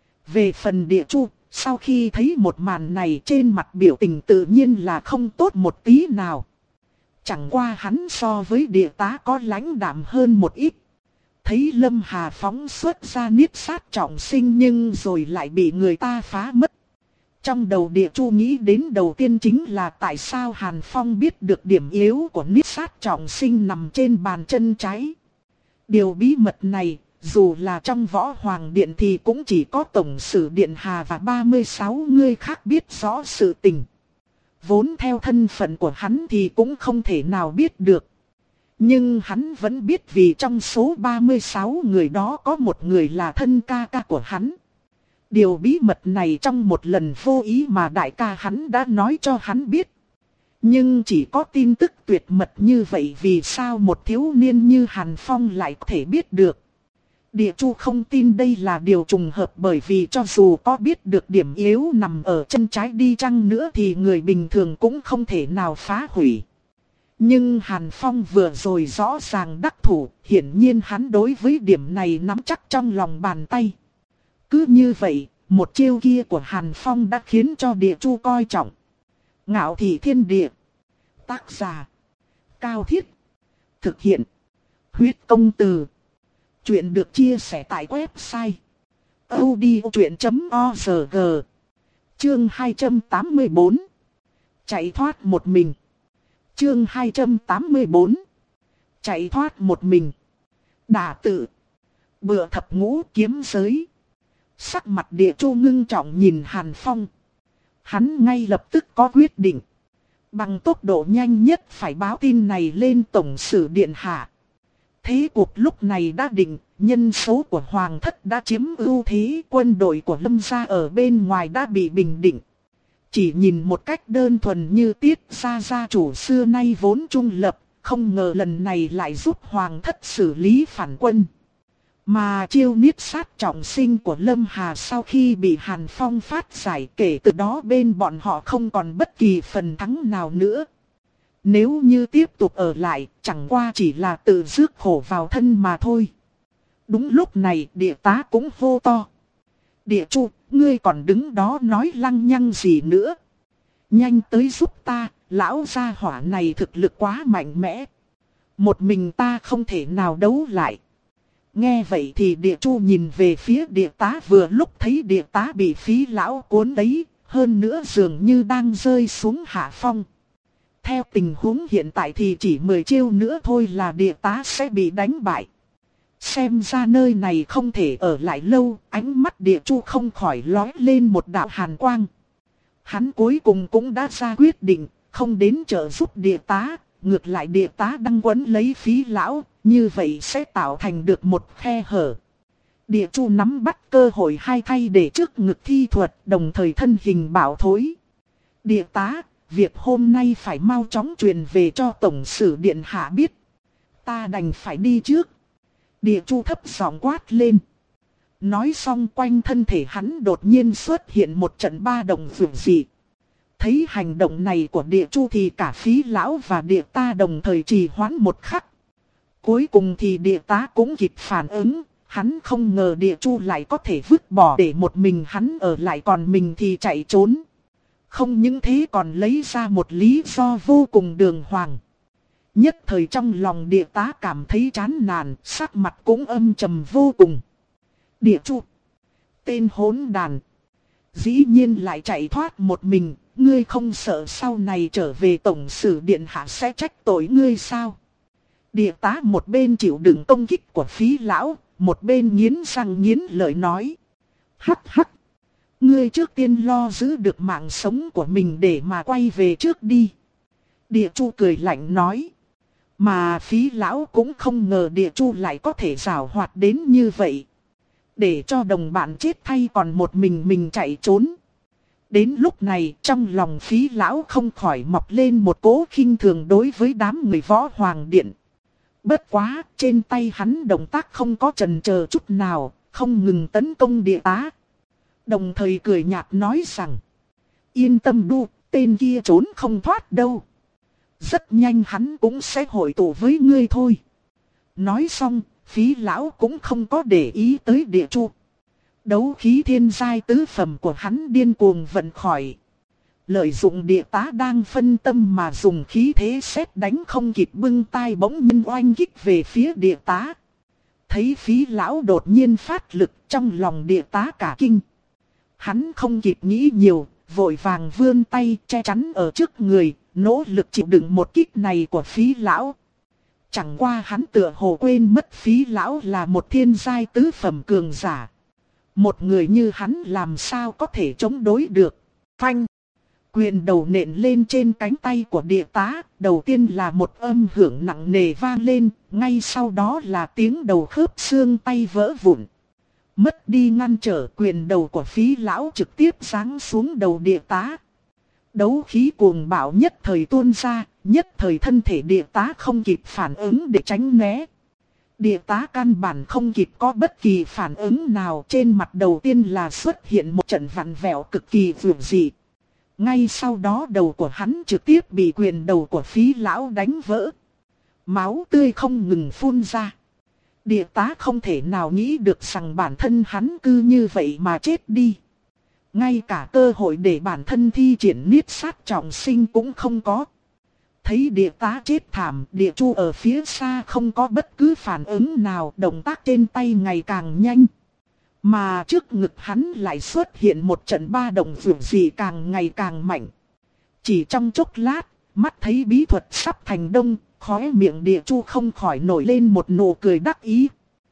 Về phần Địa Chu, sau khi thấy một màn này trên mặt biểu tình tự nhiên là không tốt một tí nào. Chẳng qua hắn so với Địa Tá có lãnh đạm hơn một ít. Thấy Lâm Hà phóng xuất ra niết sát trọng sinh nhưng rồi lại bị người ta phá mất. Trong đầu Địa Chu nghĩ đến đầu tiên chính là tại sao Hàn Phong biết được điểm yếu của niết sát trọng sinh nằm trên bàn chân trái. Điều bí mật này, dù là trong Võ Hoàng Điện thì cũng chỉ có Tổng Sử Điện Hà và ba mươi sáu người khác biết rõ sự tình. Vốn theo thân phận của hắn thì cũng không thể nào biết được. Nhưng hắn vẫn biết vì trong số ba mươi sáu người đó có một người là thân ca ca của hắn. Điều bí mật này trong một lần vô ý mà đại ca hắn đã nói cho hắn biết. Nhưng chỉ có tin tức tuyệt mật như vậy vì sao một thiếu niên như Hàn Phong lại có thể biết được. Địa Chu không tin đây là điều trùng hợp bởi vì cho dù có biết được điểm yếu nằm ở chân trái đi chăng nữa thì người bình thường cũng không thể nào phá hủy. Nhưng Hàn Phong vừa rồi rõ ràng đắc thủ, hiển nhiên hắn đối với điểm này nắm chắc trong lòng bàn tay. Cứ như vậy, một chiêu kia của Hàn Phong đã khiến cho Địa Chu coi trọng. Ngạo Thị Thiên Địa. Tác giả. Cao Thiết. Thực hiện. Huyết Công Từ. Chuyện được chia sẻ tại website odchuyện chấm org. Chương hai trăm tám mươi bốn. Chạy thoát một mình. Chương hai trăm tám mươi bốn. Chạy thoát một mình. Đả tự. Bựa thập ngũ kiếm giới. Sắc mặt Địa Chu ngưng trọng nhìn Hàn Phong. Hắn ngay lập tức có quyết định. Bằng tốc độ nhanh nhất phải báo tin này lên Tổng Sử Điện Hạ. Thế cuộc lúc này đã định, nhân số của Hoàng thất đã chiếm ưu thế, quân đội của Lâm gia ở bên ngoài đã bị bình định. Chỉ nhìn một cách đơn thuần như Tiết gia gia chủ xưa nay vốn trung lập, không ngờ lần này lại giúp Hoàng thất xử lý phản quân. Mà chiêu niết sát trọng sinh của Lâm Hà sau khi bị Hàn Phong phát giải kể từ đó bên bọn họ không còn bất kỳ phần thắng nào nữa. Nếu như tiếp tục ở lại, chẳng qua chỉ là tự rước khổ vào thân mà thôi. Đúng lúc này Địa Tá cũng hô to. Địa Chu, ngươi còn đứng đó nói lăng nhăng gì nữa? Nhanh tới giúp ta, lão gia hỏa này thực lực quá mạnh mẽ. Một mình ta không thể nào đấu lại. Nghe vậy thì Địa Chu nhìn về phía Địa Tá vừa lúc thấy Địa Tá bị Phí lão cuốn lấy, hơn nữa dường như đang rơi xuống hạ phong. Theo tình huống hiện tại thì chỉ mười chiêu nữa thôi là Địa Tá sẽ bị đánh bại. Xem ra nơi này không thể ở lại lâu, ánh mắt Địa Chu không khỏi lóe lên một đạo hàn quang. Hắn cuối cùng cũng đã ra quyết định, không đến trợ giúp Địa Tá, ngược lại Địa Tá đang quấn lấy Phí lão, như vậy sẽ tạo thành được một khe hở. Địa Chu nắm bắt cơ hội hai thay để trước ngực thi thuật, đồng thời thân hình bảo thối. Địa Tá, việc hôm nay phải mau chóng truyền về cho Tổng Sử Điện Hạ biết. Ta đành phải đi trước. Địa Chu thấp giọng quát lên. Nói xong quanh thân thể hắn đột nhiên xuất hiện một trận ba động dường dị. Thấy hành động này của địa chu thì cả Phí lão và địa ta đồng thời trì hoãn một khắc. Cuối cùng thì địa tá cũng kịp phản ứng, hắn không ngờ địa chu lại có thể vứt bỏ để một mình hắn ở lại còn mình thì chạy trốn. Không những thế còn lấy ra một lý do vô cùng đường hoàng. Nhất thời trong lòng địa tá cảm thấy chán nản, sắc mặt cũng âm trầm vô cùng. Địa chu, tên hỗn đàn, dĩ nhiên lại chạy thoát một mình, ngươi không sợ sau này trở về tổng sử điện hạ sẽ trách tội ngươi sao? Địa tá một bên chịu đựng công kích của Phí lão, một bên nghiến răng nghiến lợi nói. Hắc hắc, ngươi trước tiên lo giữ được mạng sống của mình để mà quay về trước đi. Địa chu cười lạnh nói. Mà Phí lão cũng không ngờ địa chu lại có thể giảo hoạt đến như vậy. Để cho đồng bạn chết thay còn một mình mình chạy trốn. Đến lúc này trong lòng Phí lão không khỏi mọc lên một cỗ khinh thường đối với đám người Võ Hoàng Điện. Bất quá, trên tay hắn động tác không có chần chờ chút nào, không ngừng tấn công địa tá. Đồng thời cười nhạt nói rằng, yên tâm đu, tên kia trốn không thoát đâu. Rất nhanh hắn cũng sẽ hội tụ với ngươi thôi. Nói xong, Phí lão cũng không có để ý tới địa chu. Đấu khí thiên giai tứ phẩm của hắn điên cuồng vận khỏi. Lợi dụng địa tá đang phân tâm mà dùng khí thế sét đánh không kịp bưng tay bỗng nhiên oanh kích về phía địa tá. Thấy Phí lão đột nhiên phát lực trong lòng địa tá cả kinh. Hắn không kịp nghĩ nhiều, vội vàng vươn tay che chắn ở trước người, nỗ lực chịu đựng một kích này của Phí lão. Chẳng qua hắn tựa hồ quên mất Phí lão là một thiên giai tứ phẩm cường giả. Một người như hắn làm sao có thể chống đối được. Phanh. Quyền đầu nện lên trên cánh tay của địa tá, đầu tiên là một âm hưởng nặng nề vang lên, ngay sau đó là tiếng đầu khớp xương tay vỡ vụn. Mất đi ngăn trở, quyền đầu của Phí lão trực tiếp giáng xuống đầu địa tá. Đấu khí cuồng bạo nhất thời tuôn ra, nhất thời thân thể địa tá không kịp phản ứng để tránh né. Địa tá căn bản không kịp có bất kỳ phản ứng nào, trên mặt đầu tiên là xuất hiện một trận vặn vẹo cực kỳ vượt dị. Ngay sau đó đầu của hắn trực tiếp bị quyền đầu của Phí lão đánh vỡ. Máu tươi không ngừng phun ra. Địa tá không thể nào nghĩ được rằng bản thân hắn cứ như vậy mà chết đi. Ngay cả cơ hội để bản thân thi triển niết sát trọng sinh cũng không có. Thấy địa tá chết thảm, địa chu ở phía xa không có bất cứ phản ứng nào, động tác trên tay ngày càng nhanh. Mà trước ngực hắn lại xuất hiện một trận ba động vượt dị càng ngày càng mạnh. Chỉ trong chốc lát, mắt thấy bí thuật sắp thành đông, khóe miệng địa chu không khỏi nổi lên một nụ cười đắc ý.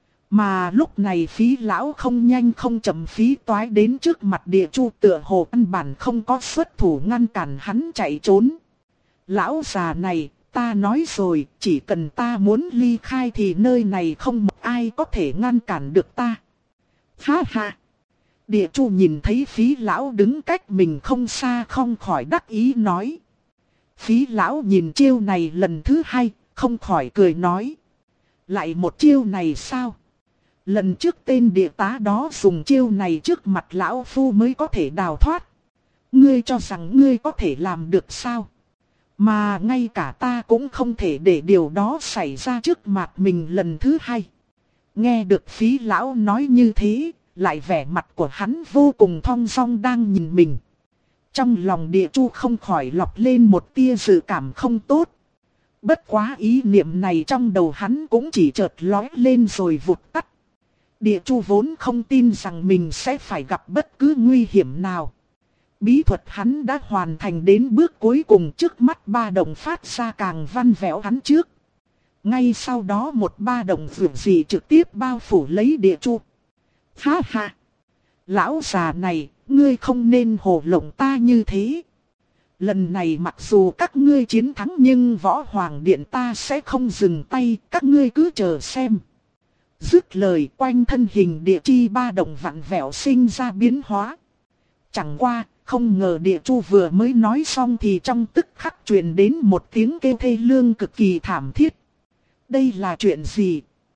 Mà lúc này Phí lão không nhanh không chậm phí toái đến trước mặt địa chu, tựa hồ căn bản không có xuất thủ ngăn cản hắn chạy trốn. Lão già này, ta nói rồi, chỉ cần ta muốn ly khai thì nơi này không một ai có thể ngăn cản được ta. Ha ha! Địa chu nhìn thấy Phí lão đứng cách mình không xa không khỏi đắc ý nói. Phí lão nhìn chiêu này lần thứ hai, không khỏi cười nói. Lại một chiêu này sao? Lần trước tên địa tá đó dùng chiêu này trước mặt lão phu mới có thể đào thoát. Ngươi cho rằng ngươi có thể làm được sao? Mà ngay cả ta cũng không thể để điều đó xảy ra trước mặt mình lần thứ hai. Nghe được Phí lão nói như thế, lại vẻ mặt của hắn vô cùng thong dong đang nhìn mình. Trong lòng địa chu không khỏi lọc lên một tia dự cảm không tốt. Bất quá ý niệm này trong đầu hắn cũng chỉ chợt lóe lên rồi vụt tắt. Địa chu vốn không tin rằng mình sẽ phải gặp bất cứ nguy hiểm nào. Bí thuật hắn đã hoàn thành đến bước cuối cùng, trước mắt ba động phát ra càng văn vẽo hắn trước. Ngay sau đó một ba động vượt dị trực tiếp bao phủ lấy địa chu. Ha ha! Lão già này, ngươi không nên hồ lộng ta như thế. Lần này mặc dù các ngươi chiến thắng nhưng Võ Hoàng Điện ta sẽ không dừng tay, các ngươi cứ chờ xem. Dứt lời, quanh thân hình địa chi ba động vặn vẹo sinh ra biến hóa. Chẳng qua, không ngờ địa chu vừa mới nói xong thì trong tức khắc truyền đến một tiếng kêu thê lương cực kỳ thảm thiết. Đây là chuyện gì?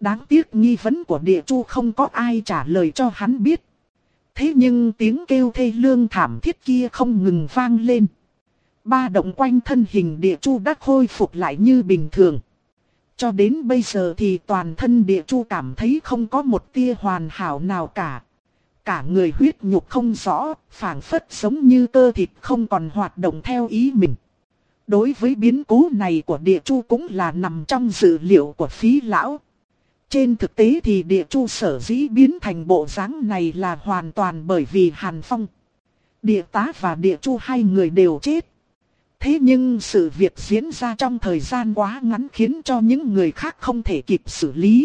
Đáng tiếc nghi vấn của Địa Chu không có ai trả lời cho hắn biết. Thế nhưng tiếng kêu thê lương thảm thiết kia không ngừng vang lên. Ba động quanh thân hình Địa Chu đã khôi phục lại như bình thường. Cho đến bây giờ thì toàn thân Địa Chu cảm thấy không có một tia hoàn hảo nào cả. Cả người huyết nhục không rõ, phảng phất giống như cơ thịt không còn hoạt động theo ý mình. Đối với biến cố này của Địa Chu cũng là nằm trong dự liệu của Phí lão. Trên thực tế thì Địa Chu sở dĩ biến thành bộ dáng này là hoàn toàn bởi vì Hàn Phong. Địa tá và Địa Chu hai người đều chết. Thế nhưng sự việc diễn ra trong thời gian quá ngắn khiến cho những người khác không thể kịp xử lý.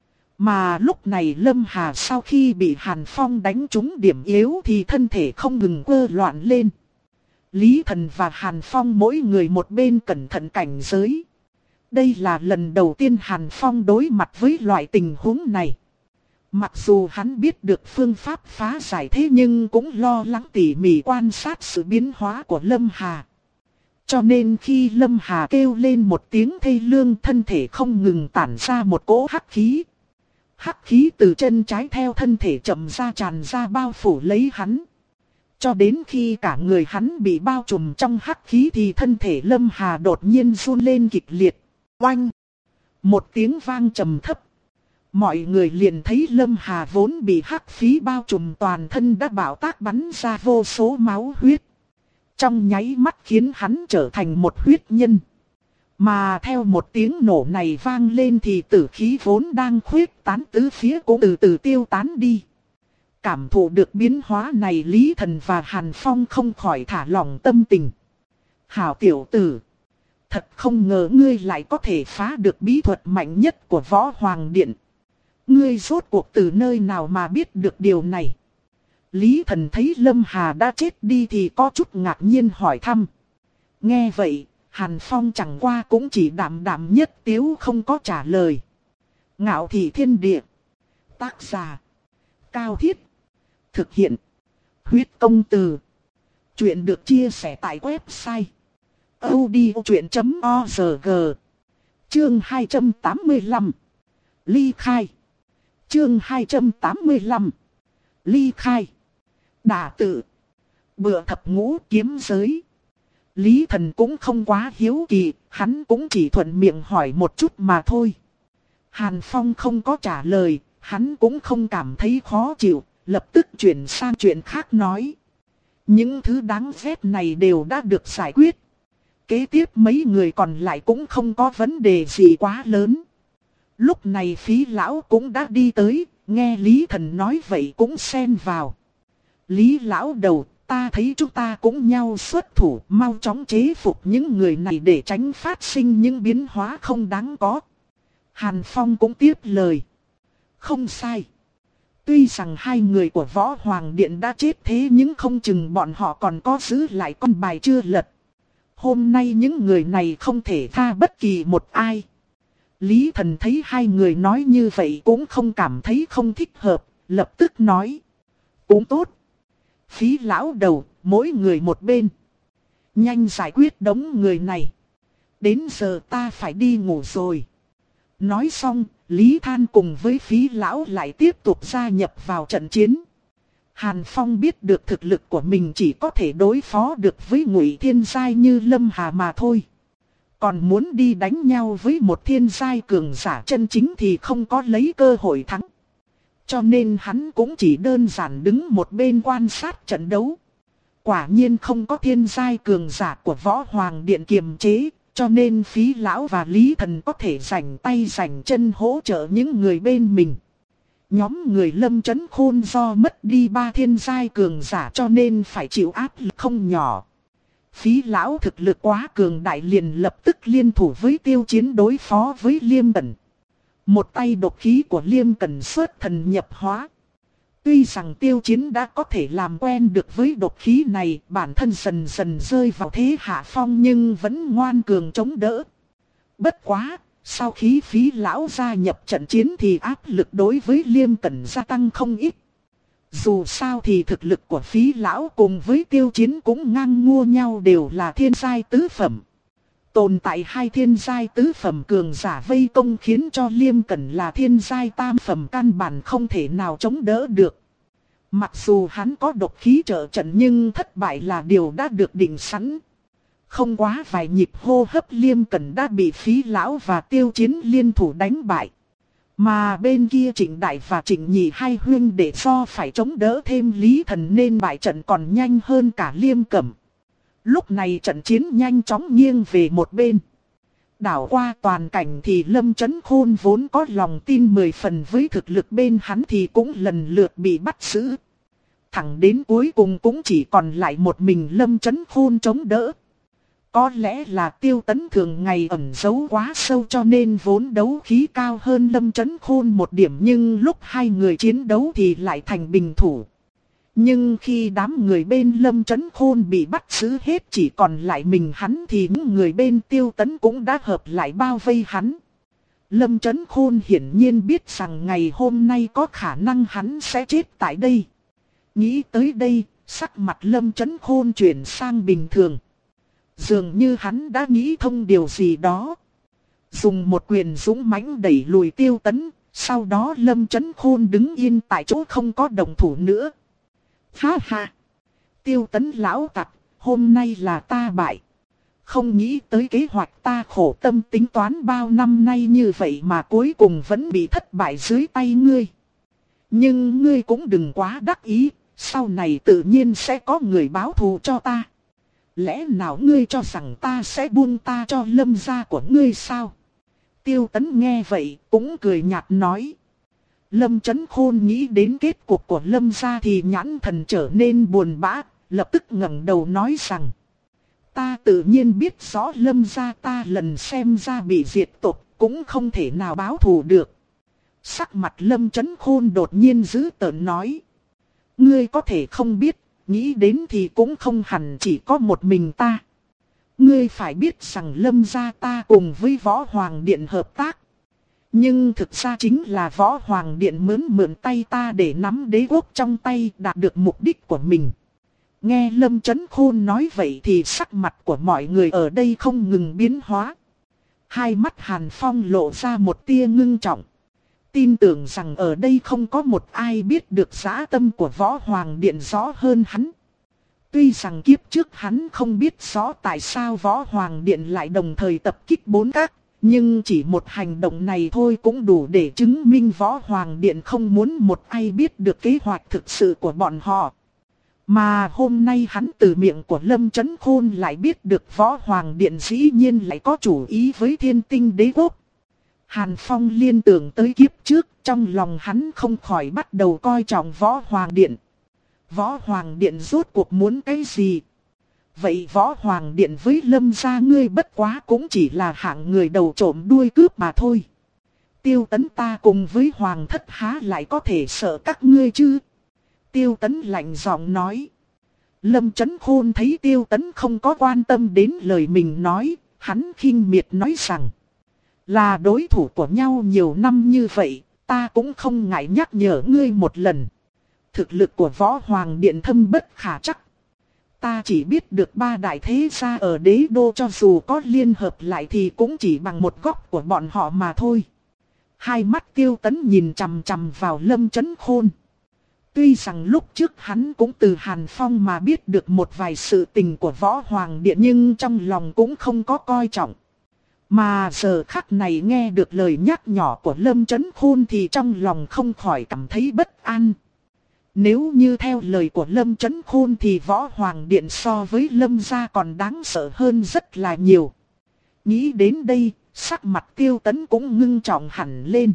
Mà lúc này Lâm Hà sau khi bị Hàn Phong đánh trúng điểm yếu thì thân thể không ngừng quơ loạn lên. Lý Thần và Hàn Phong mỗi người một bên cẩn thận cảnh giới. Đây là lần đầu tiên Hàn Phong đối mặt với loại tình huống này. Mặc dù hắn biết được phương pháp phá giải thế nhưng cũng lo lắng tỉ mỉ quan sát sự biến hóa của Lâm Hà. Cho nên khi Lâm Hà kêu lên một tiếng thê lương, thân thể không ngừng tản ra một cỗ hắc khí. Hắc khí từ chân trái theo thân thể chậm ra tràn ra bao phủ lấy hắn. Cho đến khi cả người hắn bị bao trùm trong hắc khí thì thân thể Lâm Hà đột nhiên run lên kịch liệt. Oanh! Một tiếng vang trầm thấp. Mọi người liền thấy Lâm Hà vốn bị hắc khí bao trùm toàn thân đã bạo tác bắn ra vô số máu huyết. Trong nháy mắt khiến hắn trở thành một huyết nhân. Mà theo một tiếng nổ này vang lên thì tử khí vốn đang khuyết tán tứ phía cũng từ từ tiêu tán đi. Cảm thụ được biến hóa này, Lý Thần và Hàn Phong không khỏi thả lỏng tâm tình. Hảo tiểu tử! Thật không ngờ ngươi lại có thể phá được bí thuật mạnh nhất của Võ Hoàng Điện. Ngươi rốt cuộc từ nơi nào mà biết được điều này? Lý Thần thấy Lâm Hà đã chết đi thì có chút ngạc nhiên hỏi thăm. Nghe vậy, Hàn Phong chẳng qua cũng chỉ đạm đạm nhất tiếu không có trả lời. Ngạo Thị Thiên Địa. Tác giả: Cao Thiết. Thực hiện: Huyết Công Từ. Chuyện được chia sẻ tại website audiochuyện chấm org. Chương hai trăm tám mươi lăm. Ly khai. Chương hai trăm tám mươi lăm. Ly khai. Đả tự. Bựa thập ngũ kiếm giới. Lý Thần cũng không quá hiếu kỳ, hắn cũng chỉ thuận miệng hỏi một chút mà thôi. Hàn Phong không có trả lời, hắn cũng không cảm thấy khó chịu, lập tức chuyển sang chuyện khác nói. Những thứ đáng ghét này đều đã được giải quyết. Kế tiếp mấy người còn lại cũng không có vấn đề gì quá lớn. Lúc này Phí lão cũng đã đi tới, nghe Lý Thần nói vậy cũng xen vào. Lý lão đầu, ta thấy chúng ta cũng nhau xuất thủ, mau chóng chế phục những người này để tránh phát sinh những biến hóa không đáng có. Hàn Phong cũng tiếp lời. Không sai. Tuy rằng hai người của Võ Hoàng Điện đã chết thế nhưng không chừng bọn họ còn có giữ lại con bài chưa lật. Hôm nay những người này không thể tha bất kỳ một ai. Lý Thần thấy hai người nói như vậy cũng không cảm thấy không thích hợp, lập tức nói. Cũng tốt. Phí lão đầu, mỗi người một bên. Nhanh giải quyết đống người này. Đến giờ ta phải đi ngủ rồi. Nói xong, Lý Than cùng với Phí lão lại tiếp tục gia nhập vào trận chiến. Hàn Phong biết được thực lực của mình chỉ có thể đối phó được với Ngụy Thiên giai như Lâm Hà mà thôi. Còn muốn đi đánh nhau với một thiên giai cường giả chân chính thì không có lấy cơ hội thắng. Cho nên hắn cũng chỉ đơn giản đứng một bên quan sát trận đấu. Quả nhiên không có thiên giai cường giả của Võ Hoàng Điện kiềm chế, cho nên Phí lão và Lý Thần có thể rảnh tay rảnh chân hỗ trợ những người bên mình. Nhóm người Lâm Chấn Khôn do mất đi ba thiên giai cường giả cho nên phải chịu áp lực không nhỏ. Phí lão thực lực quá cường đại liền lập tức liên thủ với Tiêu Chiến đối phó với Liêm Cẩn. Một tay độc khí của Liêm Cẩn xuất thần nhập hóa. Tuy rằng Tiêu Chiến đã có thể làm quen được với độc khí này, bản thân dần dần rơi vào thế hạ phong nhưng vẫn ngoan cường chống đỡ. Bất quá, sau khi Phí lão gia nhập trận chiến thì áp lực đối với Liêm Cẩn gia tăng không ít. Dù sao thì thực lực của Phí lão cùng với Tiêu Chiến cũng ngang ngua nhau đều là thiên giai tứ phẩm. Tồn tại hai thiên giai tứ phẩm cường giả vây công khiến cho Liêm Cẩn là thiên giai tam phẩm căn bản không thể nào chống đỡ được. Mặc dù hắn có độc khí trợ trận nhưng thất bại là điều đã được định sẵn. Không quá vài nhịp hô hấp Liêm Cẩn đã bị Phí Lão và Tiêu Chiến liên thủ đánh bại. Mà bên kia Trịnh Đại và Trịnh Nhị hai huynh đệ do phải chống đỡ thêm Lý Thần nên bại trận còn nhanh hơn cả Liêm Cẩm. Lúc này trận chiến nhanh chóng nghiêng về một bên. Đảo qua toàn cảnh thì Lâm Chấn Khôn vốn có lòng tin mười phần với thực lực bên hắn thì cũng lần lượt bị bắt giữ. Thẳng đến cuối cùng cũng chỉ còn lại một mình Lâm Chấn Khôn chống đỡ. Có lẽ là Tiêu Tấn thường ngày ẩn giấu quá sâu cho nên vốn đấu khí cao hơn Lâm Chấn Khôn một điểm, nhưng lúc hai người chiến đấu thì lại thành bình thủ. Nhưng khi đám người bên Lâm Chấn Khôn bị bắt giữ hết chỉ còn lại mình hắn thì những người bên Tiêu Tấn cũng đã hợp lại bao vây hắn. Lâm Chấn Khôn hiển nhiên biết rằng ngày hôm nay có khả năng hắn sẽ chết tại đây. Nghĩ tới đây, sắc mặt Lâm Chấn Khôn chuyển sang bình thường. Dường như hắn đã nghĩ thông điều gì đó. Dùng một quyền dũng mãnh đẩy lùi Tiêu Tấn, sau đó Lâm Chấn Khôn đứng yên tại chỗ không có động thủ nữa. Ha ha! Tiêu Tấn lão tặc, hôm nay là ta bại. Không nghĩ tới kế hoạch ta khổ tâm tính toán bao năm nay như vậy mà cuối cùng vẫn bị thất bại dưới tay ngươi. Nhưng ngươi cũng đừng quá đắc ý, sau này tự nhiên sẽ có người báo thù cho ta. Lẽ nào ngươi cho rằng ta sẽ buông ta cho Lâm gia của ngươi sao? Tiêu Tấn nghe vậy cũng cười nhạt nói. Lâm Chấn Khôn nghĩ đến kết cục của Lâm gia thì nhãn thần trở nên buồn bã, lập tức ngẩng đầu nói rằng. Ta tự nhiên biết rõ Lâm gia ta lần xem ra bị diệt tộc cũng không thể nào báo thù được. Sắc mặt Lâm Chấn Khôn đột nhiên dữ tợn nói. Ngươi có thể không biết, nghĩ đến thì cũng không hẳn chỉ có một mình ta. Ngươi phải biết rằng Lâm gia ta cùng với Võ Hoàng Điện hợp tác. Nhưng thực ra chính là Võ Hoàng Điện mướn mượn tay ta để nắm đế quốc trong tay đạt được mục đích của mình. Nghe Lâm Chấn Khôn nói vậy thì sắc mặt của mọi người ở đây không ngừng biến hóa. Hai mắt Hàn Phong lộ ra một tia ngưng trọng. Tin tưởng rằng ở đây không có một ai biết được dã tâm của Võ Hoàng Điện rõ hơn hắn. Tuy rằng kiếp trước hắn không biết rõ tại sao Võ Hoàng Điện lại đồng thời tập kích bốn các. Nhưng chỉ một hành động này thôi cũng đủ để chứng minh Võ Hoàng Điện không muốn một ai biết được kế hoạch thực sự của bọn họ. Mà hôm nay hắn từ miệng của Lâm Chấn Khôn lại biết được Võ Hoàng Điện dĩ nhiên lại có chủ ý với Thiên Tinh Đế Quốc. Hàn Phong liên tưởng tới kiếp trước, trong lòng hắn không khỏi bắt đầu coi trọng Võ Hoàng Điện. Võ Hoàng Điện rốt cuộc muốn cái gì? Vậy Võ Hoàng Điện với Lâm gia ngươi bất quá cũng chỉ là hạng người đầu trộm đuôi cướp mà thôi. Tiêu Tấn ta cùng với Hoàng thất há lại có thể sợ các ngươi chứ? Tiêu Tấn lạnh giọng nói. Lâm Chấn Khôn thấy Tiêu Tấn không có quan tâm đến lời mình nói, hắn khinh miệt nói rằng. Là đối thủ của nhau nhiều năm như vậy, ta cũng không ngại nhắc nhở ngươi một lần. Thực lực của Võ Hoàng Điện thâm bất khả trắc. Ta chỉ biết được ba đại thế gia ở đế đô cho dù có liên hợp lại thì cũng chỉ bằng một góc của bọn họ mà thôi. Hai mắt Tiêu Tấn nhìn chằm chằm vào Lâm Chấn Khôn. Tuy rằng lúc trước hắn cũng từ Hàn Phong mà biết được một vài sự tình của Võ Hoàng Điện nhưng trong lòng cũng không có coi trọng. Mà giờ khắc này nghe được lời nhắc nhỏ của Lâm Chấn Khôn thì trong lòng không khỏi cảm thấy bất an. Nếu như theo lời của Lâm Chấn Khôn thì Võ Hoàng Điện so với Lâm gia còn đáng sợ hơn rất là nhiều. Nghĩ đến đây, sắc mặt Tiêu Tấn cũng ngưng trọng hẳn lên.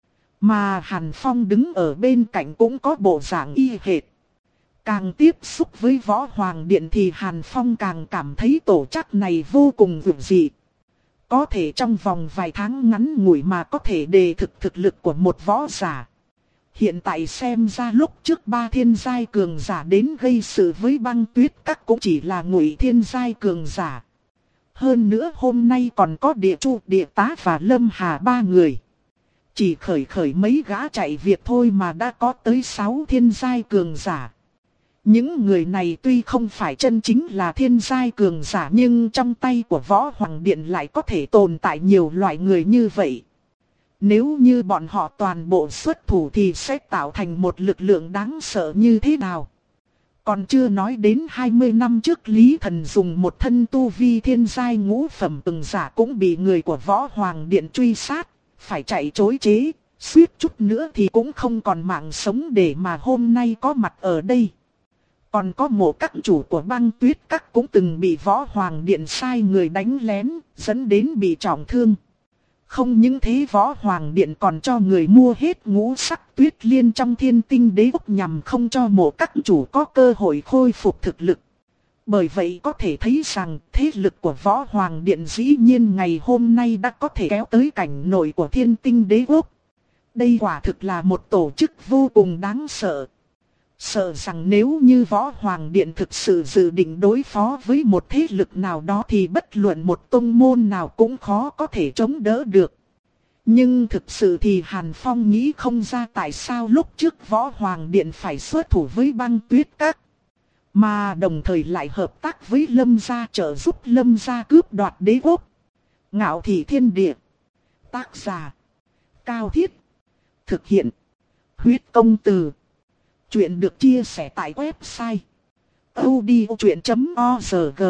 Mà Hàn Phong đứng ở bên cạnh cũng có bộ dạng y hệt. Càng tiếp xúc với Võ Hoàng Điện thì Hàn Phong càng cảm thấy tổ chức này vô cùng vượt dị. Có thể trong vòng vài tháng ngắn ngủi mà có thể đề thực thực lực của một võ giả. Hiện tại xem ra lúc trước ba thiên giai cường giả đến gây sự với Băng Tuyết Các cũng chỉ là ngụy thiên giai cường giả. Hơn nữa hôm nay còn có Địa Chu, Địa Tá và Lâm Hà ba người. Chỉ khởi khởi mấy gã chạy việc thôi mà đã có tới sáu thiên giai cường giả. Những người này tuy không phải chân chính là thiên giai cường giả nhưng trong tay của Võ Hoàng Điện lại có thể tồn tại nhiều loại người như vậy. Nếu như bọn họ toàn bộ xuất thủ thì sẽ tạo thành một lực lượng đáng sợ như thế nào. Còn chưa nói đến hai mươi năm trước Lý Thần dùng một thân tu vi thiên giai ngũ phẩm từng giả cũng bị người của Võ Hoàng Điện truy sát, phải chạy trối chế, suýt chút nữa thì cũng không còn mạng sống để mà hôm nay có mặt ở đây. Còn có một các chủ của Băng Tuyết Các cũng từng bị Võ Hoàng Điện sai người đánh lén, dẫn đến bị trọng thương. Không những thế Võ Hoàng Điện còn cho người mua hết ngũ sắc tuyết liên trong Thiên Tinh Đế Quốc nhằm không cho một các chủ có cơ hội khôi phục thực lực. Bởi vậy có thể thấy rằng thế lực của Võ Hoàng Điện dĩ nhiên ngày hôm nay đã có thể kéo tới cảnh nổi của Thiên Tinh Đế Quốc. Đây quả thực là một tổ chức vô cùng đáng sợ. Sợ rằng nếu như Võ Hoàng Điện thực sự dự định đối phó với một thế lực nào đó thì bất luận một tông môn nào cũng khó có thể chống đỡ được. Nhưng thực sự thì Hàn Phong nghĩ không ra tại sao lúc trước Võ Hoàng Điện phải xuất thủ với Băng Tuyết Các. Mà đồng thời lại hợp tác với Lâm gia trợ giúp Lâm gia cướp đoạt đế quốc. Ngạo Thị Thiên Địa. Tác giả. Cao Thiết. Thực hiện. Huyết Công Từ. Chuyện được chia sẻ tại website audiochuyện chấm org.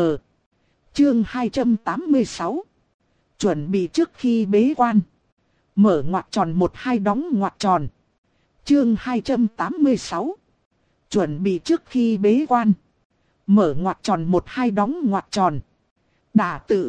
Chương hai trăm tám mươi sáu. Chuẩn bị trước khi bế quan. Mở ngoặc tròn một hai đóng ngoặc tròn. Chương hai trăm tám mươi sáu. Chuẩn bị trước khi bế quan. Mở ngoặc tròn một hai đóng ngoặc tròn. Đả tự.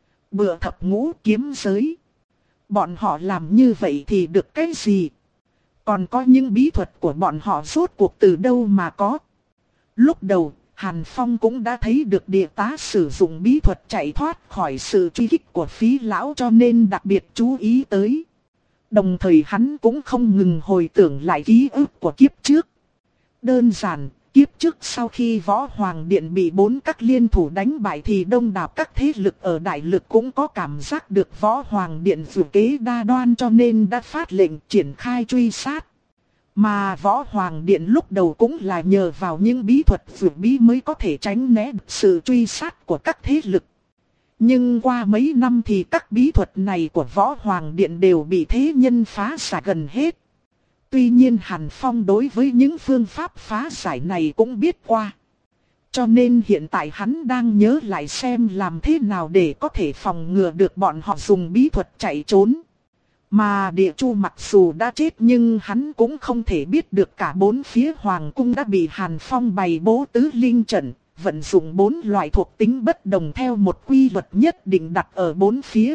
Bựa thập ngũ kiếm giới. Bọn họ làm như vậy thì được cái gì? Còn có những bí thuật của bọn họ rốt cuộc từ đâu mà có? Lúc đầu, Hàn Phong cũng đã thấy được địa tá sử dụng bí thuật chạy thoát khỏi sự truy kích của phí lão cho nên đặc biệt chú ý tới. Đồng thời hắn cũng không ngừng hồi tưởng lại ký ức của kiếp trước. Đơn giản, kiếp trước sau khi Võ Hoàng Điện bị bốn các liên thủ đánh bại thì đông đảo các thế lực ở đại lực cũng có cảm giác được Võ Hoàng Điện dự kế đa đoan cho nên đã phát lệnh triển khai truy sát. Mà Võ Hoàng Điện lúc đầu cũng là nhờ vào những bí thuật dự bí mới có thể tránh né sự truy sát của các thế lực. Nhưng qua mấy năm thì các bí thuật này của Võ Hoàng Điện đều bị thế nhân phá giải gần hết. Tuy nhiên Hàn Phong đối với những phương pháp phá giải này cũng biết qua. Cho nên hiện tại hắn đang nhớ lại xem làm thế nào để có thể phòng ngừa được bọn họ dùng bí thuật chạy trốn. Mà Địa Chu mặc dù đã chết nhưng hắn cũng không thể biết được cả bốn phía Hoàng cung đã bị Hàn Phong bày bố tứ linh trận, vận dụng bốn loại thuộc tính bất đồng theo một quy luật nhất định đặt ở bốn phía.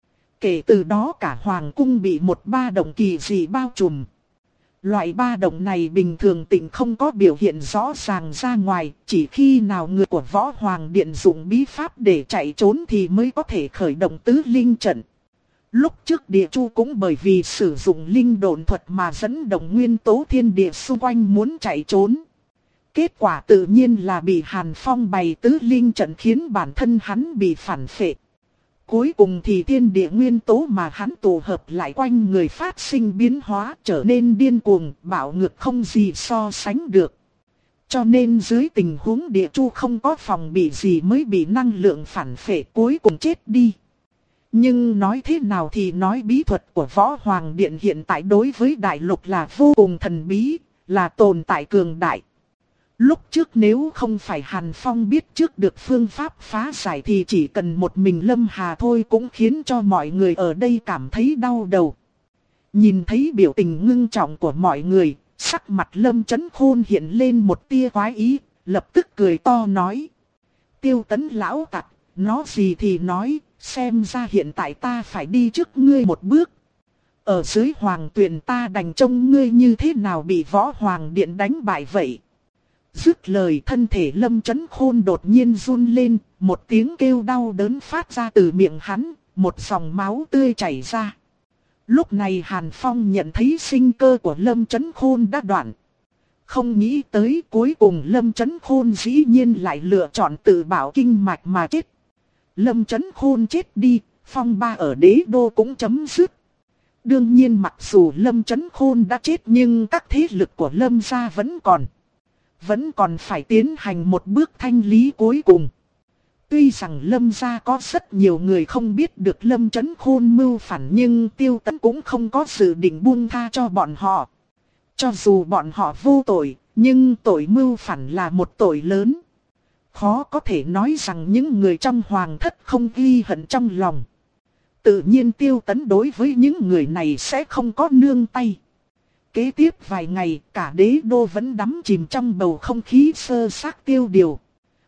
Kể từ đó cả Hoàng cung bị một ba động kỳ dị bao trùm. Loại ba động này bình thường tịnh không có biểu hiện rõ ràng ra ngoài, chỉ khi nào người của Võ Hoàng Điện dùng bí pháp để chạy trốn thì mới có thể khởi động tứ linh trận. Lúc trước Địa Chu cũng bởi vì sử dụng linh độn thuật mà dẫn động nguyên tố thiên địa xung quanh muốn chạy trốn. Kết quả tự nhiên là bị Hàn Phong bày tứ linh trận khiến bản thân hắn bị phản phệ. Cuối cùng thì thiên địa nguyên tố mà hắn tụ hợp lại quanh người phát sinh biến hóa trở nên điên cuồng, bạo ngược không gì so sánh được. Cho nên dưới tình huống Địa Chu không có phòng bị gì mới bị năng lượng phản phệ cuối cùng chết đi. Nhưng nói thế nào thì nói bí thuật của Võ Hoàng Điện hiện tại đối với đại lục là vô cùng thần bí, là tồn tại cường đại. Lúc trước nếu không phải Hàn Phong biết trước được phương pháp phá giải thì chỉ cần một mình Lâm Hà thôi cũng khiến cho mọi người ở đây cảm thấy đau đầu. Nhìn thấy biểu tình ngưng trọng của mọi người, sắc mặt Lâm Chấn Khôn hiện lên một tia khoái ý, lập tức cười to nói. Tiêu Tấn lão tặc, nói gì thì nói, xem ra hiện tại ta phải đi trước ngươi một bước. Ở dưới Hoàng Tuyền ta đành trông ngươi như thế nào bị Võ Hoàng Điện đánh bại vậy. Dứt lời thân thể Lâm Chấn Khôn đột nhiên run lên, một tiếng kêu đau đớn phát ra từ miệng hắn, một dòng máu tươi chảy ra. Lúc này Hàn Phong nhận thấy sinh cơ của Lâm Chấn Khôn đã đoạn. Không nghĩ tới cuối cùng Lâm Chấn Khôn dĩ nhiên lại lựa chọn tự bảo kinh mạch mà chết. Lâm Chấn Khôn chết đi, phong ba ở đế đô cũng chấm dứt. Đương nhiên mặc dù Lâm Chấn Khôn đã chết nhưng các thế lực của Lâm gia vẫn còn. vẫn còn phải tiến hành một bước thanh lý cuối cùng. Tuy rằng Lâm gia có rất nhiều người không biết được Lâm Chấn Khôn mưu phản, nhưng Tiêu Tấn cũng không có dự định buông tha cho bọn họ. Cho dù bọn họ vô tội, nhưng tội mưu phản là một tội lớn. Khó có thể nói rằng những người trong hoàng thất không ghi hận trong lòng. Tự nhiên Tiêu Tấn đối với những người này sẽ không có nương tay. Kế tiếp vài ngày, cả đế đô vẫn đắm chìm trong bầu không khí sơ xác tiêu điều.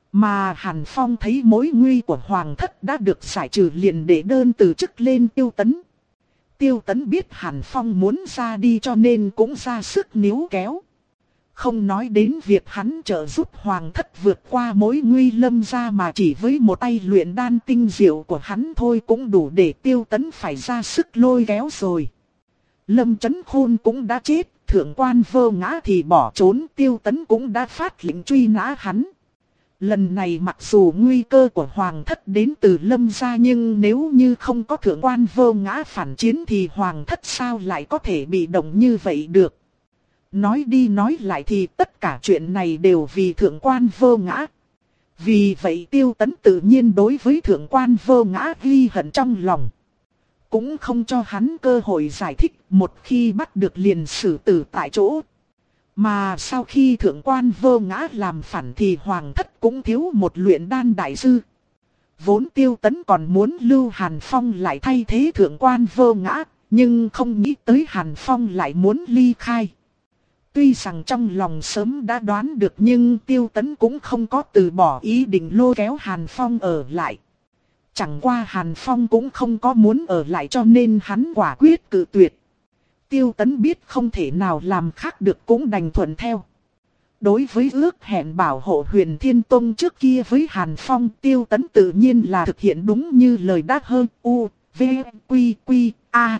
Mà Hàn Phong thấy mối nguy của hoàng thất đã được giải trừ, liền để đơn từ chức lên Tiêu Tấn. Tiêu Tấn biết Hàn Phong muốn ra đi cho nên cũng ra sức níu kéo. Không nói đến việc hắn trợ giúp hoàng thất vượt qua mối nguy Lâm gia, mà chỉ với một tay luyện đan tinh diệu của hắn thôi cũng đủ để Tiêu Tấn phải ra sức lôi kéo rồi. Lâm Chấn Khôn cũng đã chết, thượng quan Vô Ngã thì bỏ trốn, Tiêu Tấn cũng đã phát lệnh truy nã hắn. Lần này mặc dù nguy cơ của hoàng thất đến từ Lâm gia, nhưng nếu như không có thượng quan Vô Ngã phản chiến thì hoàng thất sao lại có thể bị động như vậy được. Nói đi nói lại thì tất cả chuyện này đều vì thượng quan Vô Ngã. Vì vậy Tiêu Tấn tự nhiên đối với thượng quan Vô Ngã ghi hận trong lòng. Cũng không cho hắn cơ hội giải thích, một khi bắt được liền xử tử tại chỗ. Mà sau khi thượng quan Vô Ngã làm phản thì hoàng thất cũng thiếu một luyện đan đại sư. Vốn Tiêu Tấn còn muốn lưu Hàn Phong lại thay thế thượng quan Vô Ngã, nhưng không nghĩ tới Hàn Phong lại muốn ly khai. Tuy rằng trong lòng sớm đã đoán được, nhưng Tiêu Tấn cũng không có từ bỏ ý định lôi kéo Hàn Phong ở lại. Chẳng qua Hàn Phong cũng không có muốn ở lại cho nên hắn quả quyết cự tuyệt. Tiêu Tấn biết không thể nào làm khác được cũng đành thuận theo. Đối với ước hẹn bảo hộ Huyền Thiên Tông trước kia với Hàn Phong, Tiêu Tấn tự nhiên là thực hiện đúng như lời đáp hơn U, V, Quy, Quy, A.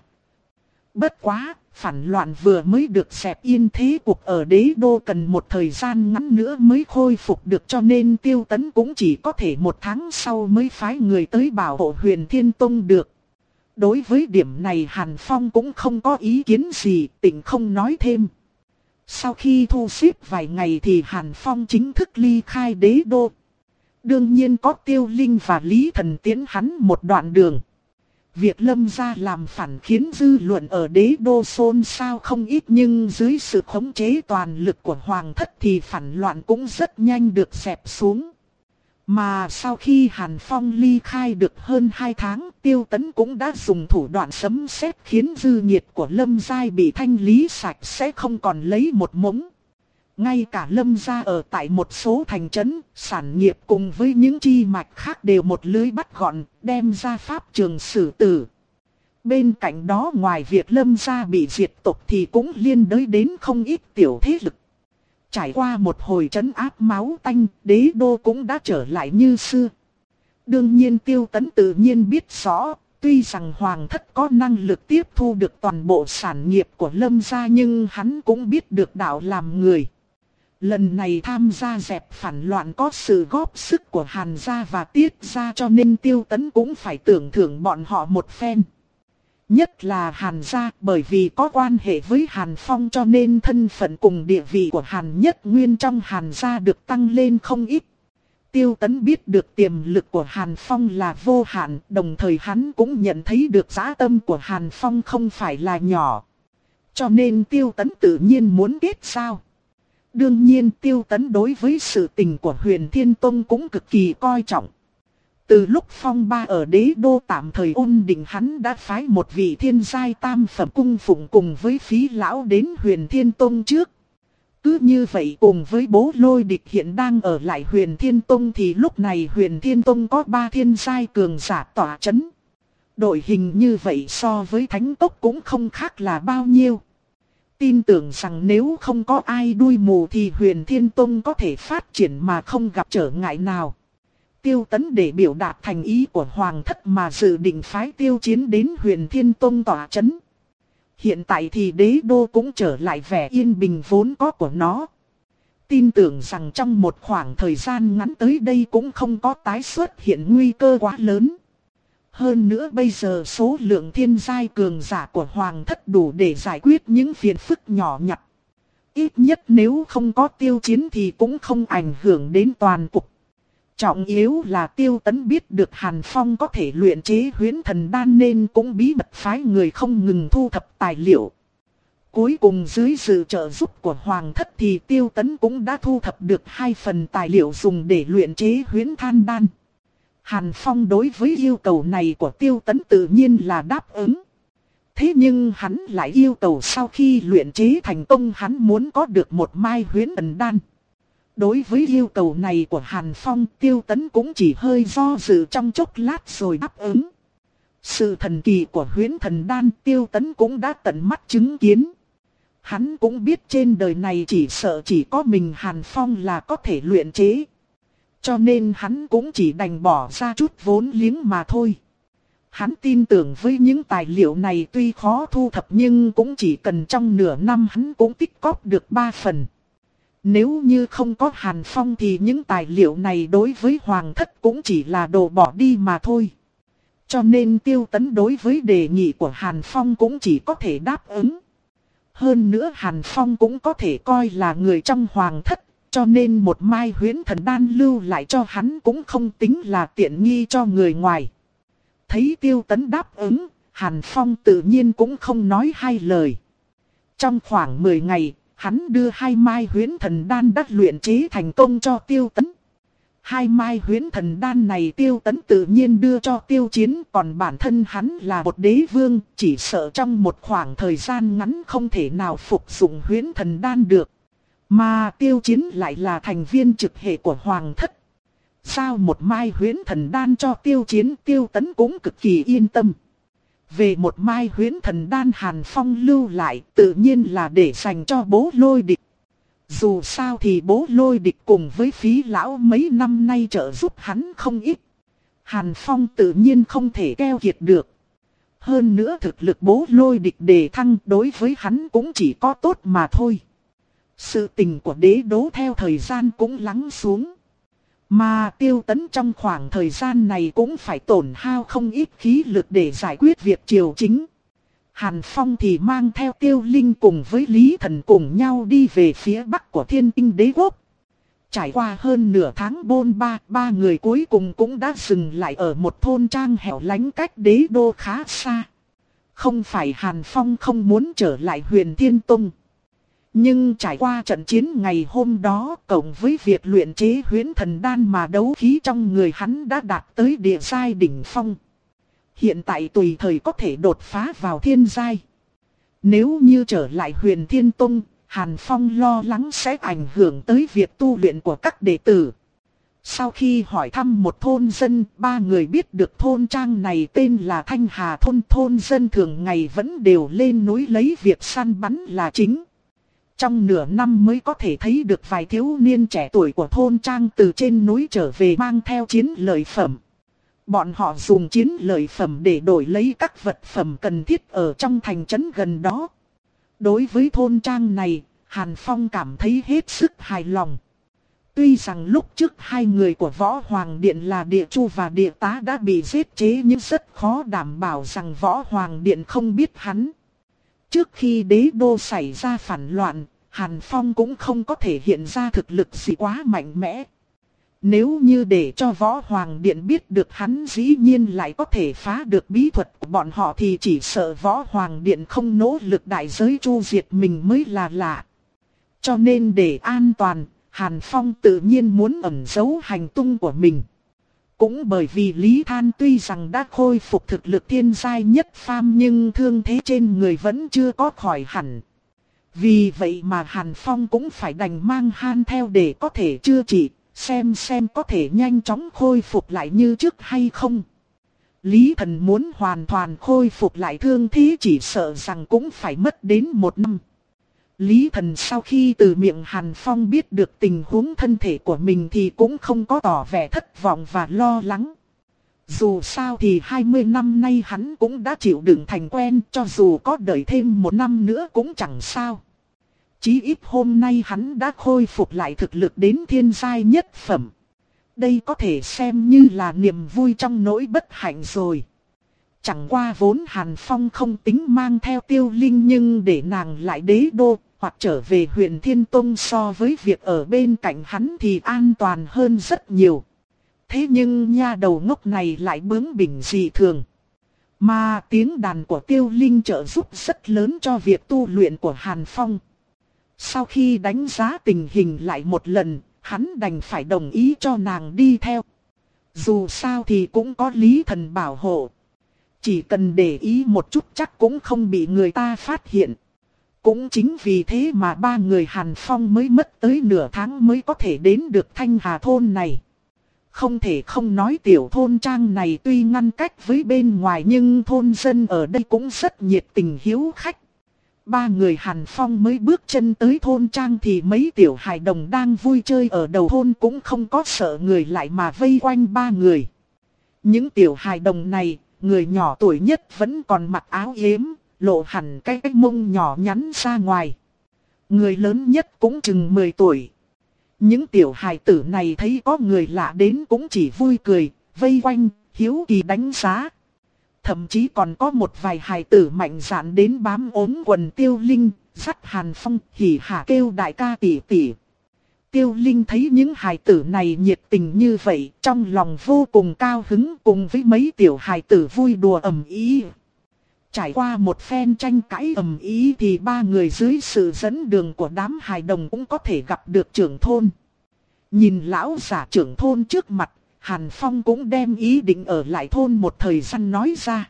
Bất quá, phản loạn vừa mới được dẹp yên, thế cuộc ở đế đô cần một thời gian ngắn nữa mới khôi phục được, cho nên Tiêu Tấn cũng chỉ có thể một tháng sau mới phái người tới bảo hộ Huyền Thiên Tông được. Đối với điểm này Hàn Phong cũng không có ý kiến gì, tỉnh không nói thêm. Sau khi thu xếp vài ngày thì Hàn Phong chính thức ly khai đế đô. Đương nhiên có Tiêu Linh và Lý Thần tiến hắn một đoạn đường. Việc Lâm gia làm phản khiến dư luận ở đế đô xôn xao không ít, nhưng dưới sự khống chế toàn lực của hoàng thất thì phản loạn cũng rất nhanh được dẹp xuống. Mà sau khi Hàn Phong ly khai được hơn hai tháng, Tiêu Tấn cũng đã dùng thủ đoạn sấm sét khiến dư nhiệt của Lâm gia bị thanh lý sạch sẽ, không còn lấy một mống. Ngay cả Lâm gia ở tại một số thành trấn, sản nghiệp cùng với những chi mạch khác đều một lưới bắt gọn, đem ra pháp trường xử tử. Bên cạnh đó ngoài việc Lâm gia bị diệt tộc thì cũng liên đới đến không ít tiểu thế lực. Trải qua một hồi trấn áp máu tanh, đế đô cũng đã trở lại như xưa. Đương nhiên Tiêu Tấn tự nhiên biết rõ, tuy rằng hoàng thất có năng lực tiếp thu được toàn bộ sản nghiệp của Lâm gia, nhưng hắn cũng biết được đạo làm người. Lần này tham gia dẹp phản loạn có sự góp sức của Hàn gia và Tiết gia, cho nên Tiêu Tấn cũng phải tưởng thưởng bọn họ một phen. Nhất là Hàn gia, bởi vì có quan hệ với Hàn Phong cho nên thân phận cùng địa vị của Hàn Nhất Nguyên trong Hàn gia được tăng lên không ít. Tiêu Tấn biết được tiềm lực của Hàn Phong là vô hạn, đồng thời hắn cũng nhận thấy được dã tâm của Hàn Phong không phải là nhỏ. Cho nên Tiêu Tấn tự nhiên muốn kết giao. Đương nhiên Tiêu Tấn đối với sự tình của Huyền Thiên Tông cũng cực kỳ coi trọng. Từ lúc phong ba ở đế đô tạm thời ổn định, hắn đã phái một vị thiên giai tam phẩm cung phụng cùng với Phí lão đến Huyền Thiên Tông trước. Cứ như vậy cùng với Bố Lôi Địch hiện đang ở lại Huyền Thiên Tông thì lúc này Huyền Thiên Tông có ba thiên giai cường giả tỏa chấn. Đội hình như vậy so với Thánh Cốc cũng không khác là bao nhiêu. Tin tưởng rằng nếu không có ai đuôi mù thì Huyền Thiên Tông có thể phát triển mà không gặp trở ngại nào. Tiêu Tấn để biểu đạt thành ý của hoàng thất mà dự định phái Tiêu Chiến đến Huyền Thiên Tông tỏa chấn. Hiện tại thì đế đô cũng trở lại vẻ yên bình vốn có của nó. Tin tưởng rằng trong một khoảng thời gian ngắn tới đây cũng không có tái xuất hiện nguy cơ quá lớn. Hơn nữa bây giờ số lượng thiên giai cường giả của hoàng thất đủ để giải quyết những phiền phức nhỏ nhặt. Ít nhất nếu không có Tiêu Chiến thì cũng không ảnh hưởng đến toàn cục. Trọng yếu là Tiêu Tấn biết được Hàn Phong có thể luyện chế huyễn thần đan nên cũng bí mật phái người không ngừng thu thập tài liệu. Cuối cùng dưới sự trợ giúp của Hoàng Thất thì Tiêu Tấn cũng đã thu thập được hai phần tài liệu dùng để luyện chế huyễn than đan. Hàn Phong đối với yêu cầu này của Tiêu Tấn tự nhiên là đáp ứng. Thế nhưng hắn lại yêu cầu sau khi luyện chế thành công hắn muốn có được một mai huyễn thần đan. Đối với yêu cầu này của Hàn Phong, Tiêu Tấn cũng chỉ hơi do dự trong chốc lát rồi đáp ứng. Sự thần kỳ của huyễn thần đan Tiêu Tấn cũng đã tận mắt chứng kiến. Hắn cũng biết trên đời này chỉ sợ chỉ có mình Hàn Phong là có thể luyện chế. Cho nên hắn cũng chỉ đành bỏ ra chút vốn liếng mà thôi. Hắn tin tưởng với những tài liệu này tuy khó thu thập nhưng cũng chỉ cần trong nửa năm hắn cũng tích cóp được ba phần. Nếu như không có Hàn Phong thì những tài liệu này đối với Hoàng Thất cũng chỉ là đồ bỏ đi mà thôi. Cho nên Tiêu Tấn đối với đề nghị của Hàn Phong cũng chỉ có thể đáp ứng. Hơn nữa Hàn Phong cũng có thể coi là người trong Hoàng Thất, cho nên một mai huyễn thần đan lưu lại cho hắn cũng không tính là tiện nghi cho người ngoài. Thấy Tiêu Tấn đáp ứng, Hàn Phong tự nhiên cũng không nói hai lời. Trong khoảng mười ngày, hắn đưa hai mai huyễn thần đan đã luyện chế thành công cho Tiêu Tấn. Hai mai huyễn thần đan này Tiêu Tấn tự nhiên đưa cho Tiêu Chiến, còn bản thân hắn là một đế vương, chỉ sợ trong một khoảng thời gian ngắn không thể nào phục dụng huyễn thần đan được. Mà Tiêu Chiến lại là thành viên trực hệ của Hoàng Thất. Sao một mai huyễn thần đan cho Tiêu Chiến, Tiêu Tấn cũng cực kỳ yên tâm. Về một mai huyễn thần đan Hàn Phong lưu lại tự nhiên là để dành cho Bố Lôi Địch. Dù sao thì Bố Lôi Địch cùng với Phí Lão mấy năm nay trợ giúp hắn không ít. Hàn Phong tự nhiên không thể keo kiệt được. Hơn nữa thực lực Bố Lôi Địch đề thăng đối với hắn cũng chỉ có tốt mà thôi. Sự tình của đế đô theo thời gian cũng lắng xuống. Mà Tiêu Tấn trong khoảng thời gian này cũng phải tổn hao không ít khí lực để giải quyết việc triều chính. Hàn Phong thì mang theo Tiêu Linh cùng với Lý Thần cùng nhau đi về phía bắc của Thiên Tinh Đế Quốc. Trải qua hơn nửa tháng bôn ba, ba người cuối cùng cũng đã dừng lại ở một thôn trang hẻo lánh cách đế đô khá xa. Không phải Hàn Phong không muốn trở lại Huyền Thiên Tông. Nhưng trải qua trận chiến ngày hôm đó cộng với việc luyện chế huyễn thần đan mà đấu khí trong người hắn đã đạt tới địa giai đỉnh phong. Hiện tại tùy thời có thể đột phá vào thiên giai. Nếu như trở lại Huyền Thiên Tông, Hàn Phong lo lắng sẽ ảnh hưởng tới việc tu luyện của các đệ tử. Sau khi hỏi thăm một thôn dân, ba người biết được thôn trang này tên là Thanh Hà Thôn. Thôn dân thường ngày vẫn đều lên núi lấy việc săn bắn là chính. Trong nửa năm mới có thể thấy được vài thiếu niên trẻ tuổi của thôn trang từ trên núi trở về mang theo chiến lợi phẩm. Bọn họ dùng chiến lợi phẩm để đổi lấy các vật phẩm cần thiết ở trong thành trấn gần đó. Đối với thôn trang này, Hàn Phong cảm thấy hết sức hài lòng. Tuy rằng lúc trước hai người của Võ Hoàng Điện là Địa Chu và Địa Tá đã bị giết chế nhưng rất khó đảm bảo rằng Võ Hoàng Điện không biết hắn. Trước khi đế đô xảy ra phản loạn, Hàn Phong cũng không có thể hiện ra thực lực gì quá mạnh mẽ. Nếu như để cho Võ Hoàng Điện biết được hắn dĩ nhiên lại có thể phá được bí thuật của bọn họ thì chỉ sợ Võ Hoàng Điện không nỗ lực đại giới chu diệt mình mới là lạ. Cho nên để an toàn, Hàn Phong tự nhiên muốn ẩn giấu hành tung của mình. Cũng bởi vì Lý Than tuy rằng đã khôi phục thực lực thiên giai nhất phàm nhưng thương thế trên người vẫn chưa có khỏi hẳn. Vì vậy mà Hàn Phong cũng phải đành mang Han theo để có thể chữa trị, xem xem có thể nhanh chóng khôi phục lại như trước hay không. Lý Thần muốn hoàn toàn khôi phục lại thương thế chỉ sợ rằng cũng phải mất đến một năm. Lý Thần sau khi từ miệng Hàn Phong biết được tình huống thân thể của mình thì cũng không có tỏ vẻ thất vọng và lo lắng. Dù sao thì hai mươi năm nay hắn cũng đã chịu đựng thành quen, cho dù có đợi thêm một năm nữa cũng chẳng sao. Chí ít hôm nay hắn đã khôi phục lại thực lực đến thiên giai nhất phẩm. Đây có thể xem như là niềm vui trong nỗi bất hạnh rồi. Chẳng qua vốn Hàn Phong không tính mang theo Tiêu Linh nhưng để nàng lại đế đô, hoặc trở về huyện Thiên Tông so với việc ở bên cạnh hắn thì an toàn hơn rất nhiều. Thế nhưng nha đầu ngốc này lại bướng bỉnh dị thường. Mà tiếng đàn của Tiêu Linh trợ giúp rất lớn cho việc tu luyện của Hàn Phong. Sau khi đánh giá tình hình lại một lần, hắn đành phải đồng ý cho nàng đi theo. Dù sao thì cũng có Lý Thần bảo hộ. Chỉ cần để ý một chút chắc cũng không bị người ta phát hiện. Cũng chính vì thế mà ba người Hàn Phong mới mất tới nửa tháng mới có thể đến được Thanh Hà thôn này. Không thể không nói tiểu thôn trang này tuy ngăn cách với bên ngoài nhưng thôn dân ở đây cũng rất nhiệt tình hiếu khách. Ba người Hàn Phong mới bước chân tới thôn trang thì mấy tiểu hài đồng đang vui chơi ở đầu thôn cũng không có sợ người lại mà vây quanh ba người. Những tiểu hài đồng này, người nhỏ tuổi nhất vẫn còn mặc áo yếm, lộ hẳn cái cái mông nhỏ nhắn ra ngoài. Người lớn nhất cũng chừng mười tuổi. Những tiểu hài tử này thấy có người lạ đến cũng chỉ vui cười, vây quanh, hiếu kỳ đánh giá. Thậm chí còn có một vài hài tử mạnh dạn đến bám ốm quần Tiêu Linh, dắt Hàn Phong hỉ hả kêu đại ca tỷ tỷ. Tiêu Linh thấy những hài tử này nhiệt tình như vậy, trong lòng vô cùng cao hứng cùng với mấy tiểu hài tử vui đùa ầm ĩ. Trải qua một phen tranh cãi ầm ĩ thì ba người dưới sự dẫn đường của đám hài đồng cũng có thể gặp được trưởng thôn. Nhìn lão giả trưởng thôn trước mặt, Hàn Phong cũng đem ý định ở lại thôn một thời gian nói ra.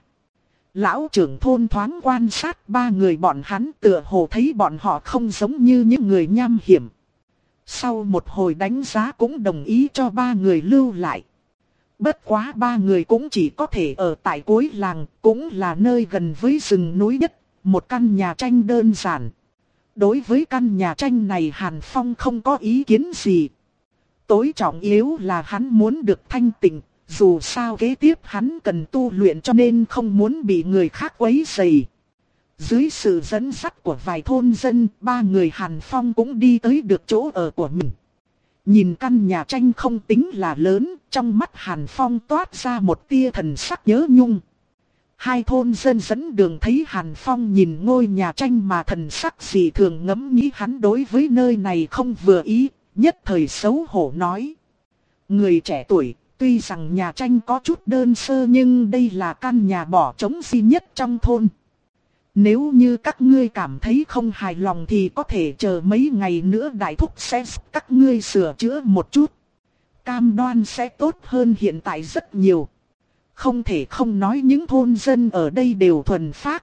Lão trưởng thôn thoáng quan sát ba người bọn hắn tựa hồ thấy bọn họ không giống như những người nham hiểm. Sau một hồi đánh giá cũng đồng ý cho ba người lưu lại. Bất quá ba người cũng chỉ có thể ở tại cuối làng, cũng là nơi gần với rừng núi nhất, một căn nhà tranh đơn giản. Đối với căn nhà tranh này Hàn Phong không có ý kiến gì. Tối trọng yếu là hắn muốn được thanh tịnh, dù sao kế tiếp hắn cần tu luyện cho nên không muốn bị người khác quấy rầy. Dưới sự dẫn dắt của vài thôn dân, ba người Hàn Phong cũng đi tới được chỗ ở của mình. Nhìn căn nhà tranh không tính là lớn, trong mắt Hàn Phong toát ra một tia thần sắc nhớ nhung. Hai thôn dân dẫn đường thấy Hàn Phong nhìn ngôi nhà tranh mà thần sắc gì thường ngẫm nghĩ hắn đối với nơi này không vừa ý, nhất thời xấu hổ nói. Người trẻ tuổi, tuy rằng nhà tranh có chút đơn sơ nhưng đây là căn nhà bỏ trống duy nhất trong thôn. Nếu như các ngươi cảm thấy không hài lòng thì có thể chờ mấy ngày nữa đại thúc sẽ giúp các ngươi sửa chữa một chút. Cam đoan sẽ tốt hơn hiện tại rất nhiều. Không thể không nói những thôn dân ở đây đều thuần phác.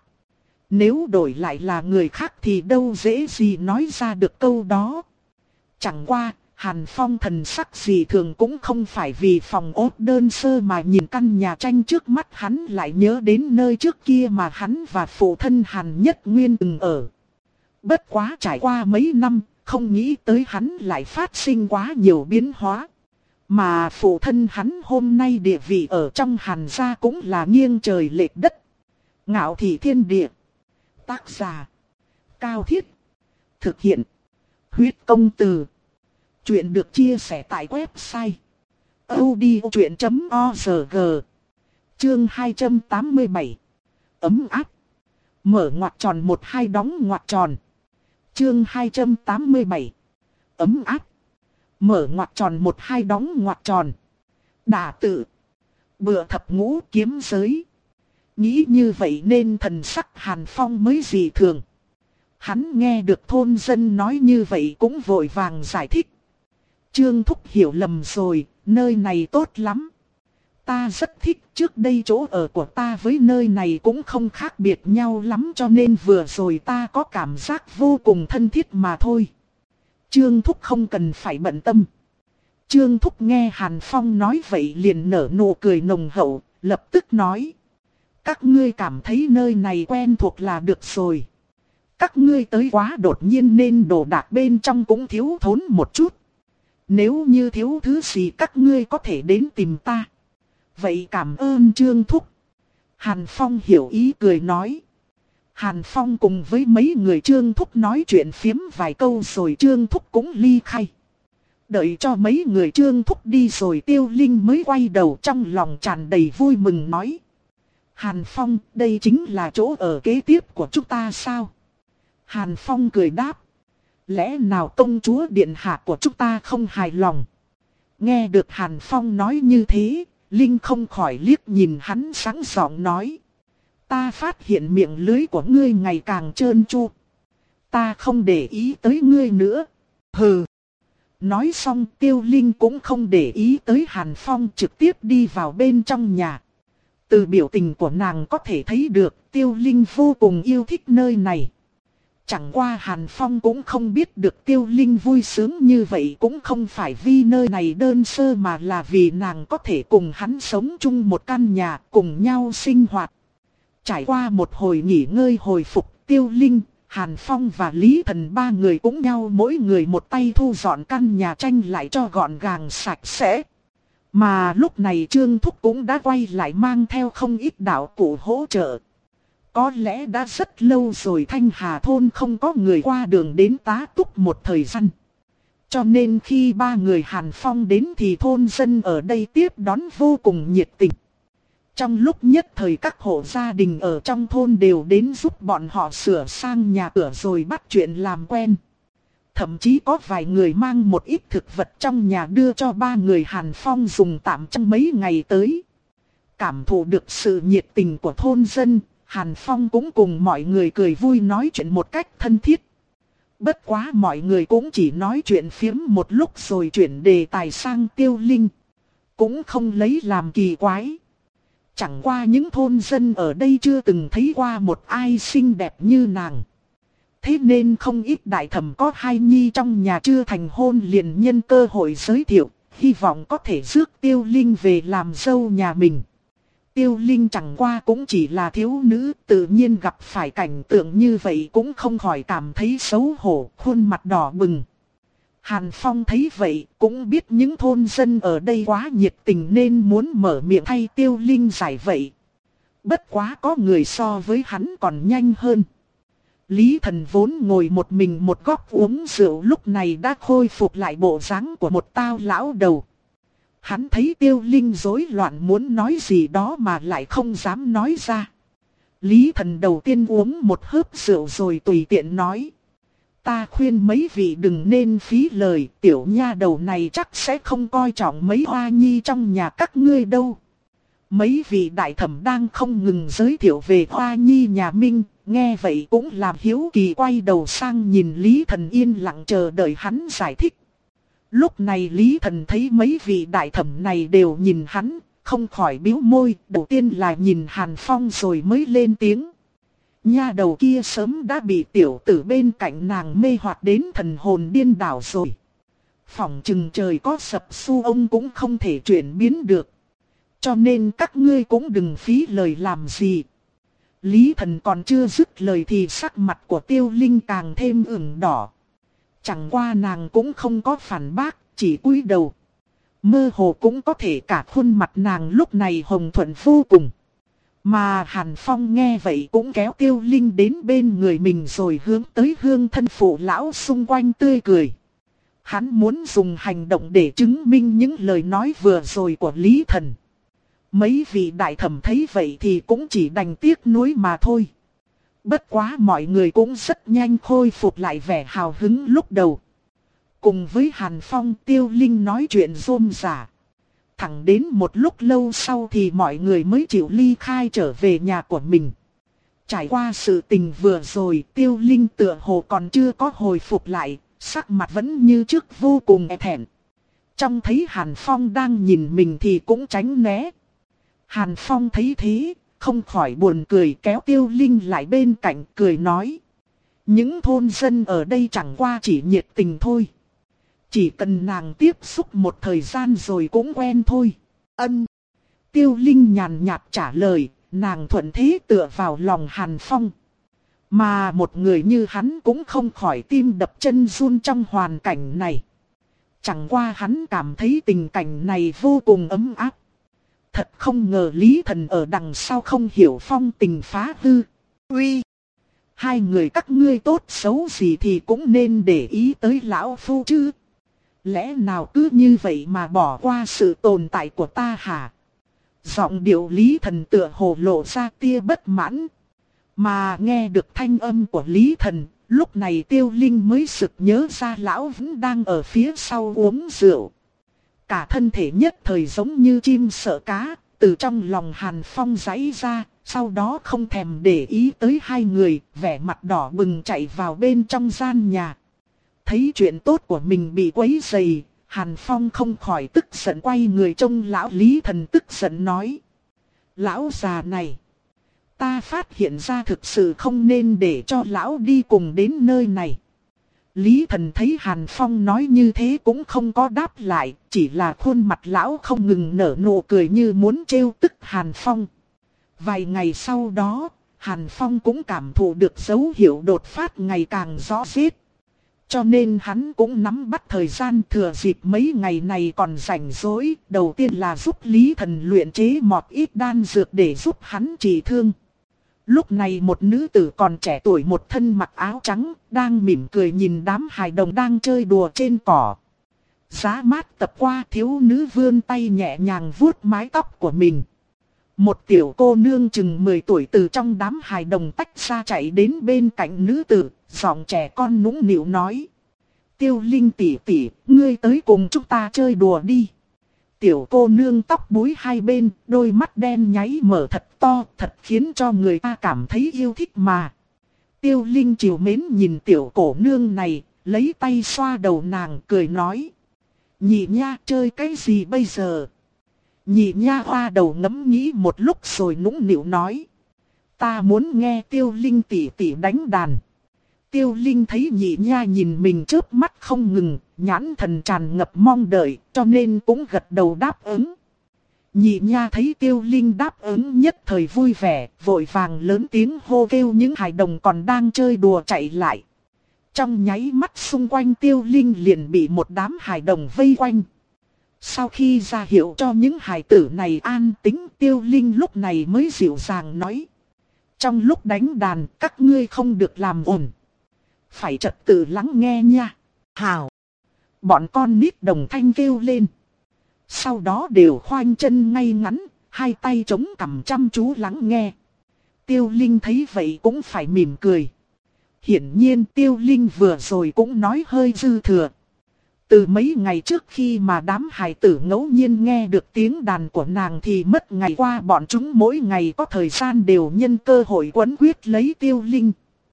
Nếu đổi lại là người khác thì đâu dễ gì nói ra được câu đó. Chẳng qua, Hàn Phong thần sắc gì thường cũng không phải vì phòng ốt đơn sơ mà nhìn căn nhà tranh trước mắt hắn lại nhớ đến nơi trước kia mà hắn và phụ thân Hàn Nhất Nguyên từng ở. Bất quá trải qua mấy năm, không nghĩ tới hắn lại phát sinh quá nhiều biến hóa. Mà phụ thân hắn hôm nay địa vị ở trong Hàn gia cũng là nghiêng trời lệch đất. Ngạo thị thiên địa. Tác giả. Cao Thiết. Thực hiện. Huyết công từ. Chuyện được chia sẻ tại website odchuyện chấm org. Chương hai trăm tám mươi bảy. Ấm áp. Mở ngoặc tròn một hai đóng ngoặc tròn. Chương hai trăm tám mươi bảy. Ấm áp. Mở ngoặc tròn một hai đóng ngoặc tròn. Đả tự. Bựa thập ngũ kiếm giới. Nghĩ như vậy nên thần sắc Hàn Phong mới dị thường. Hắn nghe được thôn dân nói như vậy cũng vội vàng giải thích. Trương Thúc hiểu lầm rồi, nơi này tốt lắm. Ta rất thích, trước đây chỗ ở của ta với nơi này cũng không khác biệt nhau lắm cho nên vừa rồi ta có cảm giác vô cùng thân thiết mà thôi. Trương Thúc không cần phải bận tâm. Trương Thúc nghe Hàn Phong nói vậy liền nở nụ cười nồng hậu, lập tức nói. Các ngươi cảm thấy nơi này quen thuộc là được rồi. Các ngươi tới quá đột nhiên nên đồ đạc bên trong cũng thiếu thốn một chút. Nếu như thiếu thứ gì các ngươi có thể đến tìm ta. Vậy cảm ơn Trương Thúc. Hàn Phong hiểu ý cười nói. Hàn Phong cùng với mấy người Trương Thúc nói chuyện phiếm vài câu rồi Trương Thúc cũng ly khai. Đợi cho mấy người Trương Thúc đi rồi Tiêu Linh mới quay đầu trong lòng tràn đầy vui mừng nói. Hàn Phong, đây chính là chỗ ở kế tiếp của chúng ta sao? Hàn Phong cười đáp. Lẽ nào công chúa điện hạ của chúng ta không hài lòng? Nghe được Hàn Phong nói như thế, Linh không khỏi liếc nhìn hắn sáng giọng nói. Ta phát hiện miệng lưới của ngươi ngày càng trơn tru. Ta không để ý tới ngươi nữa. Hừ. Nói xong Tiêu Linh cũng không để ý tới Hàn Phong, trực tiếp đi vào bên trong nhà. Từ biểu tình của nàng có thể thấy được Tiêu Linh vô cùng yêu thích nơi này. Chẳng qua Hàn Phong cũng không biết được Tiêu Linh vui sướng như vậy cũng không phải vì nơi này đơn sơ mà là vì nàng có thể cùng hắn sống chung một căn nhà, cùng nhau sinh hoạt. Trải qua một hồi nghỉ ngơi hồi phục, Tiêu Linh, Hàn Phong và Lý Thần ba người cũng nhau mỗi người một tay thu dọn căn nhà tranh lại cho gọn gàng sạch sẽ. Mà lúc này Trương Thúc cũng đã quay lại mang theo không ít đạo cụ hỗ trợ. Có lẽ đã rất lâu rồi Thanh Hà thôn không có người qua đường đến tá túc một thời gian. Cho nên khi ba người Hàn Phong đến thì thôn dân ở đây tiếp đón vô cùng nhiệt tình. Trong lúc nhất thời các hộ gia đình ở trong thôn đều đến giúp bọn họ sửa sang nhà cửa rồi bắt chuyện làm quen. Thậm chí có vài người mang một ít thực vật trong nhà đưa cho ba người Hàn Phong dùng tạm trong mấy ngày tới. Cảm thụ được sự nhiệt tình của thôn dân, Hàn Phong cũng cùng mọi người cười vui nói chuyện một cách thân thiết. Bất quá mọi người cũng chỉ nói chuyện phiếm một lúc rồi chuyển đề tài sang Tiêu Linh. Cũng không lấy làm kỳ quái. Chẳng qua những thôn dân ở đây chưa từng thấy qua một ai xinh đẹp như nàng. Thế nên không ít đại thẩm có hai nhi trong nhà chưa thành hôn liền nhân cơ hội giới thiệu, hy vọng có thể rước Tiêu Linh về làm dâu nhà mình. Tiêu Linh chẳng qua cũng chỉ là thiếu nữ, tự nhiên gặp phải cảnh tượng như vậy cũng không khỏi cảm thấy xấu hổ, khuôn mặt đỏ bừng. Hàn Phong thấy vậy, cũng biết những thôn dân ở đây quá nhiệt tình nên muốn mở miệng thay Tiêu Linh giải vậy. Bất quá có người so với hắn còn nhanh hơn. Lý Thần vốn ngồi một mình một góc uống rượu lúc này đã khôi phục lại bộ dáng của một tao lão đầu. Hắn thấy Tiêu Linh rối loạn muốn nói gì đó mà lại không dám nói ra. Lý Thần đầu tiên uống một hớp rượu rồi tùy tiện nói. Ta khuyên mấy vị đừng nên phí lời, tiểu nha đầu này chắc sẽ không coi trọng mấy hoa nhi trong nhà các ngươi đâu. Mấy vị đại thẩm đang không ngừng giới thiệu về hoa nhi nhà Minh, nghe vậy cũng làm hiếu kỳ quay đầu sang nhìn Lý Thần yên lặng chờ đợi hắn giải thích. Lúc này Lý Thần thấy mấy vị đại thẩm này đều nhìn hắn, không khỏi bĩu môi, đầu tiên là nhìn Hàn Phong rồi mới lên tiếng. Nha đầu kia sớm đã bị tiểu tử bên cạnh nàng mê hoặc đến thần hồn điên đảo rồi. Phỏng chừng trời có sập xu ông cũng không thể chuyển biến được. Cho nên các ngươi cũng đừng phí lời làm gì. Lý Thần còn chưa dứt lời thì sắc mặt của Tiêu Linh càng thêm ửng đỏ. Chẳng qua nàng cũng không có phản bác, chỉ cúi đầu. Mơ hồ cũng có thể cả khuôn mặt nàng lúc này hồng thuận vô cùng. Mà Hàn Phong nghe vậy cũng kéo Tiêu Linh đến bên người mình rồi hướng tới hương thân phụ lão xung quanh tươi cười. Hắn muốn dùng hành động để chứng minh những lời nói vừa rồi của Lý Thần. Mấy vị đại thẩm thấy vậy thì cũng chỉ đành tiếc nuối mà thôi. Bất quá mọi người cũng rất nhanh khôi phục lại vẻ hào hứng lúc đầu. Cùng với Hàn Phong, Tiêu Linh nói chuyện rôm rả. Thẳng đến một lúc lâu sau thì mọi người mới chịu ly khai trở về nhà của mình. Trải qua sự tình vừa rồi, Tiêu Linh tựa hồ còn chưa có hồi phục lại, sắc mặt vẫn như trước vô cùng e thẹn. Trong thấy Hàn Phong đang nhìn mình thì cũng tránh né. Hàn Phong thấy thế, không khỏi buồn cười kéo Tiêu Linh lại bên cạnh cười nói. Những thôn dân ở đây chẳng qua chỉ nhiệt tình thôi. Chỉ cần nàng tiếp xúc một thời gian rồi cũng quen thôi. Ân. Tiêu Linh nhàn nhạt trả lời, nàng thuận thế tựa vào lòng Hàn Phong. Mà một người như hắn cũng không khỏi tim đập chân run trong hoàn cảnh này. Chẳng qua hắn cảm thấy tình cảnh này vô cùng ấm áp. Thật không ngờ Lý Thần ở đằng sau không hiểu phong tình phá hư. Uy! Hai người các ngươi tốt xấu gì thì cũng nên để ý tới lão phu chứ. Lẽ nào cứ như vậy mà bỏ qua sự tồn tại của ta hả? Giọng điệu Lý Thần tựa hồ lộ ra tia bất mãn. Mà nghe được thanh âm của Lý Thần, Lúc này Tiêu Linh mới sực nhớ ra lão vẫn đang ở phía sau uống rượu. Cả thân thể nhất thời giống như chim sợ cá, từ trong lòng Hàn Phong giãy ra, sau đó không thèm để ý tới hai người, vẻ mặt đỏ bừng chạy vào bên trong gian nhà. Thấy chuyện tốt của mình bị quấy rầy, Hàn Phong không khỏi tức giận quay người trông lão Lý Thần tức giận nói. Lão già này, ta phát hiện ra thực sự không nên để cho lão đi cùng đến nơi này. Lý Thần thấy Hàn Phong nói như thế cũng không có đáp lại, chỉ là khuôn mặt lão không ngừng nở nụ cười như muốn trêu tức Hàn Phong. Vài ngày sau đó, Hàn Phong cũng cảm thụ được dấu hiệu đột phát ngày càng rõ rệt. Cho nên hắn cũng nắm bắt thời gian thừa dịp mấy ngày này còn rảnh rỗi, đầu tiên là giúp Lý Thần luyện chế một ít đan dược để giúp hắn trị thương. Lúc này một nữ tử còn trẻ tuổi một thân mặc áo trắng, đang mỉm cười nhìn đám hài đồng đang chơi đùa trên cỏ. Giá mát tập qua, thiếu nữ vươn tay nhẹ nhàng vuốt mái tóc của mình. Một tiểu cô nương chừng mười tuổi từ trong đám hài đồng tách ra chạy đến bên cạnh nữ tử, giọng trẻ con nũng nịu nói. Tiêu Linh tỷ tỷ, ngươi tới cùng chúng ta chơi đùa đi. Tiểu cô nương tóc búi hai bên, đôi mắt đen nháy mở thật to, thật khiến cho người ta cảm thấy yêu thích mà. Tiêu Linh trìu mến nhìn tiểu cổ nương này, lấy tay xoa đầu nàng cười nói. Nhị nha, chơi cái gì bây giờ? Nhị nha hoa đầu ngẫm nghĩ một lúc rồi nũng nịu nói. Ta muốn nghe Tiêu Linh tỷ tỷ đánh đàn. Tiêu Linh thấy nhị nha nhìn mình chớp mắt không ngừng, nhãn thần tràn ngập mong đợi, cho nên cũng gật đầu đáp ứng. Nhị nha thấy Tiêu Linh đáp ứng nhất thời vui vẻ, vội vàng lớn tiếng hô kêu những hài đồng còn đang chơi đùa chạy lại. Trong nháy mắt xung quanh Tiêu Linh liền bị một đám hài đồng vây quanh. Sau khi ra hiệu cho những hài tử này an tĩnh, Tiêu Linh lúc này mới dịu dàng nói. Trong lúc đánh đàn, các ngươi không được làm ồn. Phải trật tự lắng nghe nha. Hào. Bọn con nít đồng thanh kêu lên. Sau đó đều khoanh chân ngay ngắn, hai tay chống cằm chăm chú lắng nghe. Tiêu Linh thấy vậy cũng phải mỉm cười. Hiển nhiên Tiêu Linh vừa rồi cũng nói hơi dư thừa. Từ mấy ngày trước khi mà đám hài tử ngẫu nhiên nghe được tiếng đàn của nàng thì mất ngày qua bọn chúng mỗi ngày có thời gian đều nhân cơ hội quấn quyết lấy Tiêu Linh.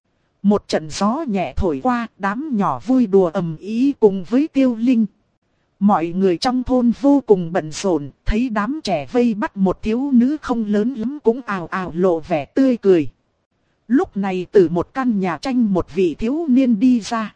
Một trận gió nhẹ thổi qua, đám nhỏ vui đùa ầm ĩ cùng với Tiêu Linh. Mọi người trong thôn vô cùng bận rộn, thấy đám trẻ vây bắt một thiếu nữ không lớn lắm cũng ào ào lộ vẻ tươi cười. Lúc này từ một căn nhà tranh một vị thiếu niên đi ra.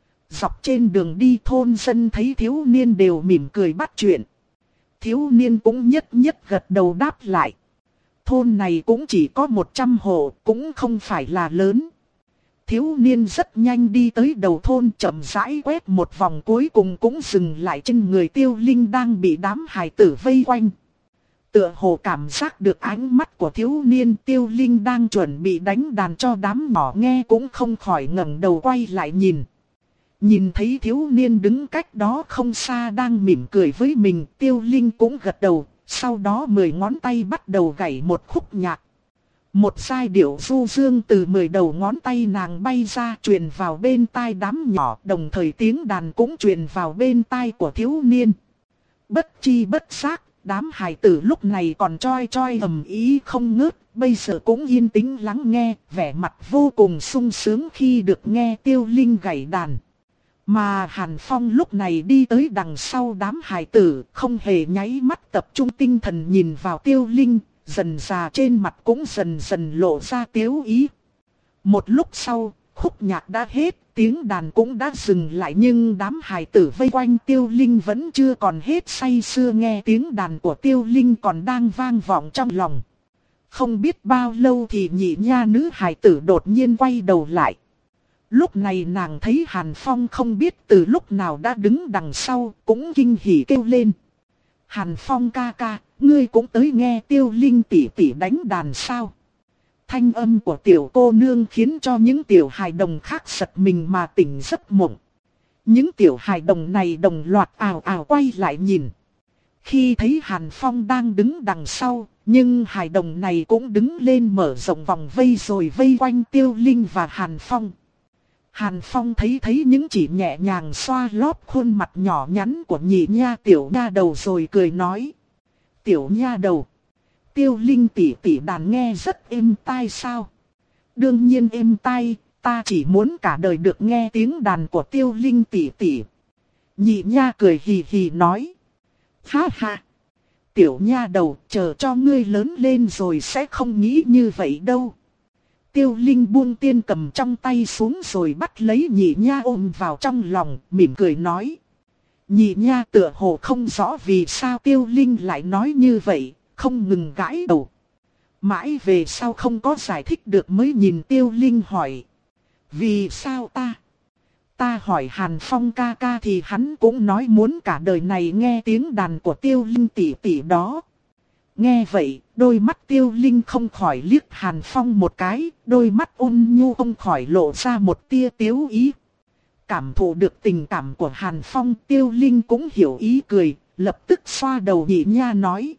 Dọc trên đường đi thôn dân thấy thiếu niên đều mỉm cười bắt chuyện. Thiếu niên cũng nhất nhất gật đầu đáp lại. Thôn này cũng chỉ có một trăm hộ, cũng không phải là lớn. Thiếu niên rất nhanh đi tới đầu thôn chậm rãi quét một vòng cuối cùng cũng dừng lại trên người Tiêu Linh đang bị đám hài tử vây quanh. Tựa hồ cảm giác được ánh mắt của thiếu niên, Tiêu Linh đang chuẩn bị đánh đàn cho đám nhỏ nghe cũng không khỏi ngẩng đầu quay lại nhìn. Nhìn thấy thiếu niên đứng cách đó không xa đang mỉm cười với mình, Tiêu Linh cũng gật đầu, sau đó mười ngón tay bắt đầu gảy một khúc nhạc. Một giai điệu du dương từ mười đầu ngón tay nàng bay ra truyền vào bên tai đám nhỏ, đồng thời tiếng đàn cũng truyền vào bên tai của thiếu niên. Bất chi bất giác, đám hài tử lúc này còn choi choi ầm ĩ không ngớt, bây giờ cũng yên tĩnh lắng nghe, vẻ mặt vô cùng sung sướng khi được nghe Tiêu Linh gảy đàn. Mà Hàn Phong lúc này đi tới đằng sau đám hài tử, không hề nháy mắt tập trung tinh thần nhìn vào Tiêu Linh. Dần già trên mặt cũng dần dần lộ ra tiếu ý. Một lúc sau, khúc nhạc đã hết, tiếng đàn cũng đã dừng lại nhưng đám hài tử vây quanh Tiêu Linh vẫn chưa còn hết say sưa nghe tiếng đàn của Tiêu Linh còn đang vang vọng trong lòng. Không biết bao lâu thì nhị nha nữ hài tử đột nhiên quay đầu lại. Lúc này nàng thấy Hàn Phong không biết từ lúc nào đã đứng đằng sau, cũng kinh hỉ kêu lên. Hàn Phong ca ca, ngươi cũng tới nghe Tiêu Linh tỷ tỷ đánh đàn sao? Thanh âm của tiểu cô nương khiến cho những tiểu hài đồng khác giật mình mà tỉnh giấc mộng. Những tiểu hài đồng này đồng loạt ào ào quay lại nhìn. Khi thấy Hàn Phong đang đứng đằng sau, nhưng hài đồng này cũng đứng lên mở rộng vòng vây rồi vây quanh Tiêu Linh và Hàn Phong. Hàn Phong thấy thấy những chỉ nhẹ nhàng xoa lóp khuôn mặt nhỏ nhắn của nhị nha tiểu nha đầu rồi cười nói. Tiểu nha đầu, Tiêu Linh tỷ tỷ đàn nghe rất êm tai sao? Đương nhiên êm tai, ta chỉ muốn cả đời được nghe tiếng đàn của Tiêu Linh tỷ tỷ. Nhị nha cười hì hì nói. Ha ha, tiểu nha đầu, chờ cho ngươi lớn lên rồi sẽ không nghĩ như vậy đâu. Tiêu Linh buông tiên cầm trong tay xuống rồi bắt lấy nhị nha ôm vào trong lòng, mỉm cười nói. Nhị nha tựa hồ không rõ vì sao Tiêu Linh lại nói như vậy, không ngừng gãi đầu. Mãi về sau không có giải thích được mới nhìn Tiêu Linh hỏi. Vì sao ta? Ta hỏi Hàn Phong ca ca thì hắn cũng nói muốn cả đời này nghe tiếng đàn của Tiêu Linh tỷ tỷ đó. Nghe vậy, đôi mắt Tiêu Linh không khỏi liếc Hàn Phong một cái, đôi mắt ôn nhu không khỏi lộ ra một tia tiếu ý. Cảm thụ được tình cảm của Hàn Phong, Tiêu Linh cũng hiểu ý cười, lập tức xoa đầu nhị nha nói.